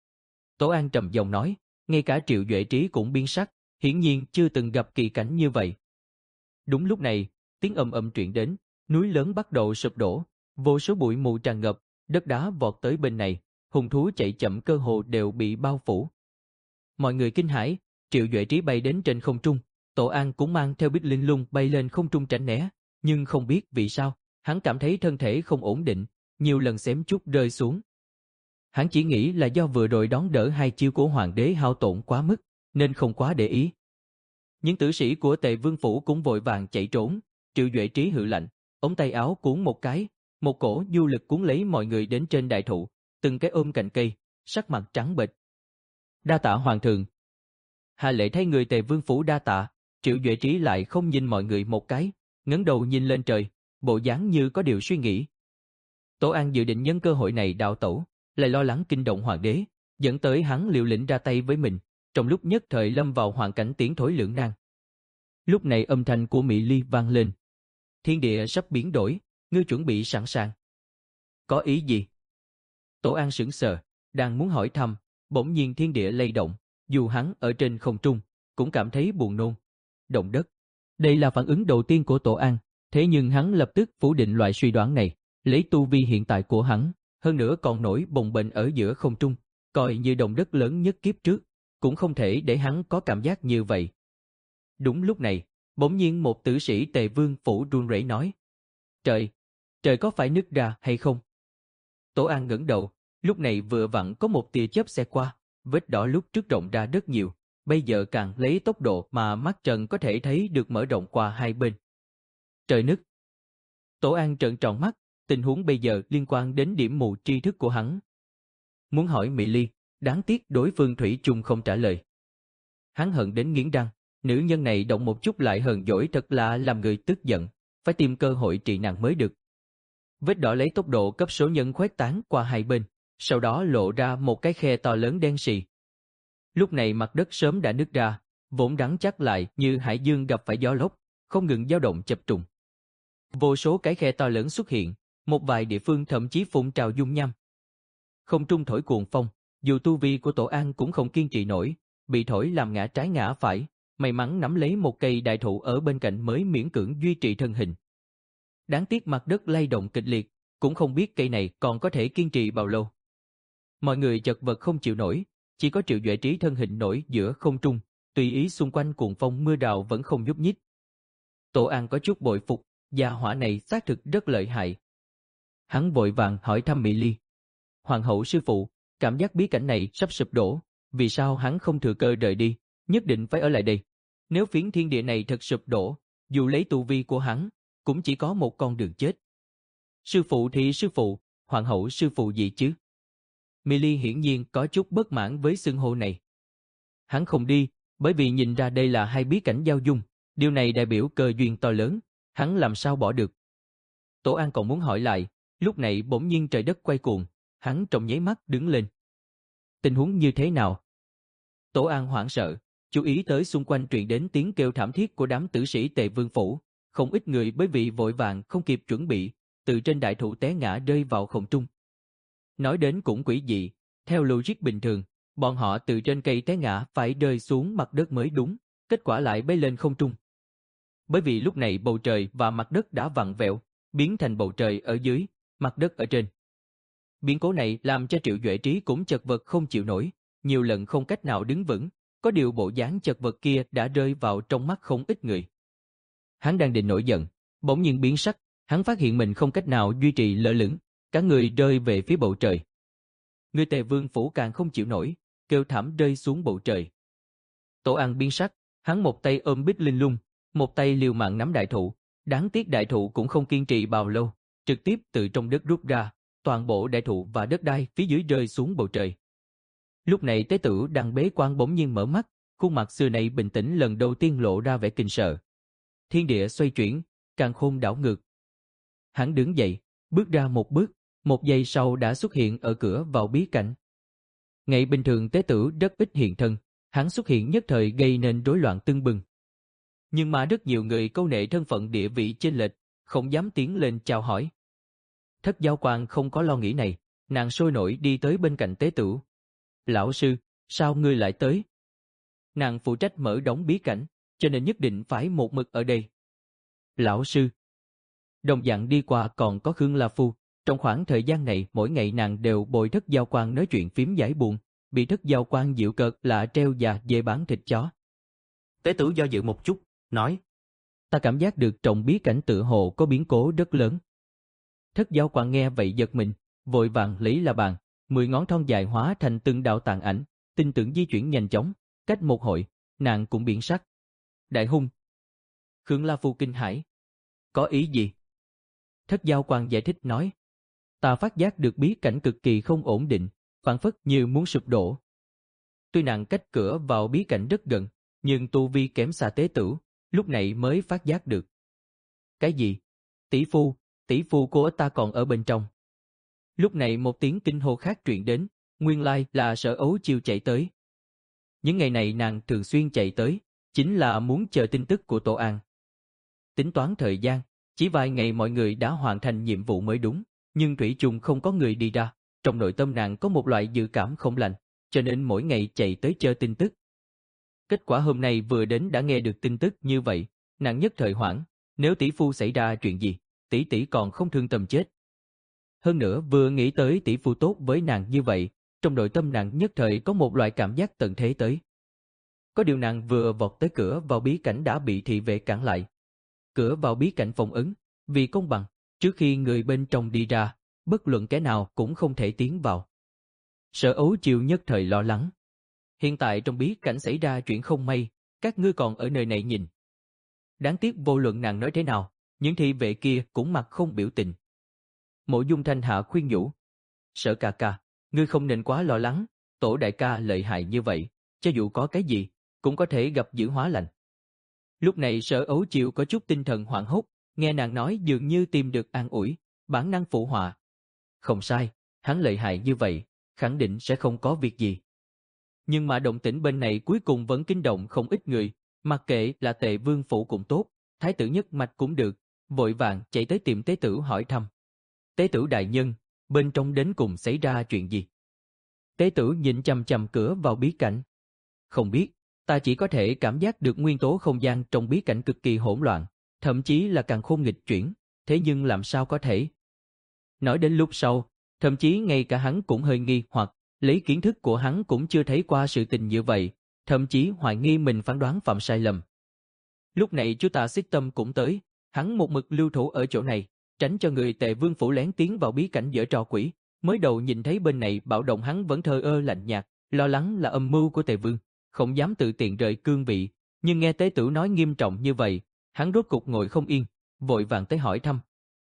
A: Tổ An trầm giọng nói, ngay cả Triệu Duệ Trí cũng biến sắc, hiển nhiên chưa từng gặp kỳ cảnh như vậy. Đúng lúc này, tiếng ầm ầm truyền đến, núi lớn bắt đầu sụp đổ, vô số bụi mù tràn ngập, đất đá vọt tới bên này, hung thú chạy chậm cơ hồ đều bị bao phủ. Mọi người kinh hãi, Triệu Duệ Trí bay đến trên không trung, Tổ An cũng mang theo Bích Linh Lung bay lên không trung tránh né, nhưng không biết vì sao, hắn cảm thấy thân thể không ổn định, nhiều lần xém chút rơi xuống. Hắn chỉ nghĩ là do vừa rồi đón đỡ hai chiêu của hoàng đế hao tổn quá mức, nên không quá để ý, Những tử sĩ của Tề Vương phủ cũng vội vàng chạy trốn. Triệu Duệ Trí hự lạnh, ống tay áo cuốn một cái, một cổ du lực cuốn lấy mọi người đến trên đại thụ, từng cái ôm cành cây, sắc mặt trắng bệch. Đa tạ hoàng thượng. Hạ lệ thấy người Tề Vương phủ đa tạ. Triệu Duệ Trí lại không nhìn mọi người một cái, ngẩng đầu nhìn lên trời, bộ dáng như có điều suy nghĩ. Tổ An dự định nhân cơ hội này đào tẩu, lại lo lắng kinh động hoàng đế, dẫn tới hắn liều lĩnh ra tay với mình, trong lúc nhất thời lâm vào hoàn cảnh tiến thối lưỡng nan. Lúc này âm thanh của Mỹ Ly vang lên. Thiên địa sắp biến đổi, ngươi chuẩn bị sẵn sàng. Có ý gì? Tổ An sững sờ, đang muốn hỏi thăm, bỗng nhiên thiên địa lay động, dù hắn ở trên không trung, cũng cảm thấy buồn nôn. Động đất. Đây là phản ứng đầu tiên của Tổ An, thế nhưng hắn lập tức phủ định loại suy đoán này, lấy tu vi hiện tại của hắn, hơn nữa còn nổi bồng bềnh ở giữa không trung, coi như động đất lớn nhất kiếp trước, cũng không thể để hắn có cảm giác như vậy. Đúng lúc này, bỗng nhiên một tử sĩ Tề Vương phủ run rẩy nói: Trời, trời có phải nứt ra hay không? Tổ An ngẩng đầu, lúc này vừa vặn có một tia chớp xe qua, vết đỏ lúc trước rộng ra rất nhiều, bây giờ càng lấy tốc độ mà mắt trần có thể thấy được mở rộng qua hai bên. Trời nứt. Tổ An trợn tròn mắt, tình huống bây giờ liên quan đến điểm mù tri thức của hắn. Muốn hỏi Mỹ Ly, đáng tiếc đối phương thủy chung không trả lời. Hắn hận đến nghiến răng, nữ nhân này động một chút lại hờn dỗi thật là làm người tức giận, phải tìm cơ hội trị nàng mới được. Vết đỏ lấy tốc độ cấp số nhân khuếch tán qua hai bên, sau đó lộ ra một cái khe to lớn đen sì. Lúc này mặt đất sớm đã nứt ra, vốn rắn chắc lại như hải dương gặp phải gió lốc, không ngừng dao động chập trùng. Vô số cái khe to lớn xuất hiện, một vài địa phương thậm chí phun trào dung nham. Không trung thổi cuồng phong, dù tu vi của Tổ An cũng không kiên trì nổi, bị thổi làm ngã trái ngã phải, may mắn nắm lấy một cây đại thụ ở bên cạnh mới miễn cưỡng duy trì thân hình. Đáng tiếc mặt đất lay động kịch liệt, cũng không biết cây này còn có thể kiên trì bao lâu. Mọi người chật vật không chịu nổi, chỉ có Triệu Duệ Trí thân hình nổi giữa không trung, tùy ý xung quanh cuồng phong mưa rào vẫn không nhúc nhích. Tổ An có chút bội phục, gia hỏa này xác thực rất lợi hại. Hắn vội vàng hỏi thăm Mỹ Ly. Hoàng hậu sư phụ, cảm giác bí cảnh này sắp sụp đổ, vì sao hắn không thừa cơ rời đi, nhất định phải ở lại đây? Nếu phiến thiên địa này thật sụp đổ, dù lấy tu vi của hắn, cũng chỉ có một con đường chết. Sư phụ thì sư phụ, hoàng hậu sư phụ gì chứ? Mỹ Ly hiển nhiên có chút bất mãn với xưng hô này. Hắn không đi, bởi vì nhìn ra đây là hai bí cảnh giao dung, điều này đại biểu cơ duyên to lớn, hắn làm sao bỏ được. Tổ An còn muốn hỏi lại, lúc này bỗng nhiên trời đất quay cuồng, hắn trong nháy mắt đứng lên. Tình huống như thế nào? Tổ An hoảng sợ, chú ý tới xung quanh truyền đến tiếng kêu thảm thiết của đám tử sĩ Tề Vương phủ, không ít người bởi vì vội vàng không kịp chuẩn bị, từ trên đại thụ té ngã rơi vào không trung. Nói đến cũng quỷ dị, theo logic bình thường, bọn họ từ trên cây té ngã phải rơi xuống mặt đất mới đúng, kết quả lại bay lên không trung. Bởi vì lúc này bầu trời và mặt đất đã vặn vẹo, biến thành bầu trời ở dưới, mặt đất ở trên. Biến cố này làm cho Triệu Duệ Trí cũng chật vật không chịu nổi, nhiều lần không cách nào đứng vững, có điều bộ dáng chật vật kia đã rơi vào trong mắt không ít người. Hắn đang định nổi giận, bỗng nhiên biến sắc, hắn phát hiện mình không cách nào duy trì lơ lửng, cả người rơi về phía bầu trời. Người Tề Vương phủ càng không chịu nổi, kêu thảm rơi xuống bầu trời. Tổ An biến sắc, hắn một tay ôm Bích Linh Lung, một tay liều mạng nắm đại thụ, đáng tiếc đại thụ cũng không kiên trì bao lâu, trực tiếp từ trong đất rút ra, toàn bộ đại thụ và đất đai phía dưới rơi xuống bầu trời. Lúc này tế tử đang bế quan bỗng nhiên mở mắt, khuôn mặt xưa này bình tĩnh lần đầu tiên lộ ra vẻ kinh sợ. Thiên địa xoay chuyển, càn khôn đảo ngược. Hắn đứng dậy, bước ra một bước, một giây sau đã xuất hiện ở cửa vào bí cảnh. Ngày bình thường tế tử rất ít hiện thân, hắn xuất hiện nhất thời gây nên rối loạn tưng bừng. Nhưng mà rất nhiều người câu nệ thân phận địa vị chênh lệch, không dám tiến lên chào hỏi. Thất Giao Quang không có lo nghĩ này, nàng sôi nổi đi tới bên cạnh tế tử. Lão sư, sao ngươi lại tới? Nàng phụ trách mở đóng bí cảnh, cho nên nhất định phải một mực ở đây. Lão sư. Đồng dạng đi qua còn có Khương La Phu, trong khoảng thời gian này mỗi ngày nàng đều bồi Thất Giao Quang nói chuyện phím giải buồn, bị Thất Giao Quang dịu cợt là treo già dê bán thịt chó.
C: Tế tử do dự một chút, nói:
A: Ta cảm giác được trong bí cảnh tựa hồ có biến cố rất lớn. Thất Giao Quang nghe vậy giật mình, vội vàng lấy la bàn, mười ngón thon dài hóa thành từng đạo tàn ảnh, tin tưởng di chuyển nhanh chóng, cách một hội, nàng cũng biến sắc. Đại hung. Khương La Phu kinh hãi. Có ý gì? Thất Giao Quang giải thích nói. Ta phát giác được bí cảnh cực kỳ không ổn định, phảng phất như muốn sụp đổ. Tuy nàng cách cửa vào bí cảnh rất gần, nhưng tu vi kém xa tế tử, lúc này mới phát giác được. Cái gì? Tỷ phu, tỷ phu của ta còn ở bên trong. Lúc này một tiếng kinh hô khác truyền đến, nguyên lai là Sở Ấu Chiêu chạy tới. Những ngày này nàng thường xuyên chạy tới, chính là muốn chờ tin tức của Tô An. Tính toán thời gian, chỉ vài ngày mọi người đã hoàn thành nhiệm vụ mới đúng, nhưng thủy chung không có người đi ra. Trong nội tâm nàng có một loại dự cảm không lành, cho nên mỗi ngày chạy tới chờ tin tức. Kết quả hôm nay vừa đến đã nghe được tin tức như vậy, nàng nhất thời hoảng, nếu tỷ phu xảy ra chuyện gì, tỷ tỷ còn không thương tâm chết. Hơn nữa vừa nghĩ tới tỷ phu tốt với nàng như vậy, trong nội tâm nàng nhất thời có một loại cảm giác tận thế tới. Có điều nàng vừa vọt tới cửa vào bí cảnh đã bị thị vệ cản lại. Cửa vào bí cảnh phong ấn, vì công bằng, trước khi người bên trong đi ra, bất luận kẻ nào cũng không thể tiến vào. Sở Ấu Chiêu nhất thời lo lắng. Hiện tại trong bí cảnh xảy ra chuyện không may, các ngươi còn ở nơi này nhìn. Đáng tiếc vô luận nàng nói thế nào, những thị vệ kia cũng mặt không biểu tình. Mộ Dung Thanh Hạ khuyên nhủ. Sở ca ca, ngươi không nên quá lo lắng, tổ đại ca lợi hại như vậy, cho dù có cái gì, cũng có thể gặp dữ hóa lành. Lúc này Sở Ấu Chiêu có chút tinh thần hoảng hốt, nghe nàng nói dường như tìm được an ủi, bản năng phụ họa. Không sai, hắn lợi hại như vậy, khẳng định sẽ không có việc gì. Nhưng mà động tĩnh bên này cuối cùng vẫn kinh động không ít người, mặc kệ là Tề Vương phủ cũng tốt, thái tử nhất mạch cũng được, vội vàng chạy tới tìm tế tử hỏi thăm. Tế tử đại nhân, bên trong đến cùng xảy ra chuyện gì? Tế tử nhìn chằm chằm cửa vào bí cảnh. Không biết, ta chỉ có thể cảm giác được nguyên tố không gian trong bí cảnh cực kỳ hỗn loạn, thậm chí là càng khôn nghịch chuyển, thế nhưng làm sao có thể? Nói đến lúc sau, thậm chí ngay cả hắn cũng hơi nghi hoặc, lấy kiến thức của hắn cũng chưa thấy qua sự tình như vậy, thậm chí hoài nghi mình phán đoán phạm sai lầm. Lúc này chú ta Xích Tâm cũng tới, hắn một mực lưu thủ ở chỗ này, tránh cho người Tề Vương phủ lén tiến vào bí cảnh giở trò quỷ. Mới đầu nhìn thấy bên này bạo động hắn vẫn thờ ơ lạnh nhạt, lo lắng là âm mưu của Tề Vương, không dám tự tiện rời cương vị, nhưng nghe tế tử nói nghiêm trọng như vậy, hắn rốt cục ngồi không yên, vội vàng tới hỏi thăm.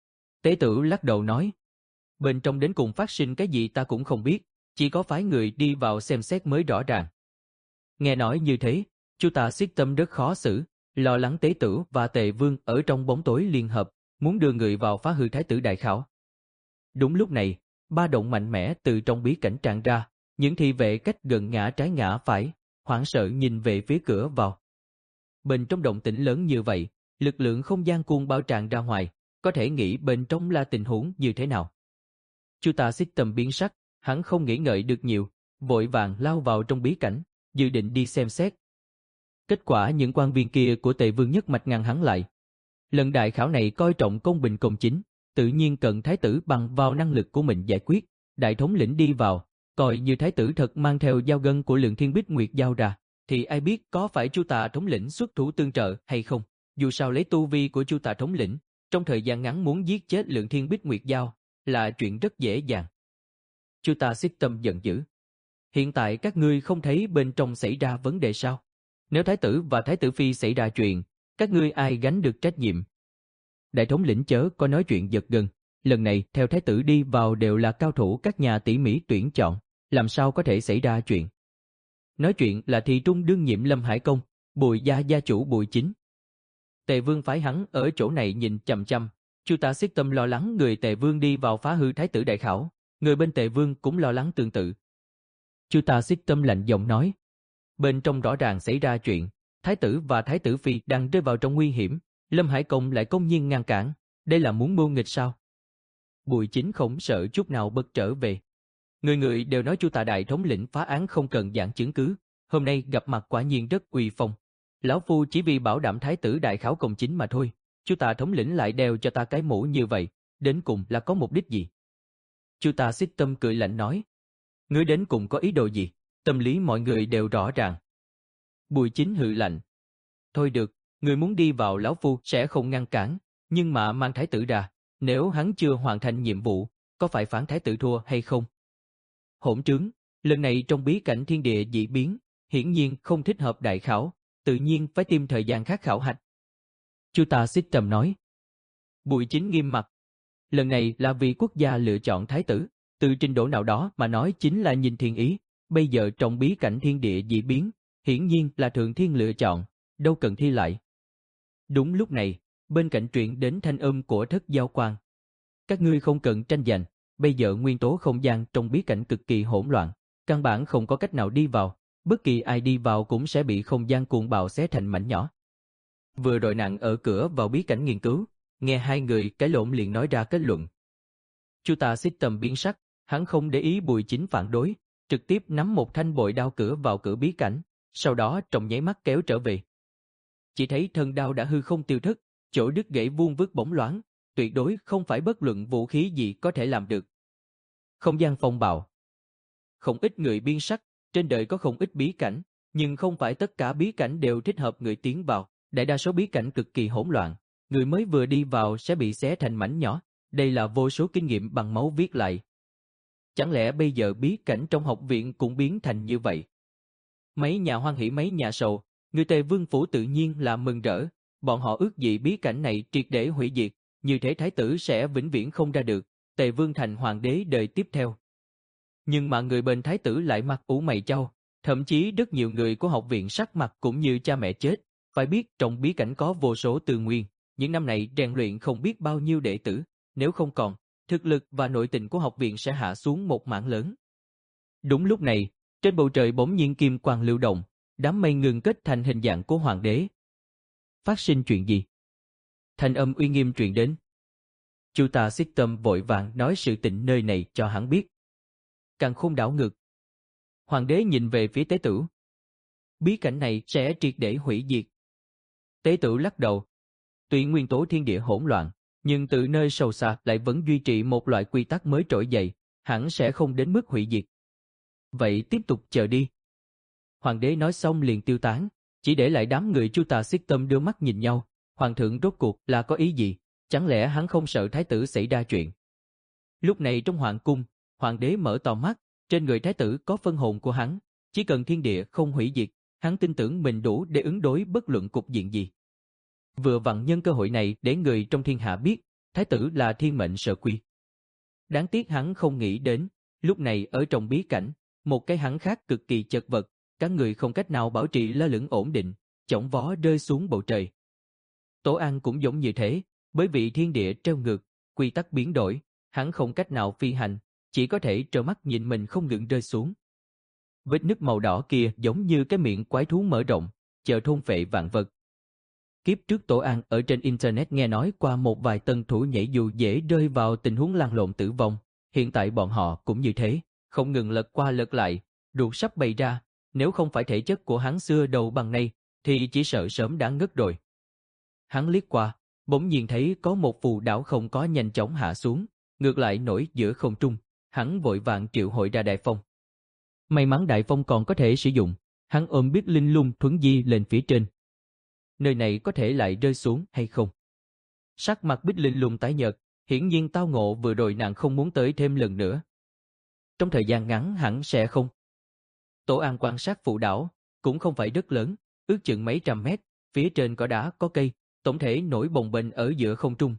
A: Tế tử lắc đầu nói, bên trong đến cùng phát sinh cái gì ta cũng không biết, chỉ có phái người đi vào xem xét mới rõ ràng. Nghe nói như thế, chú ta Xích Tâm rất khó xử, lo lắng tế tử và Tề Vương ở trong bóng tối liên hợp, muốn đưa người vào phá hư thái tử đại khảo. Đúng lúc này, ba động mạnh mẽ từ trong bí cảnh tràn ra, những thị vệ cách gần ngã trái ngã phải, hoảng sợ nhìn về phía cửa vào. Bên trong động tĩnh lớn như vậy, lực lượng không gian cuồng bao tràn ra ngoài, có thể nghĩ bên trong là tình huống như thế nào. Chú ta Xích Tâm biến sắc, hắn không nghĩ ngợi được nhiều, vội vàng lao vào trong bí cảnh, dự định đi xem xét. Kết quả những quan viên kia của Tề Vương nhất mạch ngăn hắn lại. Lần đại khảo này coi trọng công bình công chính, tự nhiên cần thái tử bằng vào năng lực của mình giải quyết. Đại thống lĩnh đi vào, coi như thái tử thật mang theo dao gân của Lượng Thiên Bích Nguyệt giao ra, thì ai biết có phải Chu Tà thống lĩnh xuất thủ tương trợ hay không. Dù sao lấy tu vi của Chu Tà thống lĩnh, trong thời gian ngắn muốn giết chết Lượng Thiên Bích Nguyệt giao là chuyện rất dễ dàng. Chu Tà Xích Tâm giận dữ. Hiện tại các ngươi không thấy bên trong xảy ra vấn đề sao? Nếu thái tử và thái tử phi xảy ra chuyện, các ngươi ai gánh được trách nhiệm? Đại thống lĩnh chớ có nói chuyện giật gân, lần này theo thái tử đi vào đều là cao thủ các nhà tỉ mỉ tuyển chọn, làm sao có thể xảy ra chuyện? Nói chuyện là thị trung đương nhiệm Lâm Hải Công, Bùi gia gia chủ Bùi Chính. Tề Vương phái hắn ở chỗ này nhìn chằm chằm, Chu Tà Xích Tâm lo lắng người Tề Vương đi vào phá hư thái tử đại khảo, người bên Tề Vương cũng lo lắng tương tự. Chu Tà Xích Tâm lạnh giọng nói, bên trong rõ ràng xảy ra chuyện, thái tử và thái tử phi đang rơi vào trong nguy hiểm, Lâm Hải Công lại công nhiên ngăn cản, đây là muốn mưu nghịch sao? Bùi Chính không sợ chút nào bật trở về. Người người đều nói Chu Tà đại thống lĩnh phá án không cần giảng chứng cứ, hôm nay gặp mặt quả nhiên rất uy phong. Lão phu chỉ vì bảo đảm thái tử đại khảo công chính mà thôi, Chu Tà thống lĩnh lại đeo cho ta cái mũ như vậy, đến cùng là có mục đích gì? Chu Tà Xích Tâm cười lạnh nói, ngươi đến cùng có ý đồ gì? Tâm lý mọi người đều rõ ràng. Bùi Chính hừ lạnh, thôi được, người muốn đi vào lão phu sẽ không ngăn cản, nhưng mà mang thái tử ra, nếu hắn chưa hoàn thành nhiệm vụ, có phải phán thái tử thua hay không? Hỗn trướng, lần này trong bí cảnh thiên địa dị biến, hiển nhiên không thích hợp đại khảo, tự nhiên phải tìm thời gian khác khảo hạch. Chu Ta Xích trầm nói. Bùi Chính nghiêm mặt. Lần này là vì quốc gia lựa chọn thái tử, từ trình độ nào đó mà nói chính là nhìn thiên ý, bây giờ trong bí cảnh thiên địa dị biến, hiển nhiên là thượng thiên lựa chọn, đâu cần thi lại. Đúng lúc này, bên cạnh truyền đến thanh âm của Thất Giao Quang. Các ngươi không cần tranh giành, bây giờ nguyên tố không gian trong bí cảnh cực kỳ hỗn loạn, căn bản không có cách nào đi vào, bất kỳ ai đi vào cũng sẽ bị không gian cuồng bạo xé thành mảnh nhỏ. Vừa rồi nạn ở cửa vào bí cảnh nghiên cứu, nghe hai người cãi lộn liền nói ra kết luận. Chu Ta Xích tầm biến sắc, hắn không để ý Bùi Chính phản đối, trực tiếp nắm một thanh bội đao cửa vào cửa bí cảnh, sau đó trong nháy mắt kéo trở về. Chỉ thấy thân đao đã hư không tiêu thất, chỗ đứt gãy vuông vức bóng loáng, tuyệt đối không phải bất luận vũ khí gì có thể làm được. Không gian phong bạo. Không ít người biên sắc, trên đời có không ít bí cảnh, nhưng không phải tất cả bí cảnh đều thích hợp người tiến vào, đại đa số bí cảnh cực kỳ hỗn loạn, người mới vừa đi vào sẽ bị xé thành mảnh nhỏ, đây là vô số kinh nghiệm bằng máu viết lại. Chẳng lẽ bây giờ bí cảnh trong học viện cũng biến thành như vậy? Mấy nhà hoan hỉ mấy nhà sầu, người Tề Vương Phủ tự nhiên là mừng rỡ, bọn họ ước gì bí cảnh này triệt để hủy diệt, như thế thái tử sẽ vĩnh viễn không ra được, Tề Vương thành hoàng đế đời tiếp theo. Nhưng mà người bên thái tử lại mặt ủ mày chau, thậm chí rất nhiều người của học viện sắc mặt cũng như cha mẹ chết, phải biết trong bí cảnh có vô số tư nguyên, những năm này rèn luyện không biết bao nhiêu đệ tử, nếu không còn, thực lực và nội tình của học viện sẽ hạ xuống một mảng lớn. Đúng lúc này, trên bầu trời bỗng nhiên kim quang lưu động, đám mây ngừng kết thành hình dạng của hoàng đế. Phát sinh chuyện gì? Thanh âm uy nghiêm truyền đến. Chu Ta Xích Tâm vội vàng nói sự tình nơi này cho hắn biết. Càng khôn đảo ngược. Hoàng đế nhìn về phía tế tử. Bí cảnh này sẽ triệt để hủy diệt. Tế tử lắc đầu. Tuy nguyên tố thiên địa hỗn loạn, nhưng từ nơi sâu xa lại vẫn duy trì một loại quy tắc mới trỗi dậy, hẳn sẽ không đến mức hủy diệt. Vậy tiếp tục chờ đi. Hoàng đế nói xong liền tiêu tán, chỉ để lại đám người Chu Ta Xích Tâm đưa mắt nhìn nhau. Hoàng thượng rốt cuộc là có ý gì? Chẳng lẽ hắn không sợ thái tử xảy ra chuyện? Lúc này trong hoàng cung, hoàng đế mở to mắt, trên người thái tử có phân hồn của hắn, chỉ cần thiên địa không hủy diệt, hắn tin tưởng mình đủ để ứng đối bất luận cục diện gì. Vừa vặn nhân cơ hội này để người trong thiên hạ biết, thái tử là thiên mệnh sở quy. Đáng tiếc hắn không nghĩ đến, lúc này ở trong bí cảnh, một cái hắn khác cực kỳ chật vật, các người không cách nào bảo trì lơ lửng ổn định, chổng vó rơi xuống bầu trời. Tổ An cũng giống như thế, bởi vì thiên địa treo ngược, quy tắc biến đổi, hắn không cách nào phi hành, chỉ có thể trơ mắt nhìn mình không ngừng rơi xuống. Vết nứt màu đỏ kia giống như cái miệng quái thú mở rộng, chờ thôn phệ vạn vật. Kiếp trước Tổ An ở trên Internet nghe nói qua một vài tân thủ nhảy dù dễ rơi vào tình huống lăn lộn tử vong, hiện tại bọn họ cũng như thế, không ngừng lật qua lật lại, ruột sắp bày ra, nếu không phải thể chất của hắn xưa đầu bằng nay, thì chỉ sợ sớm đã ngất rồi. Hắn liếc qua, bỗng nhiên thấy có một phù đảo không có nhanh chóng hạ xuống, ngược lại nổi giữa không trung, hắn vội vàng triệu hội ra đại phong. May mắn đại phong còn có thể sử dụng, hắn ôm biết linh lung thuấn di lên phía trên. Nơi này có thể lại rơi xuống hay không? Sắc mặt Bích Linh Lung tái nhợt, hiển nhiên tao ngộ vừa rồi nàng không muốn tới thêm lần nữa. Trong thời gian ngắn hẳn sẽ không. Tổ An quan sát phụ đảo, cũng không phải rất lớn, ước chừng mấy trăm mét, phía trên có đá có cây, tổng thể nổi bồng bềnh ở giữa không trung.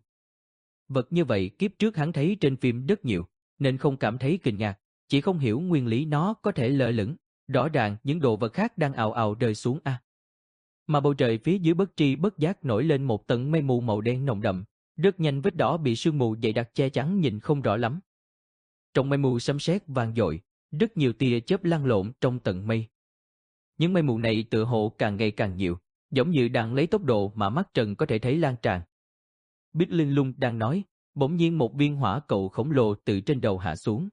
A: Vật như vậy kiếp trước hắn thấy trên phim rất nhiều, nên không cảm thấy kinh ngạc, chỉ không hiểu nguyên lý nó có thể lơ lửng, rõ ràng những đồ vật khác đang ào ào rơi xuống a. À. Mà bầu trời phía dưới bất tri bất giác nổi lên một tầng mây mù màu đen nồng đậm, rất nhanh vết đỏ bị sương mù dày đặc che chắn nhìn không rõ lắm. Trong mây mù sấm sét vang dội, rất nhiều tia chớp lăn lộn trong tầng mây. Những mây mù này tựa hồ càng ngày càng nhiều, giống như đang lấy tốc độ mà mắt trần có thể thấy lan tràn. Bích Linh Lung đang nói, bỗng nhiên một viên hỏa cầu khổng lồ từ trên đầu hạ xuống.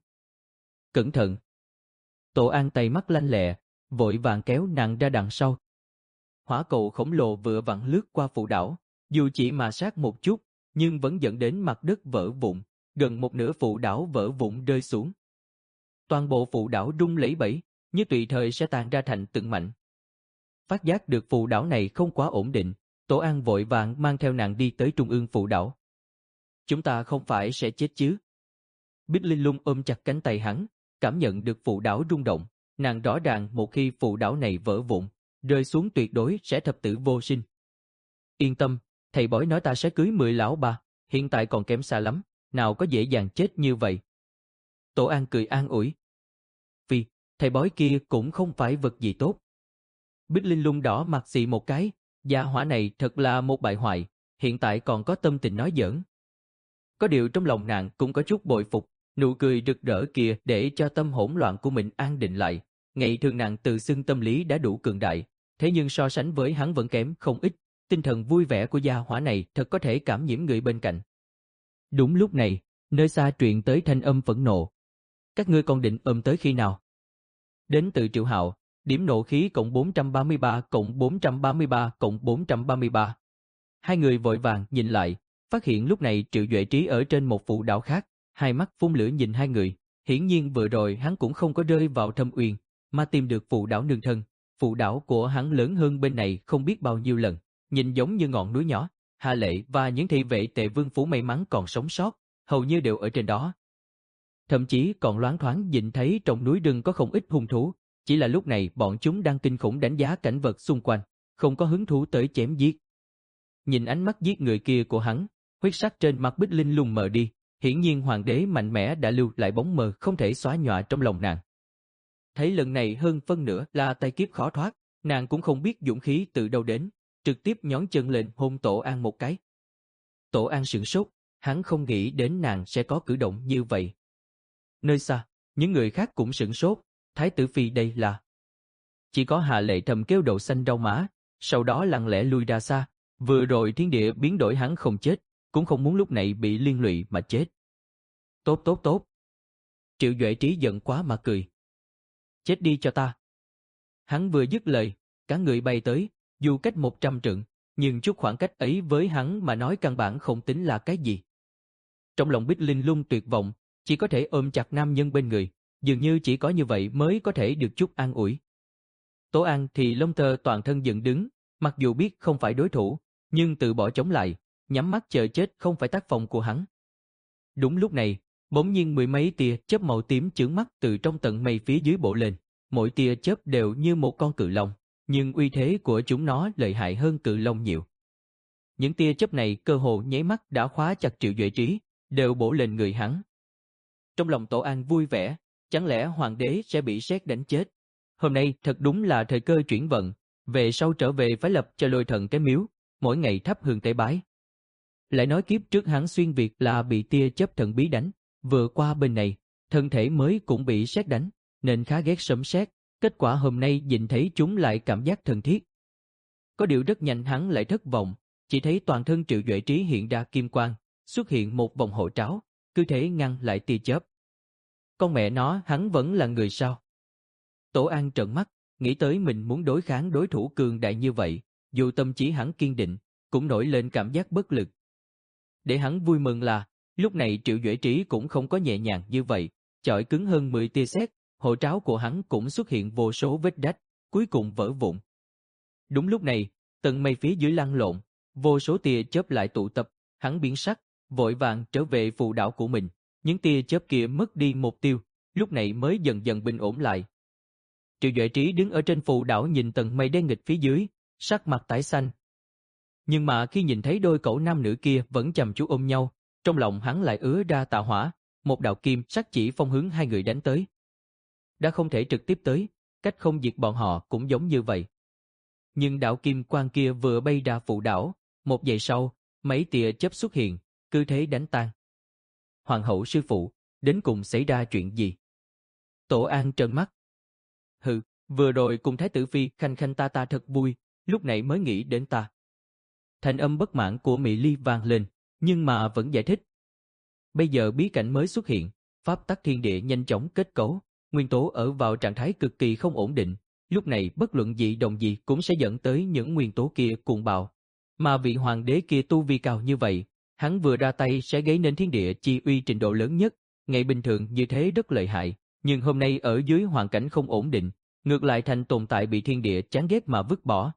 A: Cẩn thận! Tổ An tay mắt lanh lẹ, vội vàng kéo nàng ra đằng sau. Hỏa cầu khổng lồ vừa vặn lướt qua phụ đảo, dù chỉ mà sát một chút, nhưng vẫn dẫn đến mặt đất vỡ vụn, gần một nửa phụ đảo vỡ vụn rơi xuống. Toàn bộ phụ đảo rung lẩy bẩy, như tùy thời sẽ tan ra thành từng mảnh. Phát giác được phụ đảo này không quá ổn định, Tổ An vội vàng mang theo nàng đi tới trung ương phụ đảo. Chúng ta không phải sẽ chết chứ? Bích Linh Lung ôm chặt cánh tay hắn, cảm nhận được phụ đảo rung động, nàng rõ ràng một khi phụ đảo này vỡ vụn, rơi xuống tuyệt đối sẽ thập tử vô sinh. Yên tâm, thầy bói nói ta sẽ cưới mười lão bà, hiện tại còn kém xa lắm, nào có dễ dàng chết như vậy. Tổ An cười an ủi. Vì, thầy bói kia cũng không phải vật gì tốt. Bích Linh Lung đỏ mặt xì một cái, gia hỏa này thật là một bại hoại, hiện tại còn có tâm tình nói giỡn. Có điều trong lòng nàng cũng có chút bội phục, nụ cười rực rỡ kia để cho tâm hỗn loạn của mình an định lại. Ngày thường nàng tự xưng tâm lý đã đủ cường đại, thế nhưng so sánh với hắn vẫn kém không ít, tinh thần vui vẻ của gia hỏa này thật có thể cảm nhiễm người bên cạnh. Đúng lúc này, nơi xa truyền tới thanh âm phẫn nộ. Các ngươi còn định ôm tới khi nào? Đến từ Triệu Hạo, điểm nộ khí cộng bốn trăm ba mươi ba cộng bốn trăm ba mươi ba cộng bốn trăm ba mươi ba. Hai người vội vàng nhìn lại, phát hiện lúc này Triệu Duệ Trí ở trên một phụ đảo khác, hai mắt phun lửa nhìn hai người. Hiển nhiên vừa rồi hắn cũng không có rơi vào thâm uyên, mà tìm được phụ đảo nương thân. Phụ đảo của hắn lớn hơn bên này không biết bao nhiêu lần, nhìn giống như ngọn núi nhỏ. Hà Lệ và những thị vệ Tề Vương phủ may mắn còn sống sót, hầu như đều ở trên đó. Thậm chí còn loáng thoáng nhìn thấy trong núi rừng có không ít hung thú, chỉ là lúc này bọn chúng đang kinh khủng đánh giá cảnh vật xung quanh, không có hứng thú tới chém giết. Nhìn ánh mắt giết người kia của hắn, huyết sắc trên mặt Bích Linh Lung mờ đi, hiển nhiên hoàng đế mạnh mẽ đã lưu lại bóng mờ không thể xóa nhòa trong lòng nàng. Thấy lần này hơn phân nửa là tay kiếp khó thoát, nàng cũng không biết dũng khí từ đâu đến, trực tiếp nhón chân lên hôn Tổ An một cái. Tổ An sửng sốt, hắn không nghĩ đến nàng sẽ có cử động như vậy. Nơi xa, những người khác cũng sửng sốt, Thái tử phi đây là... Chỉ có Hà Lệ thầm kêu đậu xanh rau má, sau đó lặng lẽ lui ra xa, vừa rồi thiên địa biến đổi hắn không chết, cũng không muốn lúc này bị liên lụy mà chết. Tốt tốt tốt. Triệu Duệ Trí giận quá mà cười. Chết đi cho ta. Hắn vừa dứt lời, cả người bay tới, dù cách một trăm trượng, nhưng chút khoảng cách ấy với hắn mà nói căn bản không tính là cái gì. Trong lòng Bích Linh Lung tuyệt vọng, chỉ có thể ôm chặt nam nhân bên người, dường như chỉ có như vậy mới có thể được chút an ủi. Tổ An thì lông tơ toàn thân dựng đứng, mặc dù biết không phải đối thủ, nhưng tự bỏ chống lại, nhắm mắt chờ chết không phải tác phong của hắn. Đúng lúc này, bỗng nhiên mười mấy tia chớp màu tím chướng mắt từ trong tận mây phía dưới bổ lên, mỗi tia chớp đều như một con cự long, nhưng uy thế của chúng nó lợi hại hơn cự long nhiều. Những tia chớp này cơ hồ nháy mắt đã khóa chặt Triệu Duệ Trí, đều bổ lên người hắn. Trong lòng Tổ An vui vẻ, chẳng lẽ hoàng đế sẽ bị sét đánh chết? Hôm nay thật đúng là thời cơ chuyển vận, về sau trở về phải lập cho Lôi Thần cái miếu, mỗi ngày thắp hương tế bái. Lại nói kiếp trước hắn xuyên việt là bị tia chớp thần bí đánh, vừa qua bên này, thân thể mới cũng bị sét đánh, nên khá ghét sấm sét, kết quả hôm nay nhìn thấy chúng lại cảm giác thân thiết. Có điều rất nhanh hắn lại thất vọng, chỉ thấy toàn thân Triệu Duệ Trí hiện ra kim quang, xuất hiện một vòng hộ tráo, cứ thế ngăn lại tia chớp. Con mẹ nó, hắn vẫn là người sao? Tổ An trợn mắt, nghĩ tới mình muốn đối kháng đối thủ cường đại như vậy, dù tâm trí hắn kiên định, cũng nổi lên cảm giác bất lực. Để hắn vui mừng là, lúc này Triệu Duệ Trí cũng không có nhẹ nhàng như vậy, chọi cứng hơn mười tia sét, hộ tráo của hắn cũng xuất hiện vô số vết rách, cuối cùng vỡ vụn. Đúng lúc này, tận mây phía dưới lăn lộn, vô số tia chớp lại tụ tập, hắn biến sắc, vội vàng trở về phù đảo của mình, những tia chớp kia mất đi mục tiêu, lúc này mới dần dần bình ổn lại. Triệu Duệ Trí đứng ở trên phù đảo nhìn tầng mây đen nghịch phía dưới, sắc mặt tái xanh. Nhưng mà khi nhìn thấy đôi cậu nam nữ kia vẫn chăm chú ôm nhau, trong lòng hắn lại ứa ra tà hỏa, một đạo kim sắc chỉ phong hướng hai người đánh tới. Đã không thể trực tiếp tới, cách không diệt bọn họ cũng giống như vậy. Nhưng đạo kim quang kia vừa bay ra phù đảo, một giây sau, mấy tia chớp xuất hiện, cứ thế đánh tan. Hoàng hậu sư phụ, đến cùng xảy ra chuyện gì? Tổ An trợn mắt. Hừ, vừa rồi cùng Thái tử phi khanh khanh ta ta thật vui, lúc này mới nghĩ đến ta. Thanh âm bất mãn của Mỹ Ly vang lên, nhưng mà vẫn giải thích. Bây giờ bí cảnh mới xuất hiện, pháp tắc thiên địa nhanh chóng kết cấu, nguyên tố ở vào trạng thái cực kỳ không ổn định, lúc này bất luận dị động gì cũng sẽ dẫn tới những nguyên tố kia cuồng bạo. Mà vị hoàng đế kia tu vi cao như vậy, hắn vừa ra tay sẽ gây nên thiên địa chi uy trình độ lớn nhất, ngày bình thường như thế rất lợi hại, nhưng hôm nay ở dưới hoàn cảnh không ổn định, ngược lại thành tồn tại bị thiên địa chán ghét mà vứt bỏ.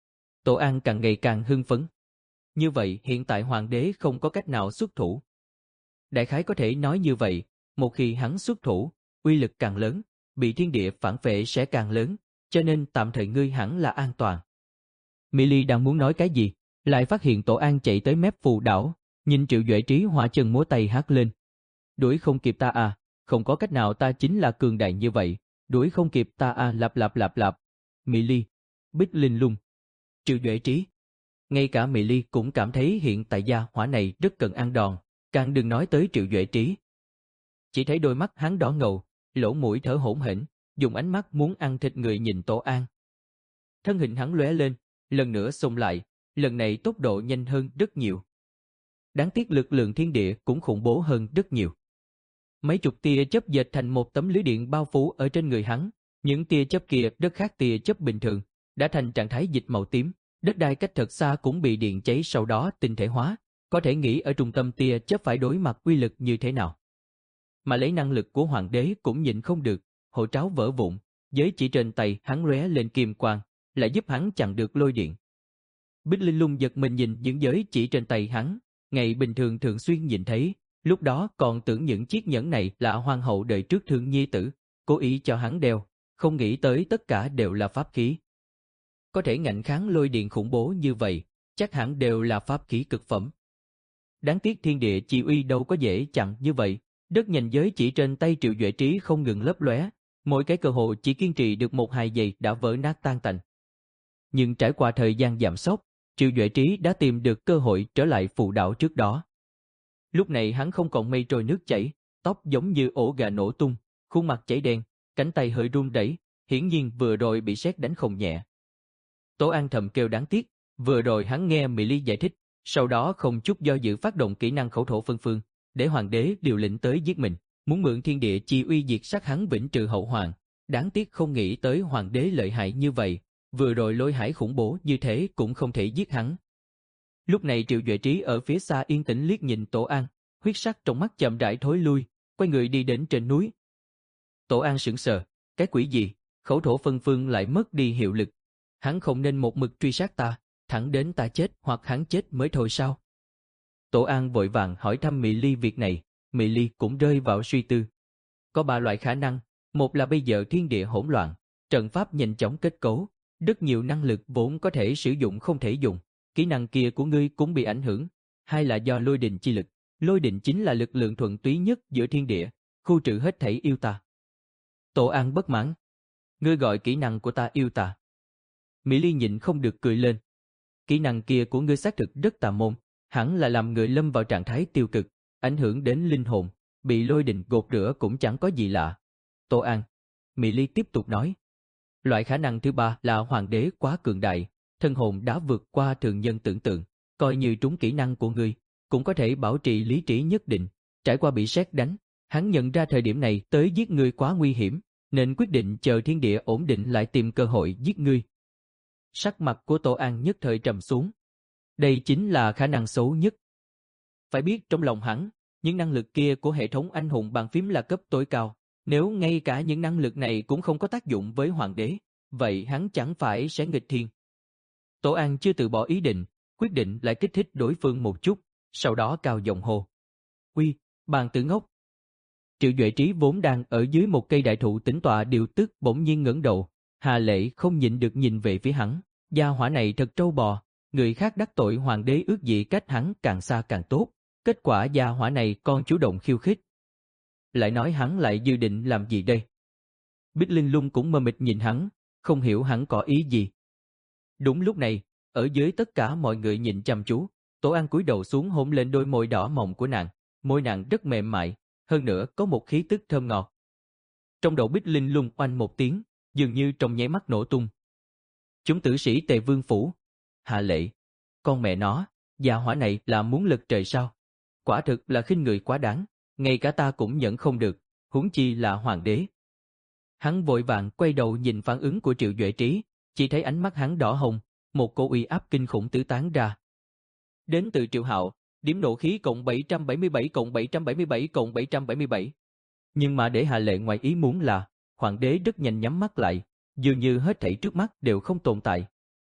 A: Tổ An càng ngày càng hưng phấn. Như vậy hiện tại hoàng đế không có cách nào xuất thủ. Đại khái có thể nói như vậy, một khi hắn xuất thủ, uy lực càng lớn, bị thiên địa phản phệ sẽ càng lớn, cho nên tạm thời ngươi hẳn là an toàn. Milly đang muốn nói cái gì, lại phát hiện Tổ An chạy tới mép phù đảo, nhìn Triệu Duệ Trí hóa chân múa tay hát lên. Đuổi không kịp ta à, không có cách nào, ta chính là cường đại như vậy, đuổi không kịp ta à, lạp lạp lạp lạp. Milly, Bích Linh Lung, Triệu Duệ Trí. Ngay cả Milly cũng cảm thấy hiện tại gia hỏa này rất cần ăn đòn, càng đừng nói tới Triệu Duệ Trí. Chỉ thấy đôi mắt hắn đỏ ngầu, lỗ mũi thở hổn hển, dùng ánh mắt muốn ăn thịt người nhìn Tổ An. Thân hình hắn lóe lên, lần nữa xông lại, lần này tốc độ nhanh hơn rất nhiều. Đáng tiếc lực lượng thiên địa cũng khủng bố hơn rất nhiều. Mấy chục tia chớp dệt thành một tấm lưới điện bao phủ ở trên người hắn, những tia chớp kia rất khác tia chớp bình thường, đã thành trạng thái dịch màu tím, đất đai cách thật xa cũng bị điện cháy, sau đó tinh thể hóa, có thể nghĩ ở trung tâm tia chớp phải đối mặt uy lực như thế nào. Mà lấy năng lực của hoàng đế cũng nhịn không được, hộ tráo vỡ vụn, giới chỉ trên tay hắn lóe lên kim quang, lại giúp hắn chặn được lôi điện. Bích Linh Lung giật mình nhìn những giới chỉ trên tay hắn, ngày bình thường thường xuyên nhìn thấy, lúc đó còn tưởng những chiếc nhẫn này là hoàng hậu đời trước thương nhi tử, cố ý cho hắn đeo, không nghĩ tới tất cả đều là pháp khí. Có thể ngạnh kháng lôi điện khủng bố như vậy, chắc hẳn đều là pháp khí cực phẩm. Đáng tiếc thiên địa chi uy đâu có dễ chặn như vậy, rất nhanh giới chỉ trên tay Triệu Duệ Trí không ngừng lấp lóe, mỗi cái cơ hội chỉ kiên trì được một hai giây đã vỡ nát tan tành. Nhưng trải qua thời gian giảm sóc, Triệu Duệ Trí đã tìm được cơ hội trở lại phù đảo trước đó. Lúc này hắn không còn mây trôi nước chảy, tóc giống như ổ gà nổ tung, khuôn mặt chảy đen, cánh tay hơi run rẩy, hiển nhiên vừa rồi bị sét đánh không nhẹ. Tổ An thầm kêu đáng tiếc, vừa rồi hắn nghe Milly giải thích, sau đó không chút do dự phát động kỹ năng khẩu thổ phân phương, để hoàng đế điều lệnh tới giết mình, muốn mượn thiên địa chi uy diệt sát hắn vĩnh trừ hậu hoàng. Đáng tiếc không nghĩ tới hoàng đế lợi hại như vậy, vừa rồi lôi hải khủng bố như thế cũng không thể giết hắn. Lúc này Triệu Duệ Trí ở phía xa yên tĩnh liếc nhìn Tổ An, huyết sắc trong mắt chậm rãi thối lui, quay người đi đến trên núi. Tổ An sững sờ, cái quỷ gì, khẩu thổ phân phương lại mất đi hiệu lực. Hắn không nên một mực truy sát ta, thẳng đến ta chết hoặc hắn chết mới thôi sao? Tổ An vội vàng hỏi thăm Milly việc này, Milly cũng rơi vào suy tư. Có ba loại khả năng, một là bây giờ thiên địa hỗn loạn, trận pháp nhanh chóng kết cấu, rất nhiều năng lực vốn có thể sử dụng không thể dùng, kỹ năng kia của ngươi cũng bị ảnh hưởng. Hai là do lôi đình chi lực, lôi đình chính là lực lượng thuận túy nhất giữa thiên địa, khu trừ hết thảy yêu tà. Tổ An bất mãn, ngươi gọi kỹ năng của ta yêu tà? Milly nhịn không được cười lên. Kỹ năng kia của ngươi xác thực rất tà môn, hẳn là làm người lâm vào trạng thái tiêu cực, ảnh hưởng đến linh hồn, bị lôi đình gột rửa cũng chẳng có gì lạ. Tổ An, Milly tiếp tục nói. Loại khả năng thứ ba là hoàng đế quá cường đại, thân hồn đã vượt qua thường nhân tưởng tượng, coi như trúng kỹ năng của ngươi, cũng có thể bảo trì lý trí nhất định. Trải qua bị sét đánh, hắn nhận ra thời điểm này tới giết ngươi quá nguy hiểm, nên quyết định chờ thiên địa ổn định lại tìm cơ hội giết ngươi. Sắc mặt của Tổ An nhất thời trầm xuống. Đây chính là khả năng xấu nhất. Phải biết trong lòng hắn, những năng lực kia của hệ thống anh hùng bàn phím là cấp tối cao. Nếu ngay cả những năng lực này cũng không có tác dụng với hoàng đế, vậy hắn chẳng phải sẽ nghịch thiên. Tổ An chưa từ bỏ ý định, quyết định lại kích thích đối phương một chút, sau đó cao giọng hô. Uy, bàn tử ngốc! Triệu Duệ Trí vốn đang ở dưới một cây đại thụ tĩnh tọa điều tức bỗng nhiên ngẩng đầu, Hà Lệ không nhịn được nhìn về phía hắn, gia hỏa này thật trâu bò, người khác đắc tội hoàng đế ước gì cách hắn càng xa càng tốt, kết quả gia hỏa này còn chủ động khiêu khích. Lại nói hắn lại dự định làm gì đây? Bích Linh Lung cũng mờ mịt nhìn hắn, không hiểu hắn có ý gì. Đúng lúc này, ở dưới tất cả mọi người nhìn chăm chú, Tổ An cúi đầu xuống hôn lên đôi môi đỏ mọng của nàng, môi nàng rất mềm mại, hơn nữa có một khí tức thơm ngọt. Trong đầu Bích Linh Lung oanh một tiếng, dường như trong nháy mắt nổ tung. Chúng tử sĩ Tề Vương phủ, Hạ Lệ, con mẹ nó, gia hỏa này là muốn lật trời sao? Quả thực là khinh người quá đáng, ngay cả ta cũng nhận không được, huống chi là hoàng đế. Hắn vội vàng quay đầu nhìn phản ứng của Triệu Duệ Trí, chỉ thấy ánh mắt hắn đỏ hồng, một cỗ uy áp kinh khủng tứ tán ra. Đến từ Triệu Hạo, điểm nộ khí cộng bảy trăm bảy mươi bảy cộng bảy trăm bảy mươi bảy cộng bảy trăm bảy mươi bảy. Nhưng mà để Hạ Lệ ngoài ý muốn là, hoàng đế rất nhanh nhắm mắt lại, dường như hết thảy trước mắt đều không tồn tại.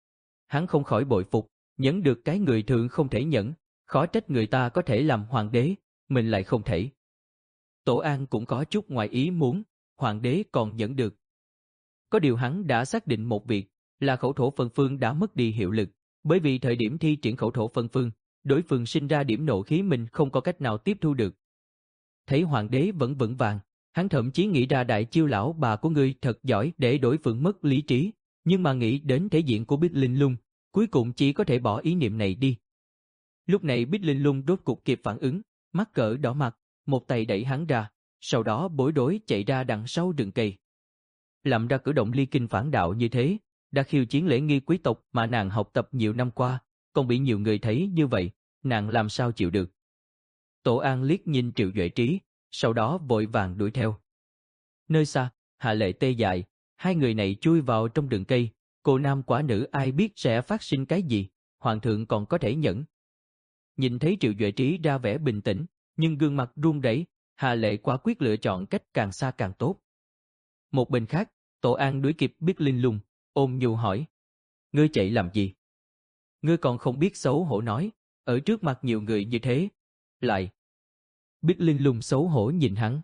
A: Hắn không khỏi bội phục, nhẫn được cái người thường không thể nhẫn, khó trách người ta có thể làm hoàng đế, mình lại không thể. Tổ An cũng có chút ngoài ý muốn, hoàng đế còn nhẫn được. Có điều hắn đã xác định một việc, là khẩu thổ phân phương đã mất đi hiệu lực, bởi vì thời điểm thi triển khẩu thổ phân phương, đối phương sinh ra điểm nộ khí mình không có cách nào tiếp thu được. Thấy hoàng đế vẫn vững vàng, hắn thậm chí nghĩ ra đại chiêu lão bà của ngươi thật giỏi để đối phương mất lý trí, nhưng mà nghĩ đến thể diện của Bích Linh Lung, cuối cùng chỉ có thể bỏ ý niệm này đi. Lúc này Bích Linh Lung rốt cục kịp phản ứng, mắt cỡ đỏ mặt, một tay đẩy hắn ra, sau đó bối rối chạy ra đằng sau rừng cây. Làm ra cử động ly kinh phản đạo như thế, đã khiêu chiến lễ nghi quý tộc mà nàng học tập nhiều năm qua, còn bị nhiều người thấy như vậy, nàng làm sao chịu được. Tổ An liếc nhìn Triệu Duệ Trí, sau đó vội vàng đuổi theo. Nơi xa, Hạ Lệ tê dại, hai người này chui vào trong rừng cây, cô nam quả nữ ai biết sẽ phát sinh cái gì, hoàng thượng còn có thể nhẫn. Nhìn thấy Triệu Duệ Trí ra vẻ bình tĩnh, nhưng gương mặt run rẩy, Hạ Lệ quả quyết lựa chọn cách càng xa càng tốt. Một bên khác, Tổ An đuổi kịp Bích Linh Lung, ôm nhu hỏi: Ngươi chạy làm gì? Ngươi còn không biết xấu hổ nói, ở trước mặt nhiều người như thế. Lại. Bích Linh Lung xấu hổ nhìn hắn.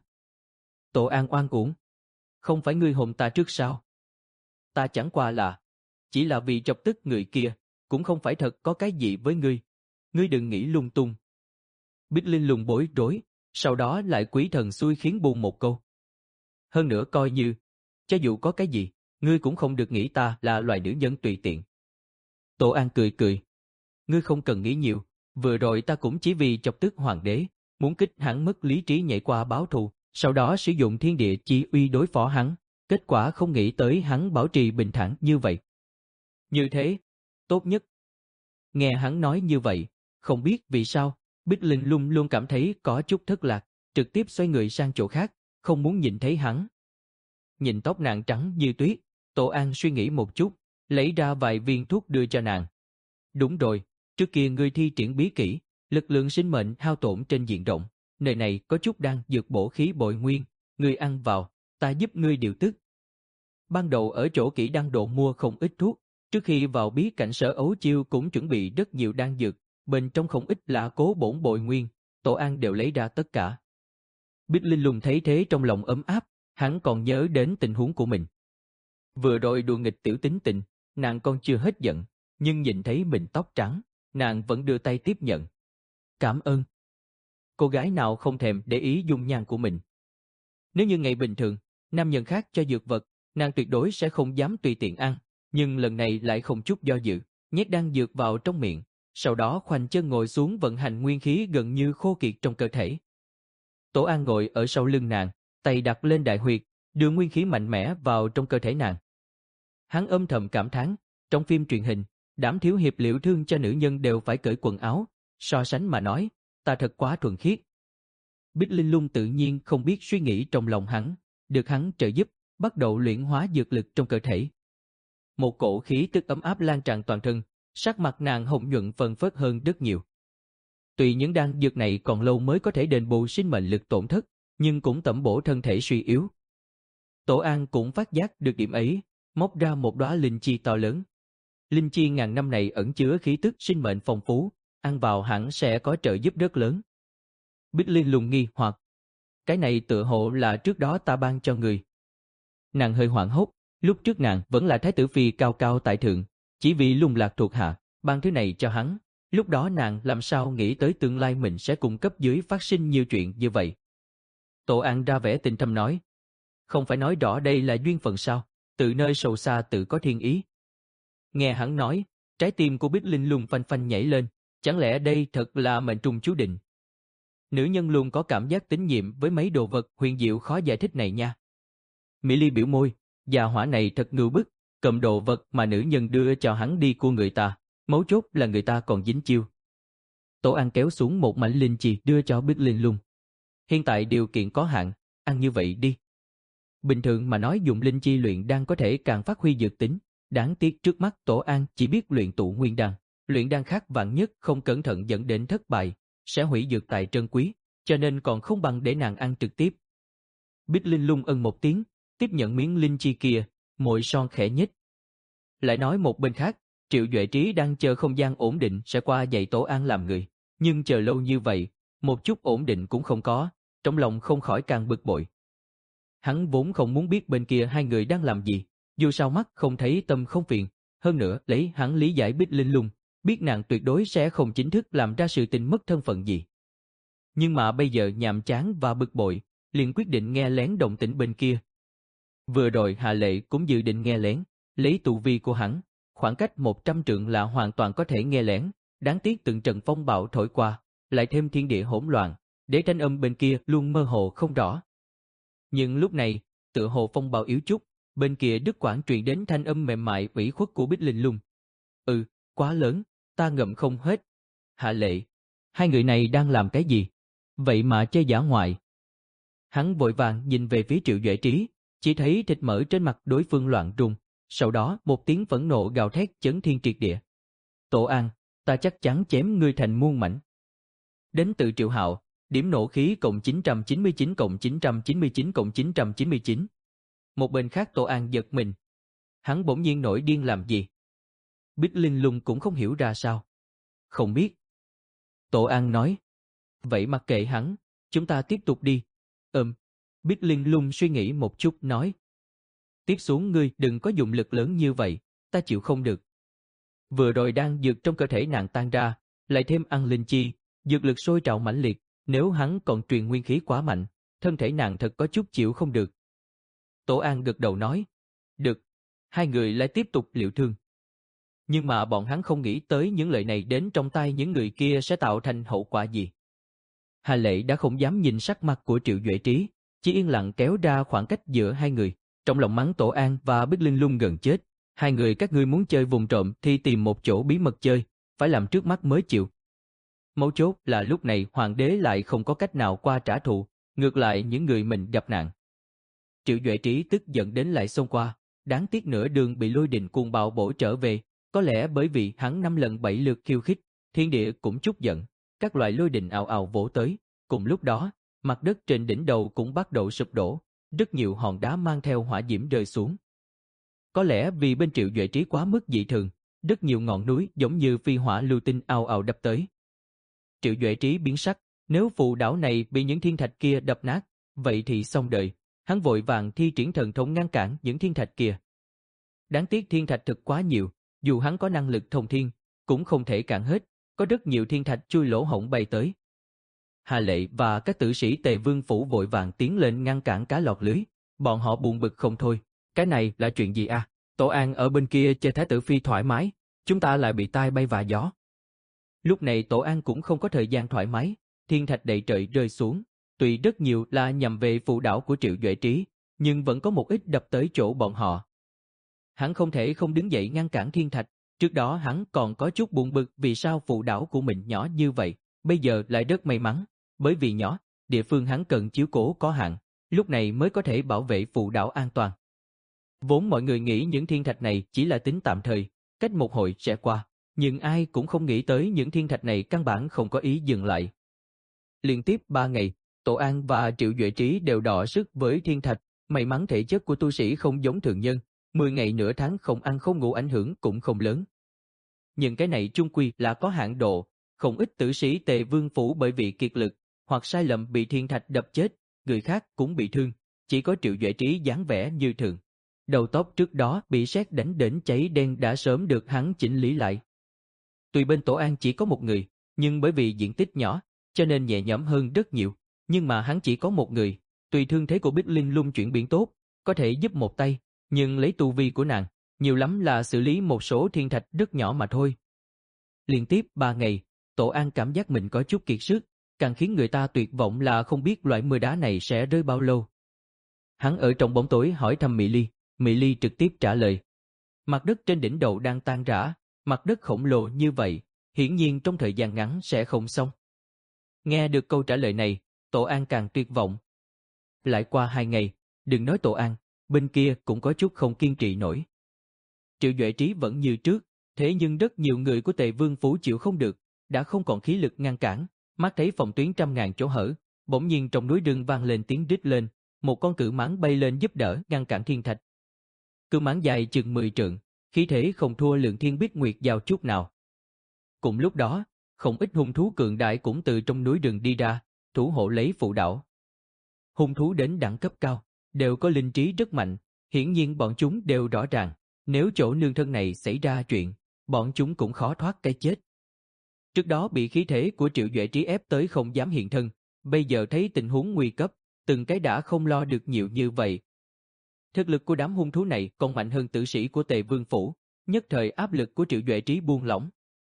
A: Tổ An oan uổng. Không phải ngươi hồn ta trước sao? Ta chẳng qua là, chỉ là vì chọc tức người kia, cũng không phải thật có cái gì với ngươi. Ngươi đừng nghĩ lung tung. Bích Linh Lung bối rối, sau đó lại quý thần xui khiến buông một câu. Hơn nữa coi như, cho dù có cái gì, ngươi cũng không được nghĩ ta là loài nữ nhân tùy tiện. Tổ An cười cười. Ngươi không cần nghĩ nhiều, vừa rồi ta cũng chỉ vì chọc tức hoàng đế, muốn kích hắn mất lý trí nhảy qua báo thù, sau đó sử dụng thiên địa chi uy đối phó hắn, kết quả không nghĩ tới hắn bảo trì bình thản như vậy. Như thế, tốt nhất. Nghe hắn nói như vậy, không biết vì sao, Bích Linh Lung luôn cảm thấy có chút thất lạc, trực tiếp xoay người sang chỗ khác, không muốn nhìn thấy hắn. Nhìn tóc nàng trắng như tuyết, Tổ An suy nghĩ một chút, lấy ra vài viên thuốc đưa cho nàng. Đúng rồi, trước kia ngươi thi triển bí kỹ, lực lượng sinh mệnh hao tổn trên diện rộng, nơi này có chút đan dược bổ khí bội nguyên, ngươi ăn vào, ta giúp ngươi điều tức. Ban đầu ở chỗ kỹ đan độ mua không ít thuốc, trước khi vào bí cảnh Sở Ấu Chiêu cũng chuẩn bị rất nhiều đan dược, bên trong không ít là cố bổn bội nguyên, Tổ An đều lấy ra tất cả. Bích Linh Lung thấy thế trong lòng ấm áp, hắn còn nhớ đến tình huống của mình. Vừa rồi đùa nghịch tiểu tính tình, nàng còn chưa hết giận, nhưng nhìn thấy mình tóc trắng, nàng vẫn đưa tay tiếp nhận. Cảm ơn. Cô gái nào không thèm để ý dung nhan của mình. Nếu như ngày bình thường, nam nhân khác cho dược vật, nàng tuyệt đối sẽ không dám tùy tiện ăn, nhưng lần này lại không chút do dự, nhét đan dược vào trong miệng, sau đó khoanh chân ngồi xuống vận hành nguyên khí gần như khô kiệt trong cơ thể. Tổ An ngồi ở sau lưng nàng, tay đặt lên đại huyệt, đưa nguyên khí mạnh mẽ vào trong cơ thể nàng. Hắn âm thầm cảm thán, trong phim truyền hình, đám thiếu hiệp liệu thương cho nữ nhân đều phải cởi quần áo, so sánh mà nói, ta thật quá thuần khiết. Bích Linh Lung tự nhiên không biết suy nghĩ trong lòng hắn, được hắn trợ giúp, bắt đầu luyện hóa dược lực trong cơ thể. Một cổ khí tức ấm áp lan tràn toàn thân, sắc mặt nàng hồng nhuận phơn phớt hơn rất nhiều. Tuy những đan dược này còn lâu mới có thể đền bù sinh mệnh lực tổn thất, nhưng cũng tẩm bổ thân thể suy yếu. Tổ An cũng phát giác được điểm ấy, móc ra một đóa linh chi to lớn. Linh chi ngàn năm này ẩn chứa khí tức sinh mệnh phong phú, ăn vào hẳn sẽ có trợ giúp rất lớn. Bích Linh Lung nghi hoặc, cái này tựa hộ là trước đó ta ban cho người. Nàng hơi hoảng hốt, lúc trước nàng vẫn là thái tử phi cao cao tại thượng, chỉ vì lung lạc thuộc hạ, ban thứ này cho hắn. Lúc đó nàng làm sao nghĩ tới tương lai mình sẽ cùng cấp dưới phát sinh nhiều chuyện như vậy. Tổ An ra vẻ tình thâm nói, không phải nói rõ đây là duyên phận sao, từ nơi sâu xa tự có thiên ý. Nghe hắn nói, trái tim của Bích Linh Lung phanh phanh nhảy lên, chẳng lẽ đây thật là mệnh trung chú định. Nữ nhân luôn có cảm giác tín nhiệm với mấy đồ vật huyền diệu khó giải thích này nha. Mỹ Ly biểu môi, già hỏa này thật ngưu bức, cầm đồ vật mà nữ nhân đưa cho hắn đi của người ta, mấu chốt là người ta còn dính chiêu. Tổ An kéo xuống một mảnh linh chi đưa cho Bích Linh Lung. Hiện tại điều kiện có hạn, ăn như vậy đi. Bình thường mà nói dùng linh chi luyện đan có thể càng phát huy dược tính, đáng tiếc trước mắt Tổ An chỉ biết luyện tụ nguyên đan, luyện đan khác vạn nhất không cẩn thận dẫn đến thất bại, sẽ hủy dược tài trân quý, cho nên còn không bằng để nàng ăn trực tiếp. Bích Linh Lung ân một tiếng, tiếp nhận miếng linh chi kia, môi son khẽ nhếch. Lại nói một bên khác, Triệu Duệ Trí đang chờ không gian ổn định sẽ qua dạy Tổ An làm người, nhưng chờ lâu như vậy, một chút ổn định cũng không có, trong lòng không khỏi càng bực bội. Hắn vốn không muốn biết bên kia hai người đang làm gì, dù sao mắt không thấy tâm không phiền, hơn nữa lấy hắn lý giải Bích Linh Lung, biết nàng tuyệt đối sẽ không chính thức làm ra sự tình mất thân phận gì. Nhưng mà bây giờ nhàm chán và bực bội, liền quyết định nghe lén động tĩnh bên kia. Vừa rồi Hạ Lệ cũng dự định nghe lén, lấy tu vi của hắn, khoảng cách một trăm trượng là hoàn toàn có thể nghe lén, đáng tiếc từng trận phong bạo thổi qua, lại thêm thiên địa hỗn loạn, để thanh âm bên kia luôn mơ hồ không rõ. Nhưng lúc này, tựa hồ phong bạo yếu chút, bên kia đứt quãng truyền đến thanh âm mềm mại ủy khuất của Bích Linh Lung. Ừ, quá lớn, ta ngậm không hết. Hạ Lệ, hai người này đang làm cái gì? Vậy mà chơi dã ngoại. Hắn vội vàng nhìn về phía Triệu Duệ Trí, chỉ thấy thịt mỡ trên mặt đối phương loạn rung, sau đó một tiếng phẫn nộ gào thét chấn thiên triệt địa. Tổ An, ta chắc chắn chém ngươi thành muôn mảnh. Đến từ Triệu Hạo, điểm nổ khí cộng chín trăm chín mươi chín cộng chín trăm chín mươi chín cộng chín trăm chín mươi chín. Một bên khác Tổ An giật mình. Hắn bỗng nhiên nổi điên làm gì? Bích Linh Lung cũng không hiểu ra sao. Không biết. Tổ An nói. Vậy mặc kệ hắn, chúng ta tiếp tục đi. Ừm. Bích Linh Lung suy nghĩ một chút nói. Tiếp xuống ngươi đừng có dụng lực lớn như vậy, ta chịu không được. Vừa rồi đang dược trong cơ thể nàng tan ra, lại thêm ăn linh chi, dược lực sôi trào mãnh liệt, nếu hắn còn truyền nguyên khí quá mạnh, thân thể nàng thật có chút chịu không được. Tổ An gật đầu nói. Được. Hai người lại tiếp tục liệu thương. Nhưng mà bọn hắn không nghĩ tới những lời này đến trong tay những người kia sẽ tạo thành hậu quả gì. Hà Lệ đã không dám nhìn sắc mặt của Triệu Duệ Trí, chỉ yên lặng kéo ra khoảng cách giữa hai người, trong lòng mắng Tổ An và Bích Linh Lung gần chết. Hai người các ngươi muốn chơi vùng trộm thì tìm một chỗ bí mật chơi, phải làm trước mắt mới chịu. Mấu chốt là lúc này hoàng đế lại không có cách nào qua trả thù, ngược lại những người mình gặp nạn. Triệu Duệ Trí tức giận đến lại xông qua, đáng tiếc nửa đường bị lôi đình cuồng bạo bổ trở về, có lẽ bởi vì hắn năm lần bảy lượt khiêu khích, thiên địa cũng chút giận, các loại lôi đình ào ào vỗ tới, cùng lúc đó, mặt đất trên đỉnh đầu cũng bắt đầu sụp đổ, rất nhiều hòn đá mang theo hỏa diễm rơi xuống. Có lẽ vì bên Triệu Duệ Trí quá mức dị thường, rất nhiều ngọn núi giống như phi hỏa lưu tinh ào ào đập tới. Triệu Duệ Trí biến sắc, nếu phù đảo này bị những thiên thạch kia đập nát, vậy thì xong đời. Hắn vội vàng thi triển thần thông ngăn cản những thiên thạch kia. Đáng tiếc thiên thạch thực quá nhiều, dù hắn có năng lực thông thiên, cũng không thể cản hết, có rất nhiều thiên thạch chui lỗ hổng bay tới. Hà Lệ và các tử sĩ Tề Vương Phủ vội vàng tiến lên ngăn cản cá lọt lưới, bọn họ buồn bực không thôi. Cái này là chuyện gì à? Tổ An ở bên kia chơi Thái tử Phi thoải mái, chúng ta lại bị tai bay vạ gió. Lúc này Tổ An cũng không có thời gian thoải mái, thiên thạch đầy trời rơi xuống. Tuy rất nhiều là nhằm về phù đảo của Triệu Duệ Trí, nhưng vẫn có một ít đập tới chỗ bọn họ. Hắn không thể không đứng dậy ngăn cản thiên thạch, trước đó hắn còn có chút buồn bực vì sao phù đảo của mình nhỏ như vậy, bây giờ lại rất may mắn, bởi vì nhỏ, địa phương hắn cần chiếu cố có hạn, lúc này mới có thể bảo vệ phù đảo an toàn. Vốn mọi người nghĩ những thiên thạch này chỉ là tính tạm thời, cách một hồi sẽ qua, nhưng ai cũng không nghĩ tới những thiên thạch này căn bản không có ý dừng lại. Liên tiếp ba ngày, Tổ An và Triệu Duệ Trí đều đọ sức với thiên thạch, may mắn thể chất của tu sĩ không giống thường nhân, mười ngày nửa tháng không ăn không ngủ ảnh hưởng cũng không lớn. Nhưng cái này chung quy là có hạn độ, không ít tử sĩ Tề Vương Phủ bởi vì kiệt lực, hoặc sai lầm bị thiên thạch đập chết, người khác cũng bị thương, chỉ có Triệu Duệ Trí dáng vẻ như thường. Đầu tóc trước đó bị sét đánh đến cháy đen đã sớm được hắn chỉnh lý lại. Tuy bên Tổ An chỉ có một người, nhưng bởi vì diện tích nhỏ, cho nên nhẹ nhõm hơn rất nhiều. Nhưng mà hắn chỉ có một người, tùy thương thế của Bích Linh Lung chuyển biến tốt, có thể giúp một tay, nhưng lấy tu vi của nàng, nhiều lắm là xử lý một số thiên thạch rất nhỏ mà thôi. Liên tiếp ba ngày, Tổ An cảm giác mình có chút kiệt sức, càng khiến người ta tuyệt vọng là không biết loại mưa đá này sẽ rơi bao lâu. Hắn ở trong bóng tối hỏi thăm Mỹ Ly, Mỹ Ly trực tiếp trả lời. Mặt đất trên đỉnh đầu đang tan rã, mặt đất khổng lồ như vậy, hiển nhiên trong thời gian ngắn sẽ không xong. Nghe được câu trả lời này, Tổ An càng tuyệt vọng. Lại qua hai ngày, đừng nói Tổ An, bên kia cũng có chút không kiên trì nổi. Triệu Duệ Trí vẫn như trước, thế nhưng rất nhiều người của Tề Vương Phủ chịu không được, đã không còn khí lực ngăn cản, mắt thấy phòng tuyến trăm ngàn chỗ hở, bỗng nhiên trong núi rừng vang lên tiếng rít lên, một con cự mãng bay lên giúp đỡ ngăn cản thiên thạch. Cự mãng dài chừng mười trượng, khí thế không thua Lượng Thiên Bích Nguyệt Giao chút nào. Cùng lúc đó, không ít hung thú cường đại cũng từ trong núi rừng đi ra, thủ hộ lấy phụ đảo. Hung thú đến đẳng cấp cao, đều có linh trí rất mạnh, hiển nhiên bọn chúng đều rõ ràng, nếu chỗ nương thân này xảy ra chuyện, bọn chúng cũng khó thoát cái chết. Trước đó bị khí thế của Triệu Duệ Trí ép tới không dám hiện thân, bây giờ thấy tình huống nguy cấp, từng cái đã không lo được nhiều như vậy. Thực lực của đám hung thú này còn mạnh hơn tử sĩ của Tề Vương Phủ, nhất thời áp lực của Triệu Duệ Trí buông lỏng.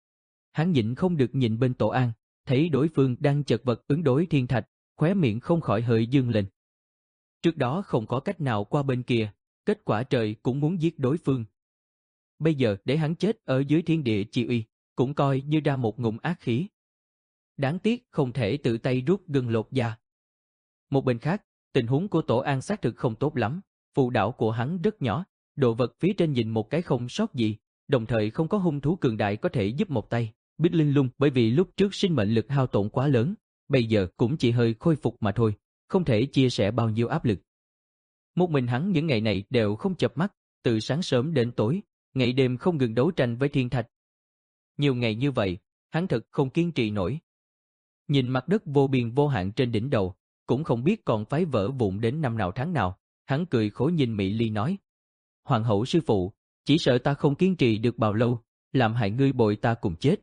A: Hắn nhịn không được nhìn bên Tổ An, thấy đối phương đang chật vật ứng đối thiên thạch, khóe miệng không khỏi hơi dương lên. Trước đó không có cách nào qua bên kia, kết quả trời cũng muốn giết đối phương. Bây giờ để hắn chết ở dưới thiên địa chi uy, cũng coi như ra một ngụm ác khí. Đáng tiếc không thể tự tay rút gân lột da. Một bên khác, tình huống của Tổ An xác thực không tốt lắm, phù đảo của hắn rất nhỏ, đồ vật phía trên nhìn một cái không sót gì, đồng thời không có hung thú cường đại có thể giúp một tay. Bích Linh Lung bởi vì lúc trước sinh mệnh lực hao tổn quá lớn, bây giờ cũng chỉ hơi khôi phục mà thôi, không thể chia sẻ bao nhiêu áp lực. Một mình hắn những ngày này đều không chợp mắt, từ sáng sớm đến tối, ngày đêm không ngừng đấu tranh với thiên thạch. Nhiều ngày như vậy, hắn thật không kiên trì nổi. Nhìn mặt đất vô biên vô hạn trên đỉnh đầu, cũng không biết còn phái vỡ vụn đến năm nào tháng nào, hắn cười khổ nhìn Mỹ Ly nói: Hoàng hậu sư phụ, chỉ sợ ta không kiên trì được bao lâu, làm hại ngươi bội ta cùng chết.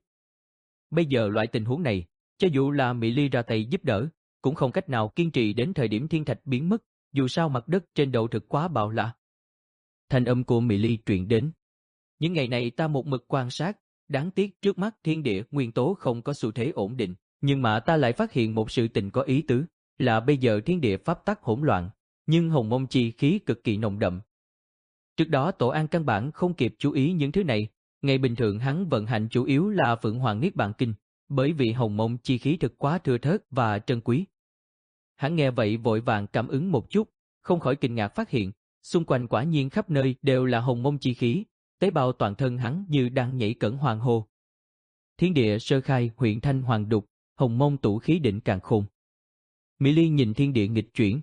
A: Bây giờ loại tình huống này, cho dù là Mỹ Ly ra tay giúp đỡ, cũng không cách nào kiên trì đến thời điểm thiên thạch biến mất, dù sao mặt đất trên đầu thực quá bạo lạ. Thanh âm của Mỹ Ly truyền đến. Những ngày này ta một mực quan sát, đáng tiếc trước mắt thiên địa nguyên tố không có xu thế ổn định, nhưng mà ta lại phát hiện một sự tình có ý tứ, là bây giờ thiên địa pháp tắc hỗn loạn, nhưng hồng mông chi khí cực kỳ nồng đậm. Trước đó Tổ An căn bản không kịp chú ý những thứ này, ngày bình thường hắn vận hành chủ yếu là Phượng Hoàng Niết Bàn Kinh, bởi vì hồng mông chi khí thực quá thưa thớt và trân quý. Hắn nghe vậy vội vàng cảm ứng một chút, không khỏi kinh ngạc phát hiện, xung quanh quả nhiên khắp nơi đều là hồng mông chi khí, tế bào toàn thân hắn như đang nhảy cẫng hoàng hô. Thiên địa sơ khai huyện thanh hoàng đục, hồng mông tụ khí định càn khôn. Mỹ Ly nhìn thiên địa nghịch chuyển.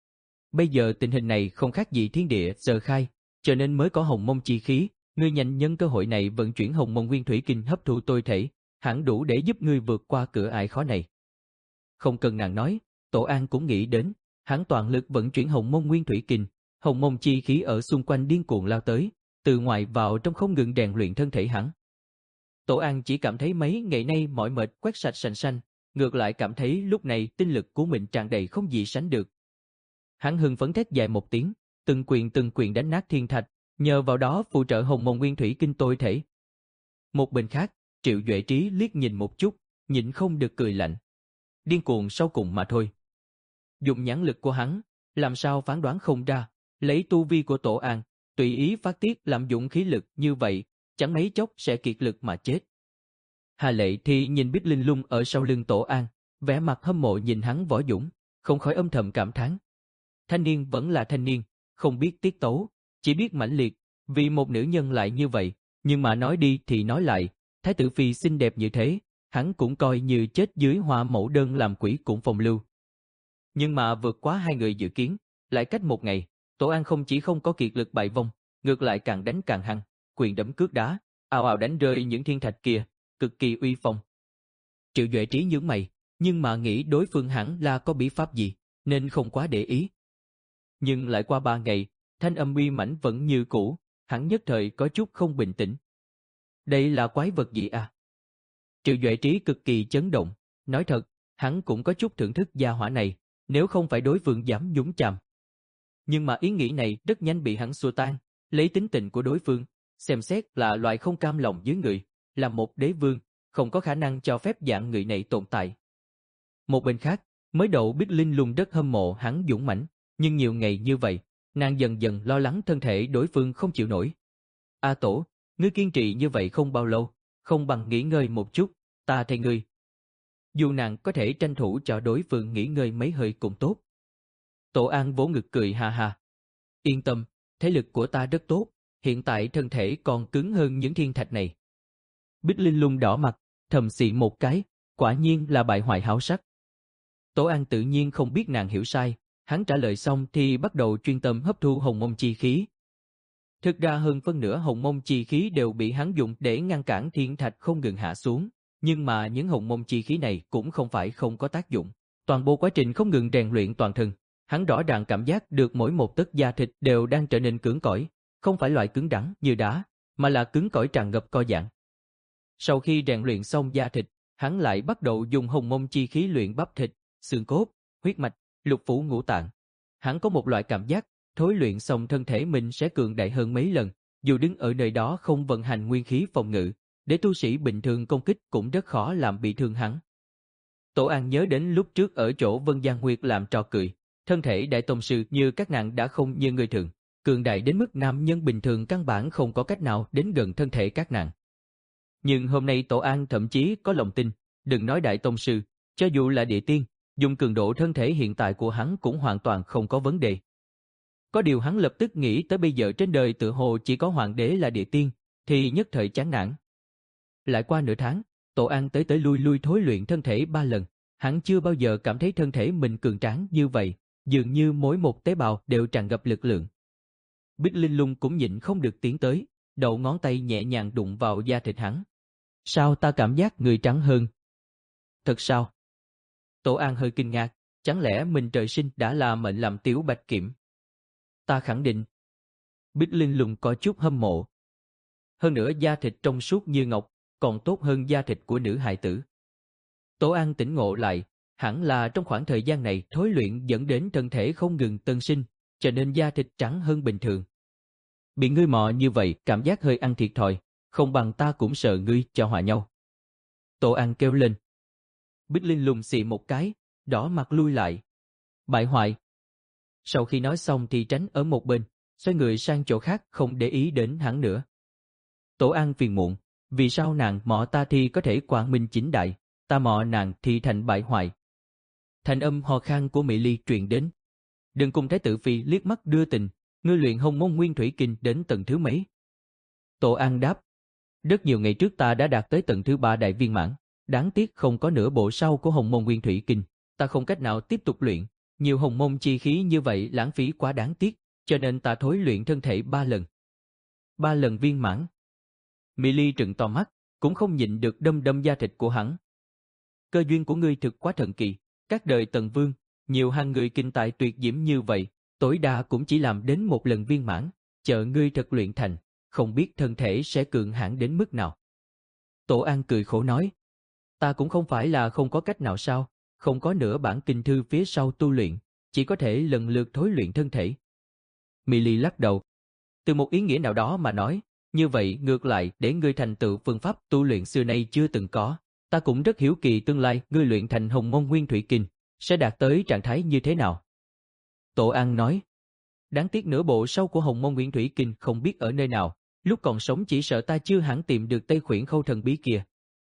A: Bây giờ tình hình này không khác gì thiên địa sơ khai, cho nên mới có hồng mông chi khí, ngươi nhanh nhân cơ hội này vận chuyển hồng mông nguyên thủy kinh hấp thu tôi thể, hẳn đủ để giúp ngươi vượt qua cửa ải khó này. Không cần nàng nói, Tổ An cũng nghĩ đến, hắn toàn lực vận chuyển hồng mông nguyên thủy kinh, hồng mông chi khí ở xung quanh điên cuồng lao tới, từ ngoài vào trong không ngừng rèn luyện thân thể hắn. Tổ An chỉ cảm thấy mấy ngày nay mỏi mệt quét sạch sành xanh, ngược lại cảm thấy lúc này tinh lực của mình tràn đầy không gì sánh được. Hắn hưng phấn thét dài một tiếng, từng quyền từng quyền đánh nát thiên thạch, nhờ vào đó phụ trợ hồng mông nguyên thủy kinh tôi thể. Một bên khác, Triệu Duệ Trí liếc nhìn một chút, nhịn không được cười lạnh. Điên cuồng sau cùng mà thôi. Dùng nhãn lực của hắn, làm sao phán đoán không ra, lấy tu vi của Tổ An, tùy ý phát tiết lạm dụng khí lực như vậy, chẳng mấy chốc sẽ kiệt lực mà chết. Hà Lệ thì nhìn Bích Linh Lung ở sau lưng Tổ An, vẻ mặt hâm mộ nhìn hắn võ dũng, không khỏi âm thầm cảm thán. Thanh niên vẫn là thanh niên, không biết tiết tấu, chỉ biết mãnh liệt, vì một nữ nhân lại như vậy, nhưng mà nói đi thì nói lại, thái tử phi xinh đẹp như thế, hắn cũng coi như chết dưới hoa mẫu đơn làm quỷ cũng phong lưu. Nhưng mà vượt quá hai người dự kiến, lại cách một ngày, Tổ An không chỉ không có kiệt lực bại vong, ngược lại càng đánh càng hăng, quyền đấm cước đá, ào ào đánh rơi những thiên thạch kia, cực kỳ uy phong. Triệu Duệ Trí nhướng mày, nhưng mà nghĩ đối phương hẳn là có bí pháp gì, nên không quá để ý. Nhưng lại qua ba ngày, thanh âm uy mãnh vẫn như cũ, hắn nhất thời có chút không bình tĩnh. Đây là quái vật gì à? Triệu Duệ Trí cực kỳ chấn động, nói thật, hắn cũng có chút thưởng thức gia hỏa này, nếu không phải đối phương dám nhúng chàm. Nhưng mà ý nghĩ này rất nhanh bị hắn xua tan, lấy tính tình của đối phương, xem xét là loại không cam lòng dưới người, là một đế vương, không có khả năng cho phép dạng người này tồn tại. Một bên khác, mới đầu Bích Linh Lung rất hâm mộ hắn dũng mãnh, nhưng nhiều ngày như vậy, nàng dần dần lo lắng thân thể đối phương không chịu nổi. A Tổ, ngươi kiên trì như vậy không bao lâu, không bằng nghỉ ngơi một chút, ta thay ngươi. Dù nàng có thể tranh thủ cho đối phương nghỉ ngơi mấy hơi cũng tốt. Tổ An vỗ ngực cười ha ha. Yên tâm, thể lực của ta rất tốt, hiện tại thân thể còn cứng hơn những thiên thạch này. Bích Linh Lung đỏ mặt, thầm xị một cái, quả nhiên là bại hoại háo sắc. Tổ An tự nhiên không biết nàng hiểu sai, hắn trả lời xong thì bắt đầu chuyên tâm hấp thu hồng mông chi khí. Thực ra hơn phân nửa hồng mông chi khí đều bị hắn dùng để ngăn cản thiên thạch không ngừng hạ xuống, nhưng mà những hồng mông chi khí này cũng không phải không có tác dụng. Toàn bộ quá trình không ngừng rèn luyện toàn thân, hắn rõ ràng cảm giác được mỗi một tấc da thịt đều đang trở nên cứng cỏi, không phải loại cứng rắn như đá, mà là cứng cỏi tràn ngập co giãn. Sau khi rèn luyện xong da thịt, hắn lại bắt đầu dùng hồng mông chi khí luyện bắp thịt, xương cốt, huyết mạch, lục phủ ngũ tạng. Hắn có một loại cảm giác, thối luyện xong thân thể mình sẽ cường đại hơn mấy lần, dù đứng ở nơi đó không vận hành nguyên khí phòng ngự, để tu sĩ bình thường công kích cũng rất khó làm bị thương hắn. Tổ An nhớ đến lúc trước ở chỗ Vân Giang Nguyệt làm trò cười, thân thể đại tông sư như các nàng đã không như người thường, cường đại đến mức nam nhân bình thường căn bản không có cách nào đến gần thân thể các nàng. Nhưng hôm nay Tổ An thậm chí có lòng tin, đừng nói đại tông sư, cho dù là địa tiên, dùng cường độ thân thể hiện tại của hắn cũng hoàn toàn không có vấn đề. Có điều hắn lập tức nghĩ tới bây giờ trên đời tự hồ chỉ có hoàng đế là địa tiên, thì nhất thời chán nản. Lại qua nửa tháng, Tổ An tới tới lui lui thối luyện thân thể ba lần, hắn chưa bao giờ cảm thấy thân thể mình cường tráng như vậy, dường như mỗi một tế bào đều tràn ngập lực lượng. Bích Linh Lung cũng nhịn không được tiến tới, đầu ngón tay nhẹ nhàng đụng vào da thịt hắn. Sao ta cảm giác người trắng hơn? Thật sao? Tổ An hơi kinh ngạc, chẳng lẽ mình trời sinh đã là mệnh làm tiểu bạch kiểm? Ta khẳng định. Bích Linh Lung có chút hâm mộ. Hơn nữa da thịt trong suốt như ngọc, còn tốt hơn da thịt của nữ hài tử. Tổ An tỉnh ngộ lại, hẳn là trong khoảng thời gian này thối luyện dẫn đến thân thể không ngừng tân sinh, cho nên da thịt trắng hơn bình thường. Bị ngươi mò như vậy cảm giác hơi ăn thiệt thòi, không bằng ta cũng sợ ngươi cho hòa nhau. Tổ An kêu lên. Bích Linh Lung xì một cái, đỏ mặt lui lại. Bại hoại. Sau khi nói xong thì tránh ở một bên, xoay người sang chỗ khác không để ý đến hắn nữa. Tổ An phiền muộn, vì sao nàng mọ ta thì có thể quang minh chính đại, ta mọ nàng thì thành bại hoại. Thành âm hò khan của Mỹ Ly truyền đến. Đừng cùng Thái tử phi liếc mắt đưa tình, ngươi luyện Hồng Môn Nguyên Thủy Kinh đến tầng thứ mấy? Tổ An đáp. Rất nhiều ngày trước ta đã đạt tới tầng thứ ba đại viên mãn, đáng tiếc không có nửa bộ sau của Hồng Môn Nguyên Thủy Kinh, ta không cách nào tiếp tục luyện, nhiều hồng môn chi khí như vậy lãng phí quá đáng tiếc, cho nên ta thối luyện thân thể ba lần. Ba lần viên mãn. Mỹ Ly trừng to mắt, cũng không nhịn được đâm đâm da thịt của hắn. Cơ duyên của ngươi thực quá thần kỳ, các đời tần vương, nhiều hàng người kinh tài tuyệt diễm như vậy, tối đa cũng chỉ làm đến một lần viên mãn, chờ ngươi thật luyện thành, không biết thân thể sẽ cường hãn đến mức nào. Tổ An cười khổ nói, ta cũng không phải là không có cách nào sao, không có nửa bản kinh thư phía sau tu luyện, chỉ có thể lần lượt thối luyện thân thể. Mỹ Ly lắc đầu. Từ một ý nghĩa nào đó mà nói, như vậy ngược lại để ngươi thành tựu phương pháp tu luyện xưa nay chưa từng có, ta cũng rất hiếu kỳ tương lai ngươi luyện thành Hồng Môn Nguyên Thủy Kinh, sẽ đạt tới trạng thái như thế nào. Tổ An nói, đáng tiếc nửa bộ sau của Hồng Môn Nguyên Thủy Kinh không biết ở nơi nào, lúc còn sống chỉ sợ ta chưa hẳn tìm được Tây Khuyển Khâu thần bí kia.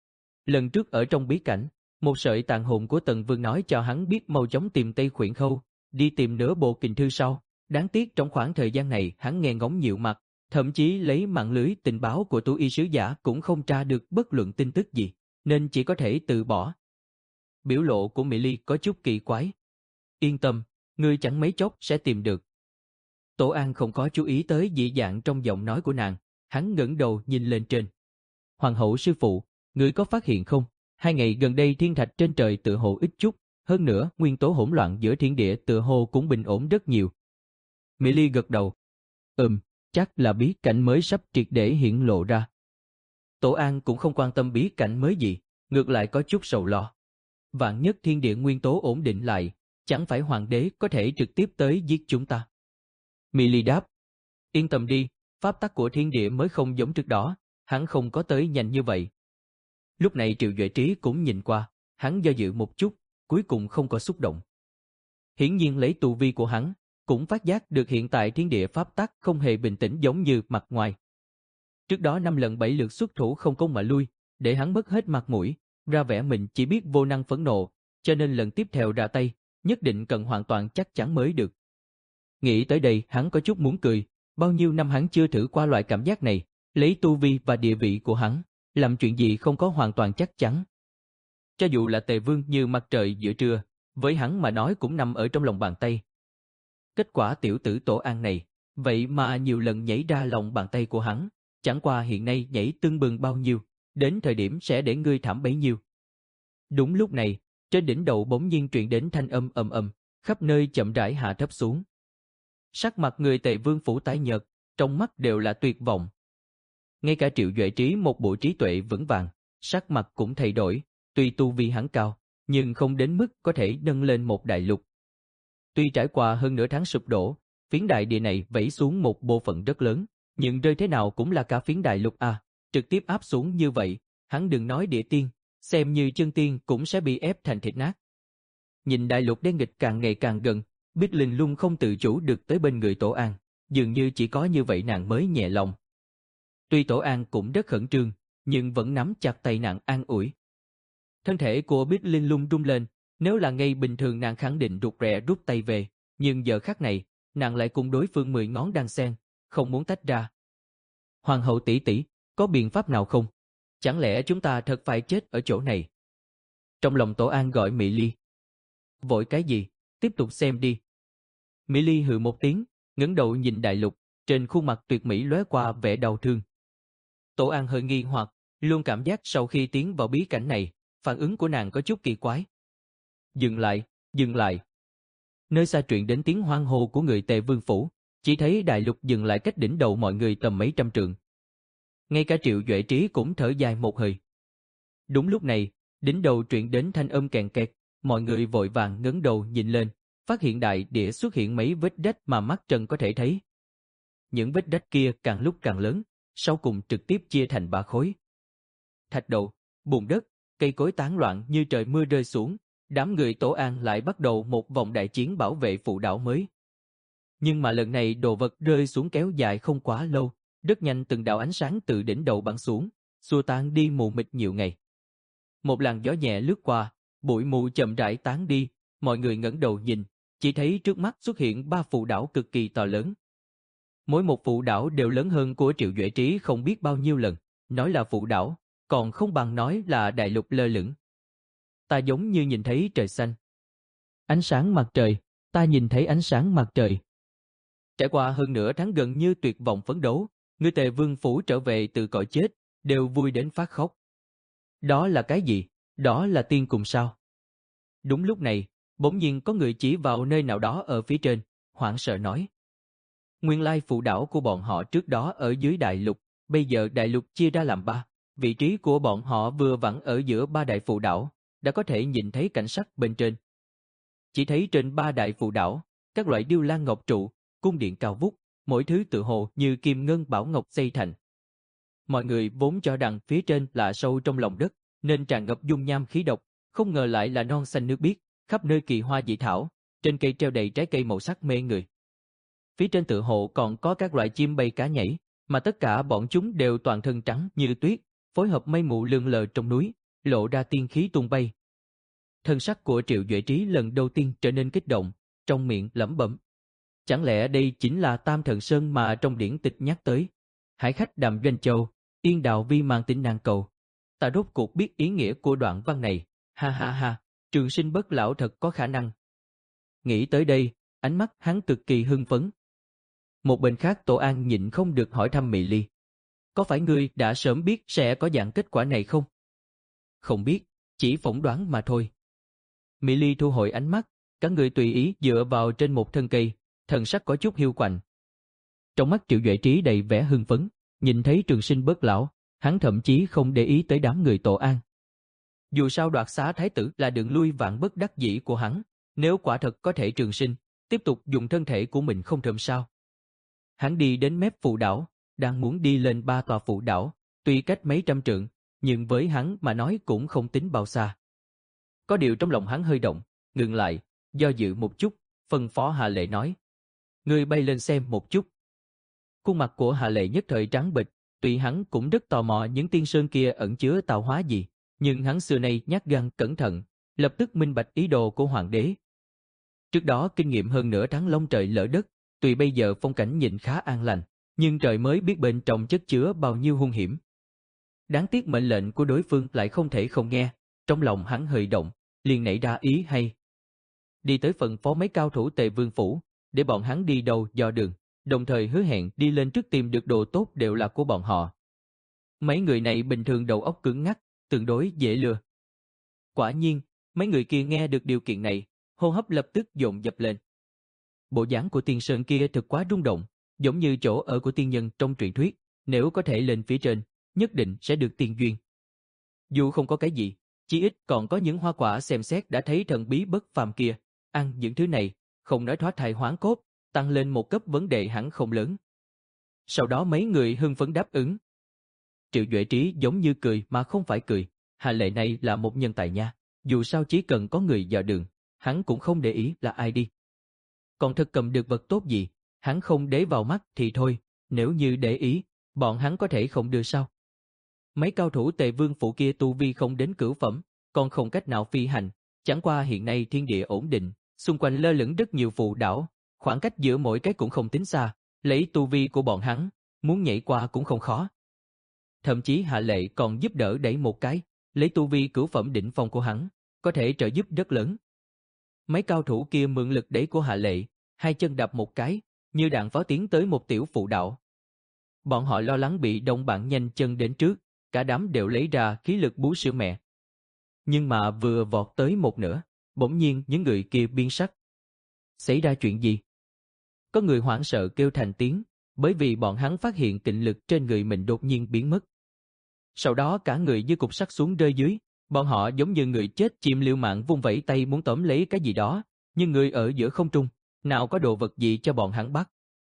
A: Lần trước ở trong bí cảnh, một sợi tàn hồn của Tần Vương nói cho hắn biết mau chóng tìm Tây Khuyển Khâu, đi tìm nửa bộ kinh thư sau. Đáng tiếc trong khoảng thời gian này hắn nghe ngóng nhiều mặt, thậm chí lấy mạng lưới tình báo của tu y sứ giả cũng không tra được bất luận tin tức gì, nên chỉ có thể từ bỏ. Biểu lộ của Mỹ Ly có chút kỳ quái. Yên tâm, ngươi chẳng mấy chốc sẽ tìm được. Tổ An không có chú ý tới dị dạng trong giọng nói của nàng, hắn ngẩng đầu nhìn lên trên. Hoàng hậu sư phụ, ngươi có phát hiện không? Hai ngày gần đây thiên thạch trên trời tựa hồ ít chút, hơn nữa nguyên tố hỗn loạn giữa thiên địa tựa hồ cũng bình ổn rất nhiều. Mỹ Ly gật đầu. Ừm, chắc là bí cảnh mới sắp triệt để hiển lộ ra. Tổ An cũng không quan tâm bí cảnh mới gì, ngược lại có chút sầu lo. Vạn nhất thiên địa nguyên tố ổn định lại, chẳng phải hoàng đế có thể trực tiếp tới giết chúng ta. Mỹ Ly đáp. Yên tâm đi, pháp tắc của thiên địa mới không giống trước đó, hắn không có tới nhanh như vậy. Lúc này Triệu Duệ Trí cũng nhìn qua, hắn do dự một chút, cuối cùng không có xúc động. Hiển nhiên lấy tu vi của hắn, cũng phát giác được hiện tại thiên địa pháp tắc không hề bình tĩnh giống như mặt ngoài. Trước đó năm lần bảy lượt xuất thủ không công mà lui, để hắn mất hết mặt mũi, ra vẻ mình chỉ biết vô năng phẫn nộ, cho nên lần tiếp theo ra tay, nhất định cần hoàn toàn chắc chắn mới được. Nghĩ tới đây hắn có chút muốn cười, bao nhiêu năm hắn chưa thử qua loại cảm giác này, lấy tu vi và địa vị của hắn, làm chuyện gì không có hoàn toàn chắc chắn. Cho dù là Tề Vương như mặt trời giữa trưa, với hắn mà nói cũng nằm ở trong lòng bàn tay. Kết quả tiểu tử Tổ An này, vậy mà nhiều lần nhảy ra lòng bàn tay của hắn, chẳng qua hiện nay nhảy tưng bừng bao nhiêu, đến thời điểm sẽ để ngươi thảm bấy nhiêu. Đúng lúc này, trên đỉnh đầu bỗng nhiên truyền đến thanh âm ầm ầm, khắp nơi chậm rãi hạ thấp xuống. Sắc mặt người Tề Vương phủ tái nhợt, trong mắt đều là tuyệt vọng. Ngay cả Triệu Duệ Trí một bộ trí tuệ vững vàng, sắc mặt cũng thay đổi, tuy tu vi hắn cao, nhưng không đến mức có thể nâng lên một đại lục. Tuy trải qua hơn nửa tháng sụp đổ, phiến đại địa này vẩy xuống một bộ phận rất lớn, nhưng rơi thế nào cũng là cả phiến đại lục à, trực tiếp áp xuống như vậy, hắn đừng nói địa tiên, xem như chân tiên cũng sẽ bị ép thành thịt nát. Nhìn đại lục đen nghịch càng ngày càng gần, Bích Linh Lung không tự chủ được tới bên người Tổ An, dường như chỉ có như vậy nàng mới nhẹ lòng. Tuy Tổ An cũng rất khẩn trương, nhưng vẫn nắm chặt tay nàng an ủi. Thân thể của Bích Linh Lung rung lên, nếu là ngay bình thường nàng khẳng định rụt rè rút tay về, nhưng giờ khắc này, nàng lại cùng đối phương mười ngón đan sen, không muốn tách ra. Hoàng hậu tỷ tỷ, có biện pháp nào không? Chẳng lẽ chúng ta thật phải chết ở chỗ này? Trong lòng Tổ An gọi Mỹ Ly. Vội cái gì, tiếp tục xem đi. Mỹ Ly hừ một tiếng, ngẩng đầu nhìn đại lục, trên khuôn mặt tuyệt mỹ lóe qua vẻ đau thương. Tổ An hơi nghi hoặc, luôn cảm giác sau khi tiến vào bí cảnh này, phản ứng của nàng có chút kỳ quái. Dừng lại, dừng lại. Nơi xa truyền đến tiếng hoan hô của người Tề Vương phủ, chỉ thấy đại lục dừng lại cách đỉnh đầu mọi người tầm mấy trăm trượng. Ngay cả Triệu Duệ Trí cũng thở dài một hơi. Đúng lúc này, đỉnh đầu truyền đến thanh âm kèn kẹt, mọi người vội vàng ngẩng đầu nhìn lên, phát hiện đại địa xuất hiện mấy vết rách mà mắt trần có thể thấy. Những vết rách kia càng lúc càng lớn, sau cùng trực tiếp chia thành ba khối. Thạch đầu, bùn đất, cây cối tán loạn như trời mưa rơi xuống, đám người Tổ An lại bắt đầu một vòng đại chiến bảo vệ phụ đảo mới. Nhưng mà lần này đồ vật rơi xuống kéo dài không quá lâu, rất nhanh từng đạo ánh sáng từ đỉnh đầu bắn xuống, xua tan đi mù mịt nhiều ngày. Một làn gió nhẹ lướt qua, bụi mù chậm rãi tán đi, mọi người ngẩng đầu nhìn, chỉ thấy trước mắt xuất hiện ba phụ đảo cực kỳ to lớn. Mỗi một phụ đảo đều lớn hơn của Triệu Duệ Trí không biết bao nhiêu lần, nói là phụ đảo, còn không bằng nói là đại lục lơ lửng. Ta giống như nhìn thấy trời xanh. Ánh sáng mặt trời, ta nhìn thấy ánh sáng mặt trời. Trải qua hơn nửa tháng gần như tuyệt vọng phấn đấu, người Tề Vương phủ trở về từ cõi chết, đều vui đến phát khóc. Đó là cái gì? Đó là tiên cùng sao? Đúng lúc này, bỗng nhiên có người chỉ vào nơi nào đó ở phía trên, hoảng sợ nói. Nguyên lai phụ đảo của bọn họ trước đó ở dưới đại lục, bây giờ đại lục chia ra làm ba, vị trí của bọn họ vừa vặn ở giữa ba đại phụ đảo, đã có thể nhìn thấy cảnh sắc bên trên. Chỉ thấy trên ba đại phụ đảo, các loại điêu lan ngọc trụ, cung điện cao vút, mỗi thứ tự hồ như kim ngân bảo ngọc xây thành. Mọi người vốn cho rằng phía trên là sâu trong lòng đất, nên tràn ngập dung nham khí độc, không ngờ lại là non xanh nước biếc, khắp nơi kỳ hoa dị thảo, trên cây treo đầy trái cây màu sắc mê người. Phía trên tự hồ còn có các loại chim bay cá nhảy, mà tất cả bọn chúng đều toàn thân trắng như tuyết, phối hợp mây mù lượn lờ trong núi, lộ ra tiên khí tung bay. Thân sắc của Triệu Duệ Trí lần đầu tiên trở nên kích động, trong miệng lẩm bẩm. Chẳng lẽ đây chính là Tam Thần Sơn mà trong điển tịch nhắc tới? Hải khách đàm doanh châu, yên đạo vi mang tính nan cầu. Ta rốt cuộc biết ý nghĩa của đoạn văn này, ha ha ha, trường sinh bất lão thật có khả năng. Nghĩ tới đây, ánh mắt hắn cực kỳ hưng phấn. Một bên khác Tổ An nhịn không được hỏi thăm Mỹ Ly. Có phải ngươi đã sớm biết sẽ có dạng kết quả này không? Không biết, chỉ phỏng đoán mà thôi. Mỹ Ly thu hồi ánh mắt, cả người tùy ý dựa vào trên một thân cây, thần sắc có chút hiu quạnh. Trong mắt Triệu Duệ Trí đầy vẻ hưng phấn, nhìn thấy trường sinh bất lão, hắn thậm chí không để ý tới đám người Tổ An. Dù sao đoạt xá thái tử là đường lui vạn bất đắc dĩ của hắn, nếu quả thật có thể trường sinh, tiếp tục dùng thân thể của mình không thơm sao. Hắn đi đến mép phụ đảo, đang muốn đi lên ba tòa phụ đảo, tuy cách mấy trăm trượng, nhưng với hắn mà nói cũng không tính bao xa. Có điều trong lòng hắn hơi động, ngừng lại, do dự một chút, phân phó Hạ Lệ nói. Ngươi bay lên xem một chút. Khuôn mặt của Hạ Lệ nhất thời trắng bệch, tuy hắn cũng rất tò mò những tiên sơn kia ẩn chứa tạo hóa gì, nhưng hắn xưa nay nhát gan cẩn thận, lập tức minh bạch ý đồ của hoàng đế. Trước đó kinh nghiệm hơn nửa tháng long trời lỡ đất, tuy bây giờ phong cảnh nhìn khá an lành, nhưng trời mới biết bên trong chất chứa bao nhiêu hung hiểm. Đáng tiếc mệnh lệnh của đối phương lại không thể không nghe, trong lòng hắn hơi động, liền nảy ra ý hay. Đi tới phần phó mấy cao thủ Tề Vương phủ, để bọn hắn đi đầu dò đường, đồng thời hứa hẹn đi lên trước tìm được đồ tốt đều là của bọn họ. Mấy người này bình thường đầu óc cứng ngắc, tương đối dễ lừa. Quả nhiên, mấy người kia nghe được điều kiện này, hô hấp lập tức dồn dập lên. Bộ dáng của tiên sơn kia thật quá rung động, giống như chỗ ở của tiên nhân trong truyện thuyết, nếu có thể lên phía trên, nhất định sẽ được tiên duyên. Dù không có cái gì, chí ít còn có những hoa quả xem xét đã thấy thần bí bất phàm kia, ăn những thứ này, không nói thoát thai hoán cốt, tăng lên một cấp vấn đề hẳn không lớn. Sau đó mấy người hưng phấn đáp ứng. Triệu Duệ Trí giống như cười mà không phải cười, Hà Lệ này là một nhân tài nha, dù sao chỉ cần có người dò đường, hắn cũng không để ý là ai đi. Còn thật cầm được vật tốt gì, hắn không để vào mắt thì thôi, nếu như để ý, bọn hắn có thể không đưa sao. Mấy cao thủ Tề Vương phủ kia tu vi không đến cửu phẩm, còn không cách nào phi hành, chẳng qua hiện nay thiên địa ổn định, xung quanh lơ lửng rất nhiều phù đảo, khoảng cách giữa mỗi cái cũng không tính xa, lấy tu vi của bọn hắn, muốn nhảy qua cũng không khó. Thậm chí Hạ Lệ còn giúp đỡ đẩy một cái, lấy tu vi cửu phẩm đỉnh phong của hắn, có thể trợ giúp rất lớn. Mấy cao thủ kia mượn lực đẩy của Hạ Lệ, hai chân đạp một cái, như đạn pháo tiến tới một tiểu phụ đảo. Bọn họ lo lắng bị đồng bạn nhanh chân đến trước, cả đám đều lấy ra khí lực bú sữa mẹ. Nhưng mà vừa vọt tới một nửa, bỗng nhiên những người kia biến sắc. Xảy ra chuyện gì? Có người hoảng sợ kêu thành tiếng, bởi vì bọn hắn phát hiện kình lực trên người mình đột nhiên biến mất. Sau đó cả người như cục sắt xuống rơi dưới, bọn họ giống như người chết chìm liều mạng vung vẩy tay muốn tóm lấy cái gì đó, nhưng người ở giữa không trung, nào có đồ vật gì cho bọn hắn bắt.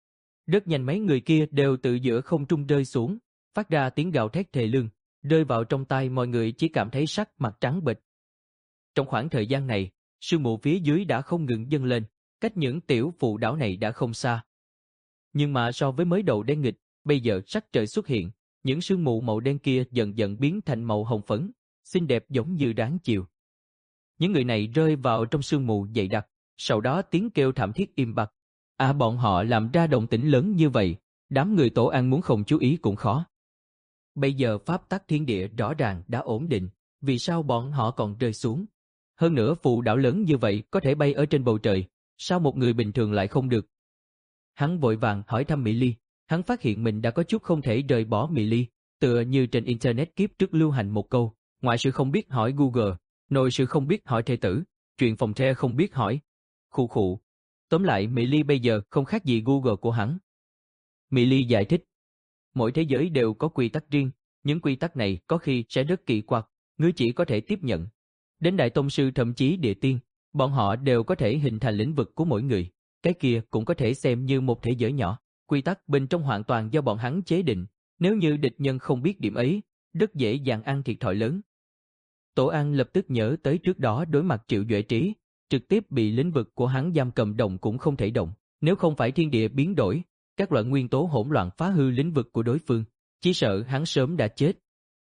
A: Rất nhanh mấy người kia đều từ giữa không trung rơi xuống, phát ra tiếng gào thét thề lương, rơi vào trong tai mọi người chỉ cảm thấy sắc mặt trắng bệch. Trong khoảng thời gian này, sương mù phía dưới đã không ngừng dâng lên, cách những tiểu phụ đảo này đã không xa. Nhưng mà so với mới đầu đen nghịch, bây giờ sắc trời xuất hiện, những sương mù màu đen kia dần dần biến thành màu hồng phấn, xinh đẹp giống như đáng chiều. Những người này rơi vào trong sương mù dày đặc, sau đó tiếng kêu thảm thiết im bặt. À bọn họ làm ra động tĩnh lớn như vậy, đám người Tổ An muốn không chú ý cũng khó. Bây giờ pháp tắc thiên địa rõ ràng đã ổn định, vì sao bọn họ còn rơi xuống? Hơn nữa phù đảo lớn như vậy có thể bay ở trên bầu trời, sao một người bình thường lại không được? Hắn vội vàng hỏi thăm Mỹ Ly, hắn phát hiện mình đã có chút không thể rời bỏ Mỹ Ly, tựa như trên internet kiếp trước lưu hành một câu, ngoại sự không biết hỏi Google, nội sự không biết hỏi thê tử, chuyện phòng the không biết hỏi. Khụ khụ. Tóm lại Mỹ Ly bây giờ không khác gì Google của hắn. Mỹ Ly giải thích, mỗi thế giới đều có quy tắc riêng, những quy tắc này có khi sẽ rất kỳ quặc, ngươi chỉ có thể tiếp nhận. Đến Đại Tông Sư thậm chí địa tiên, bọn họ đều có thể hình thành lĩnh vực của mỗi người, cái kia cũng có thể xem như một thế giới nhỏ, quy tắc bên trong hoàn toàn do bọn hắn chế định, nếu như địch nhân không biết điểm ấy, rất dễ dàng ăn thiệt thòi lớn. Tổ An lập tức nhớ tới trước đó đối mặt Triệu Duệ Trí, trực tiếp bị lĩnh vực của hắn giam cầm động cũng không thể động, nếu không phải thiên địa biến đổi, các loại nguyên tố hỗn loạn phá hư lĩnh vực của đối phương, chỉ sợ hắn sớm đã chết.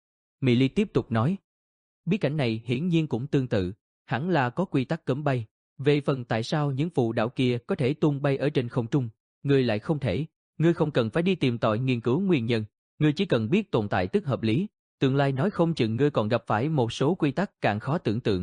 A: Mỹ Ly tiếp tục nói, bí cảnh này hiển nhiên cũng tương tự, hẳn là có quy tắc cấm bay, về phần tại sao những phù đảo kia có thể tung bay ở trên không trung, ngươi lại không thể, ngươi không cần phải đi tìm tòi nghiên cứu nguyên nhân, ngươi chỉ cần biết tồn tại tức hợp lý, tương lai nói không chừng ngươi còn gặp phải một số quy tắc càng khó tưởng tượng.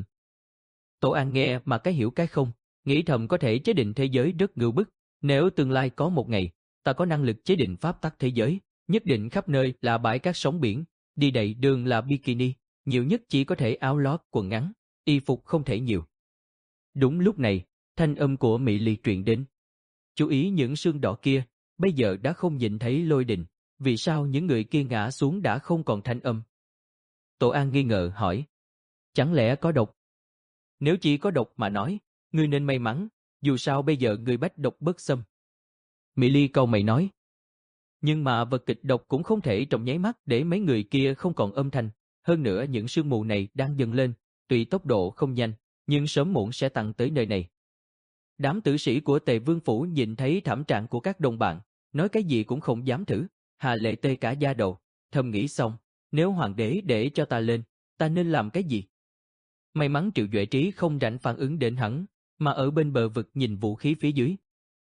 A: Tổ An nghe mà cái hiểu cái không, nghĩ thầm có thể chế định thế giới rất ngưu bức, nếu tương lai có một ngày, ta có năng lực chế định pháp tắc thế giới, nhất định khắp nơi là bãi cát sóng biển, đi đầy đường là bikini, nhiều nhất chỉ có thể áo lót quần ngắn, y phục không thể nhiều. Đúng lúc này, thanh âm của Mỹ Ly truyền đến. Chú ý những sương đỏ kia, bây giờ đã không nhìn thấy lôi đình, vì sao những người kia ngã xuống đã không còn thanh âm? Tổ An nghi ngờ hỏi, chẳng lẽ có độc? Nếu chỉ có độc mà nói, ngươi nên may mắn, dù sao bây giờ ngươi bách độc bất xâm. Mỹ Ly câu mày nói. Nhưng mà vật kịch độc cũng không thể trong nháy mắt để mấy người kia không còn âm thanh, hơn nữa những sương mù này đang dần lên, tuy tốc độ không nhanh, nhưng sớm muộn sẽ tăng tới nơi này. Đám tử sĩ của Tề Vương phủ nhìn thấy thảm trạng của các đồng bạn, nói cái gì cũng không dám thử, Hà Lệ tê cả da đầu, thầm nghĩ xong, nếu hoàng đế để cho ta lên, ta nên làm cái gì? May mắn Triệu Duệ Trí không rảnh phản ứng đến hắn, mà ở bên bờ vực nhìn vũ khí phía dưới.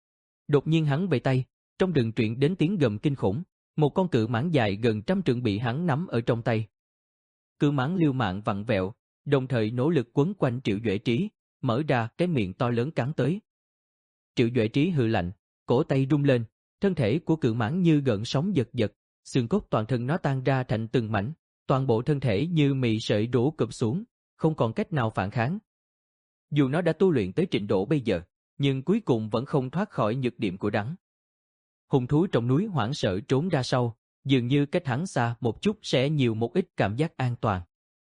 A: Đột nhiên hắn về tay, trong rừng truyền đến tiếng gầm kinh khủng, một con cự mãng dài gần trăm trượng bị hắn nắm ở trong tay. Cự mãng liều mạng vặn vẹo, đồng thời nỗ lực quấn quanh Triệu Duệ Trí, mở ra cái miệng to lớn cắn tới. Triệu Duệ Trí hừ lạnh, cổ tay rung lên, thân thể của cự mãng như gợn sóng giật giật, xương cốt toàn thân nó tan ra thành từng mảnh, toàn bộ thân thể như mì sợi đổ cụp xuống, không còn cách nào phản kháng. Dù nó đã tu luyện tới trình độ bây giờ, nhưng cuối cùng vẫn không thoát khỏi nhược điểm của đắng. Hung thú trong núi hoảng sợ trốn ra sau, dường như cách hắn xa một chút sẽ nhiều một ít cảm giác an toàn.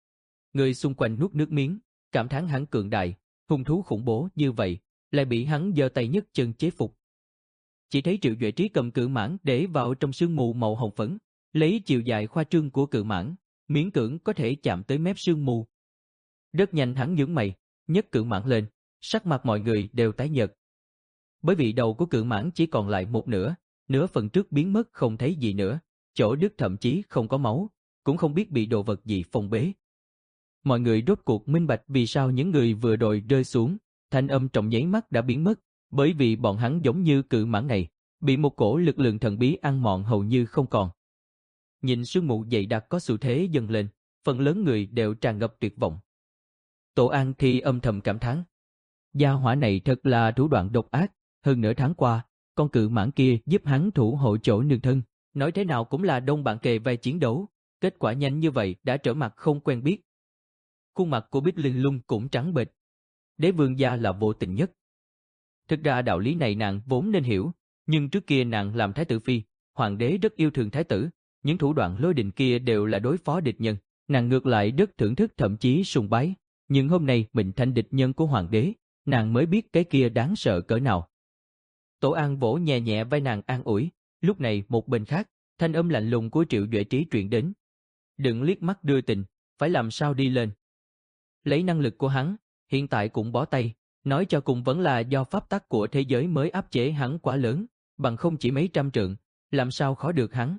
A: Người xung quanh nuốt nước miếng, cảm thán hắn cường đại, hung thú khủng bố như vậy, lại bị hắn giơ tay nhấc chân chế phục. Chỉ thấy Triệu Duệ Trí cầm cự mãng để vào trong sương mù màu hồng phấn, lấy chiều dài khoa trương của cự mãng, miễn cưỡng có thể chạm tới mép sương mù. Rất nhanh hắn nhướng mày, nhấc cự mãng lên, sắc mặt mọi người đều tái nhợt. Bởi vì đầu của cự mãng chỉ còn lại một nửa, nửa phần trước biến mất không thấy gì nữa, chỗ đứt thậm chí không có máu, cũng không biết bị đồ vật gì phong bế. Mọi người rốt cuộc minh bạch vì sao những người vừa rồi rơi xuống, thanh âm trong nháy mắt đã biến mất, bởi vì bọn hắn giống như cự mãng này, bị một cổ lực lượng thần bí ăn mòn hầu như không còn. Nhìn sương mù dày đặc có xu thế dâng lên, phần lớn người đều tràn ngập tuyệt vọng. Tổ An thì âm thầm cảm thán. Gia hỏa này thật là thủ đoạn độc ác, hơn nửa tháng qua, con cự mãng kia giúp hắn thủ hộ chỗ nương thân, nói thế nào cũng là đông bạn kề vai chiến đấu, kết quả nhanh như vậy đã trở mặt không quen biết. Khuôn mặt của Bích Linh Lung cũng trắng bệch. Đế vương gia là vô tình nhất. Thực ra đạo lý này nàng vốn nên hiểu, nhưng trước kia nàng làm thái tử phi, hoàng đế rất yêu thương thái tử, những thủ đoạn lôi đình kia đều là đối phó địch nhân, nàng ngược lại rất thưởng thức thậm chí sùng bái, nhưng hôm nay mình thành địch nhân của hoàng đế, nàng mới biết cái kia đáng sợ cỡ nào. Tổ An vỗ nhẹ nhẹ vai nàng an ủi, lúc này một bên khác, thanh âm lạnh lùng của Triệu Duệ Trí truyền đến. Đừng liếc mắt đưa tình, phải làm sao đi lên. Lấy năng lực của hắn, hiện tại cũng bó tay, nói cho cùng vẫn là do pháp tắc của thế giới mới áp chế hắn quá lớn, bằng không chỉ mấy trăm trượng, làm sao khó được hắn.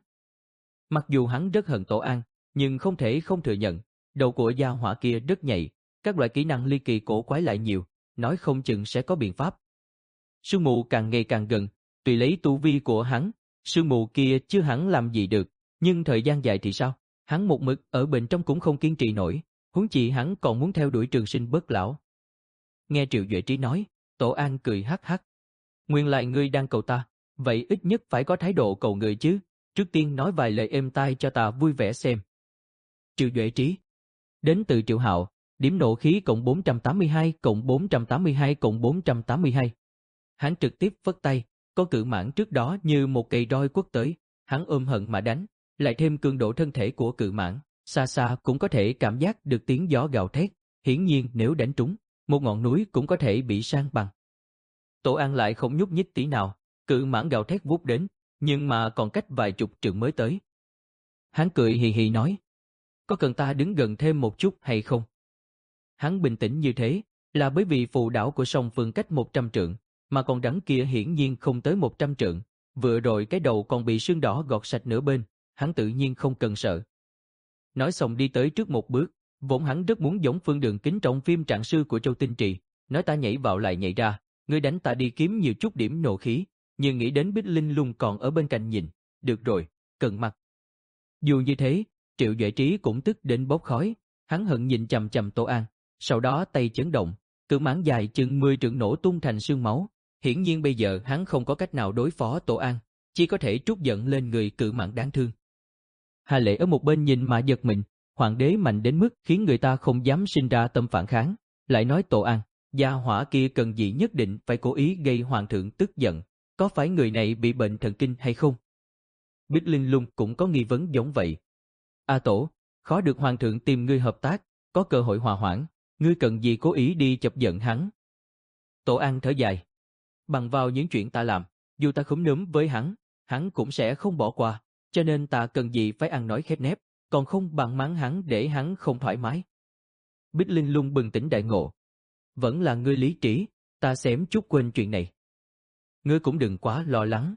A: Mặc dù hắn rất hận Tổ An, nhưng không thể không thừa nhận, đầu của gia hỏa kia rất nhạy, các loại kỹ năng ly kỳ cổ quái lại nhiều, nói không chừng sẽ có biện pháp. Sương mù càng ngày càng gần, tùy lấy tu vi của hắn, sương mù kia chưa hẳn làm gì được, nhưng thời gian dài thì sao? Hắn một mực ở bên trong cũng không kiên trì nổi, huống chi hắn còn muốn theo đuổi trường sinh bất lão. Nghe Triệu Duệ Trí nói, Tổ An cười hắc hắc. Nguyên lại ngươi đang cầu ta, vậy ít nhất phải có thái độ cầu người chứ, trước tiên nói vài lời êm tai cho ta vui vẻ xem. Triệu Duệ Trí. Đến từ Triệu Hạo, điểm nộ khí cộng bốn trăm tám mươi hai cộng bốn trăm tám mươi hai cộng bốn trăm tám mươi hai. Hắn trực tiếp vất tay, con cự mãng trước đó như một cây roi quất tới, hắn ôm hận mà đánh, lại thêm cường độ thân thể của cự mãng, xa xa cũng có thể cảm giác được tiếng gió gào thét, hiển nhiên nếu đánh trúng, một ngọn núi cũng có thể bị san bằng. Tổ An lại không nhúc nhích tí nào, cự mãng gào thét vút đến, nhưng mà còn cách vài chục trượng mới tới. Hắn cười hì hì nói, có cần ta đứng gần thêm một chút hay không? Hắn bình tĩnh như thế, là bởi vì phù đảo của song phương cách một trăm trượng, mà con rắn kia hiển nhiên không tới một trăm trượng, vừa rồi cái đầu còn bị sương đỏ gọt sạch nửa bên, hắn tự nhiên không cần sợ. Nói xong đi tới trước một bước, vốn hắn rất muốn giống Phương Đường Kính trong phim Trạng Sư của Châu Tinh Trì, nói ta nhảy vào lại nhảy ra, ngươi đánh ta đi kiếm nhiều chút điểm nộ khí, nhưng nghĩ đến Bích Linh Lung còn ở bên cạnh nhìn, được rồi, cần mặt. Dù như thế, Triệu Duệ Trí cũng tức đến bốc khói, hắn hận nhìn chằm chằm Tổ An, sau đó tay chấn động, cự mãng dài chừng mười trượng nổ tung thành sương máu, hiển nhiên bây giờ hắn không có cách nào đối phó Tổ An, chỉ có thể trút giận lên người cự mãng đáng thương. Hà Lệ ở một bên nhìn mà giật mình, hoàng đế mạnh đến mức khiến người ta không dám sinh ra tâm phản kháng, lại nói Tổ An, gia hỏa kia cần gì nhất định phải cố ý gây hoàng thượng tức giận, có phải người này bị bệnh thần kinh hay không? Bích Linh Lung cũng có nghi vấn giống vậy. A Tổ, khó được hoàng thượng tìm ngươi hợp tác, có cơ hội hòa hoãn, ngươi cần gì cố ý đi chọc giận hắn? Tổ An thở dài, bằng vào những chuyện ta làm, dù ta khúm núm với hắn, hắn cũng sẽ không bỏ qua, cho nên ta cần gì phải ăn nói khép nép, còn không bằng mắng hắn để hắn không thoải mái. Bích Linh Lung bừng tỉnh đại ngộ. Vẫn là ngươi lý trí, ta xém chút quên chuyện này. Ngươi cũng đừng quá lo lắng.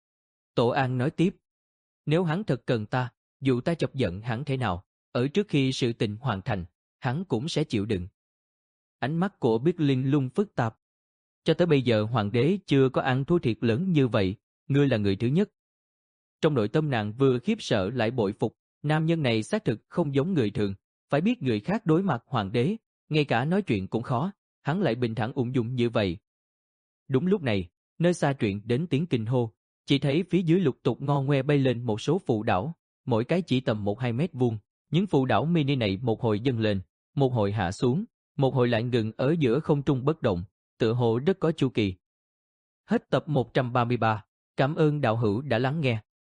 A: Tổ An nói tiếp, nếu hắn thật cần ta, dù ta chọc giận hắn thế nào, ở trước khi sự tình hoàn thành, hắn cũng sẽ chịu đựng. Ánh mắt của Bích Linh Lung phức tạp. Cho tới bây giờ hoàng đế chưa có ăn thua thiệt lớn như vậy, ngươi là người thứ nhất. Trong nội tâm nàng vừa khiếp sợ lại bội phục, nam nhân này xác thực không giống người thường, phải biết người khác đối mặt hoàng đế, ngay cả nói chuyện cũng khó, hắn lại bình thản ung dung như vậy. Đúng lúc này, nơi xa truyền đến tiếng kinh hô, chỉ thấy phía dưới lục tục ngo ngoe bay lên một số phù đảo, mỗi cái chỉ tầm một hai mét vuông, những phù đảo mini này một hồi dâng lên, một hồi hạ xuống, Một hồi lại ngừng ở giữa không trung bất động, tựa hồ rất có chu kỳ. Hết tập một trăm ba mươi ba. Cảm ơn đạo hữu đã lắng nghe.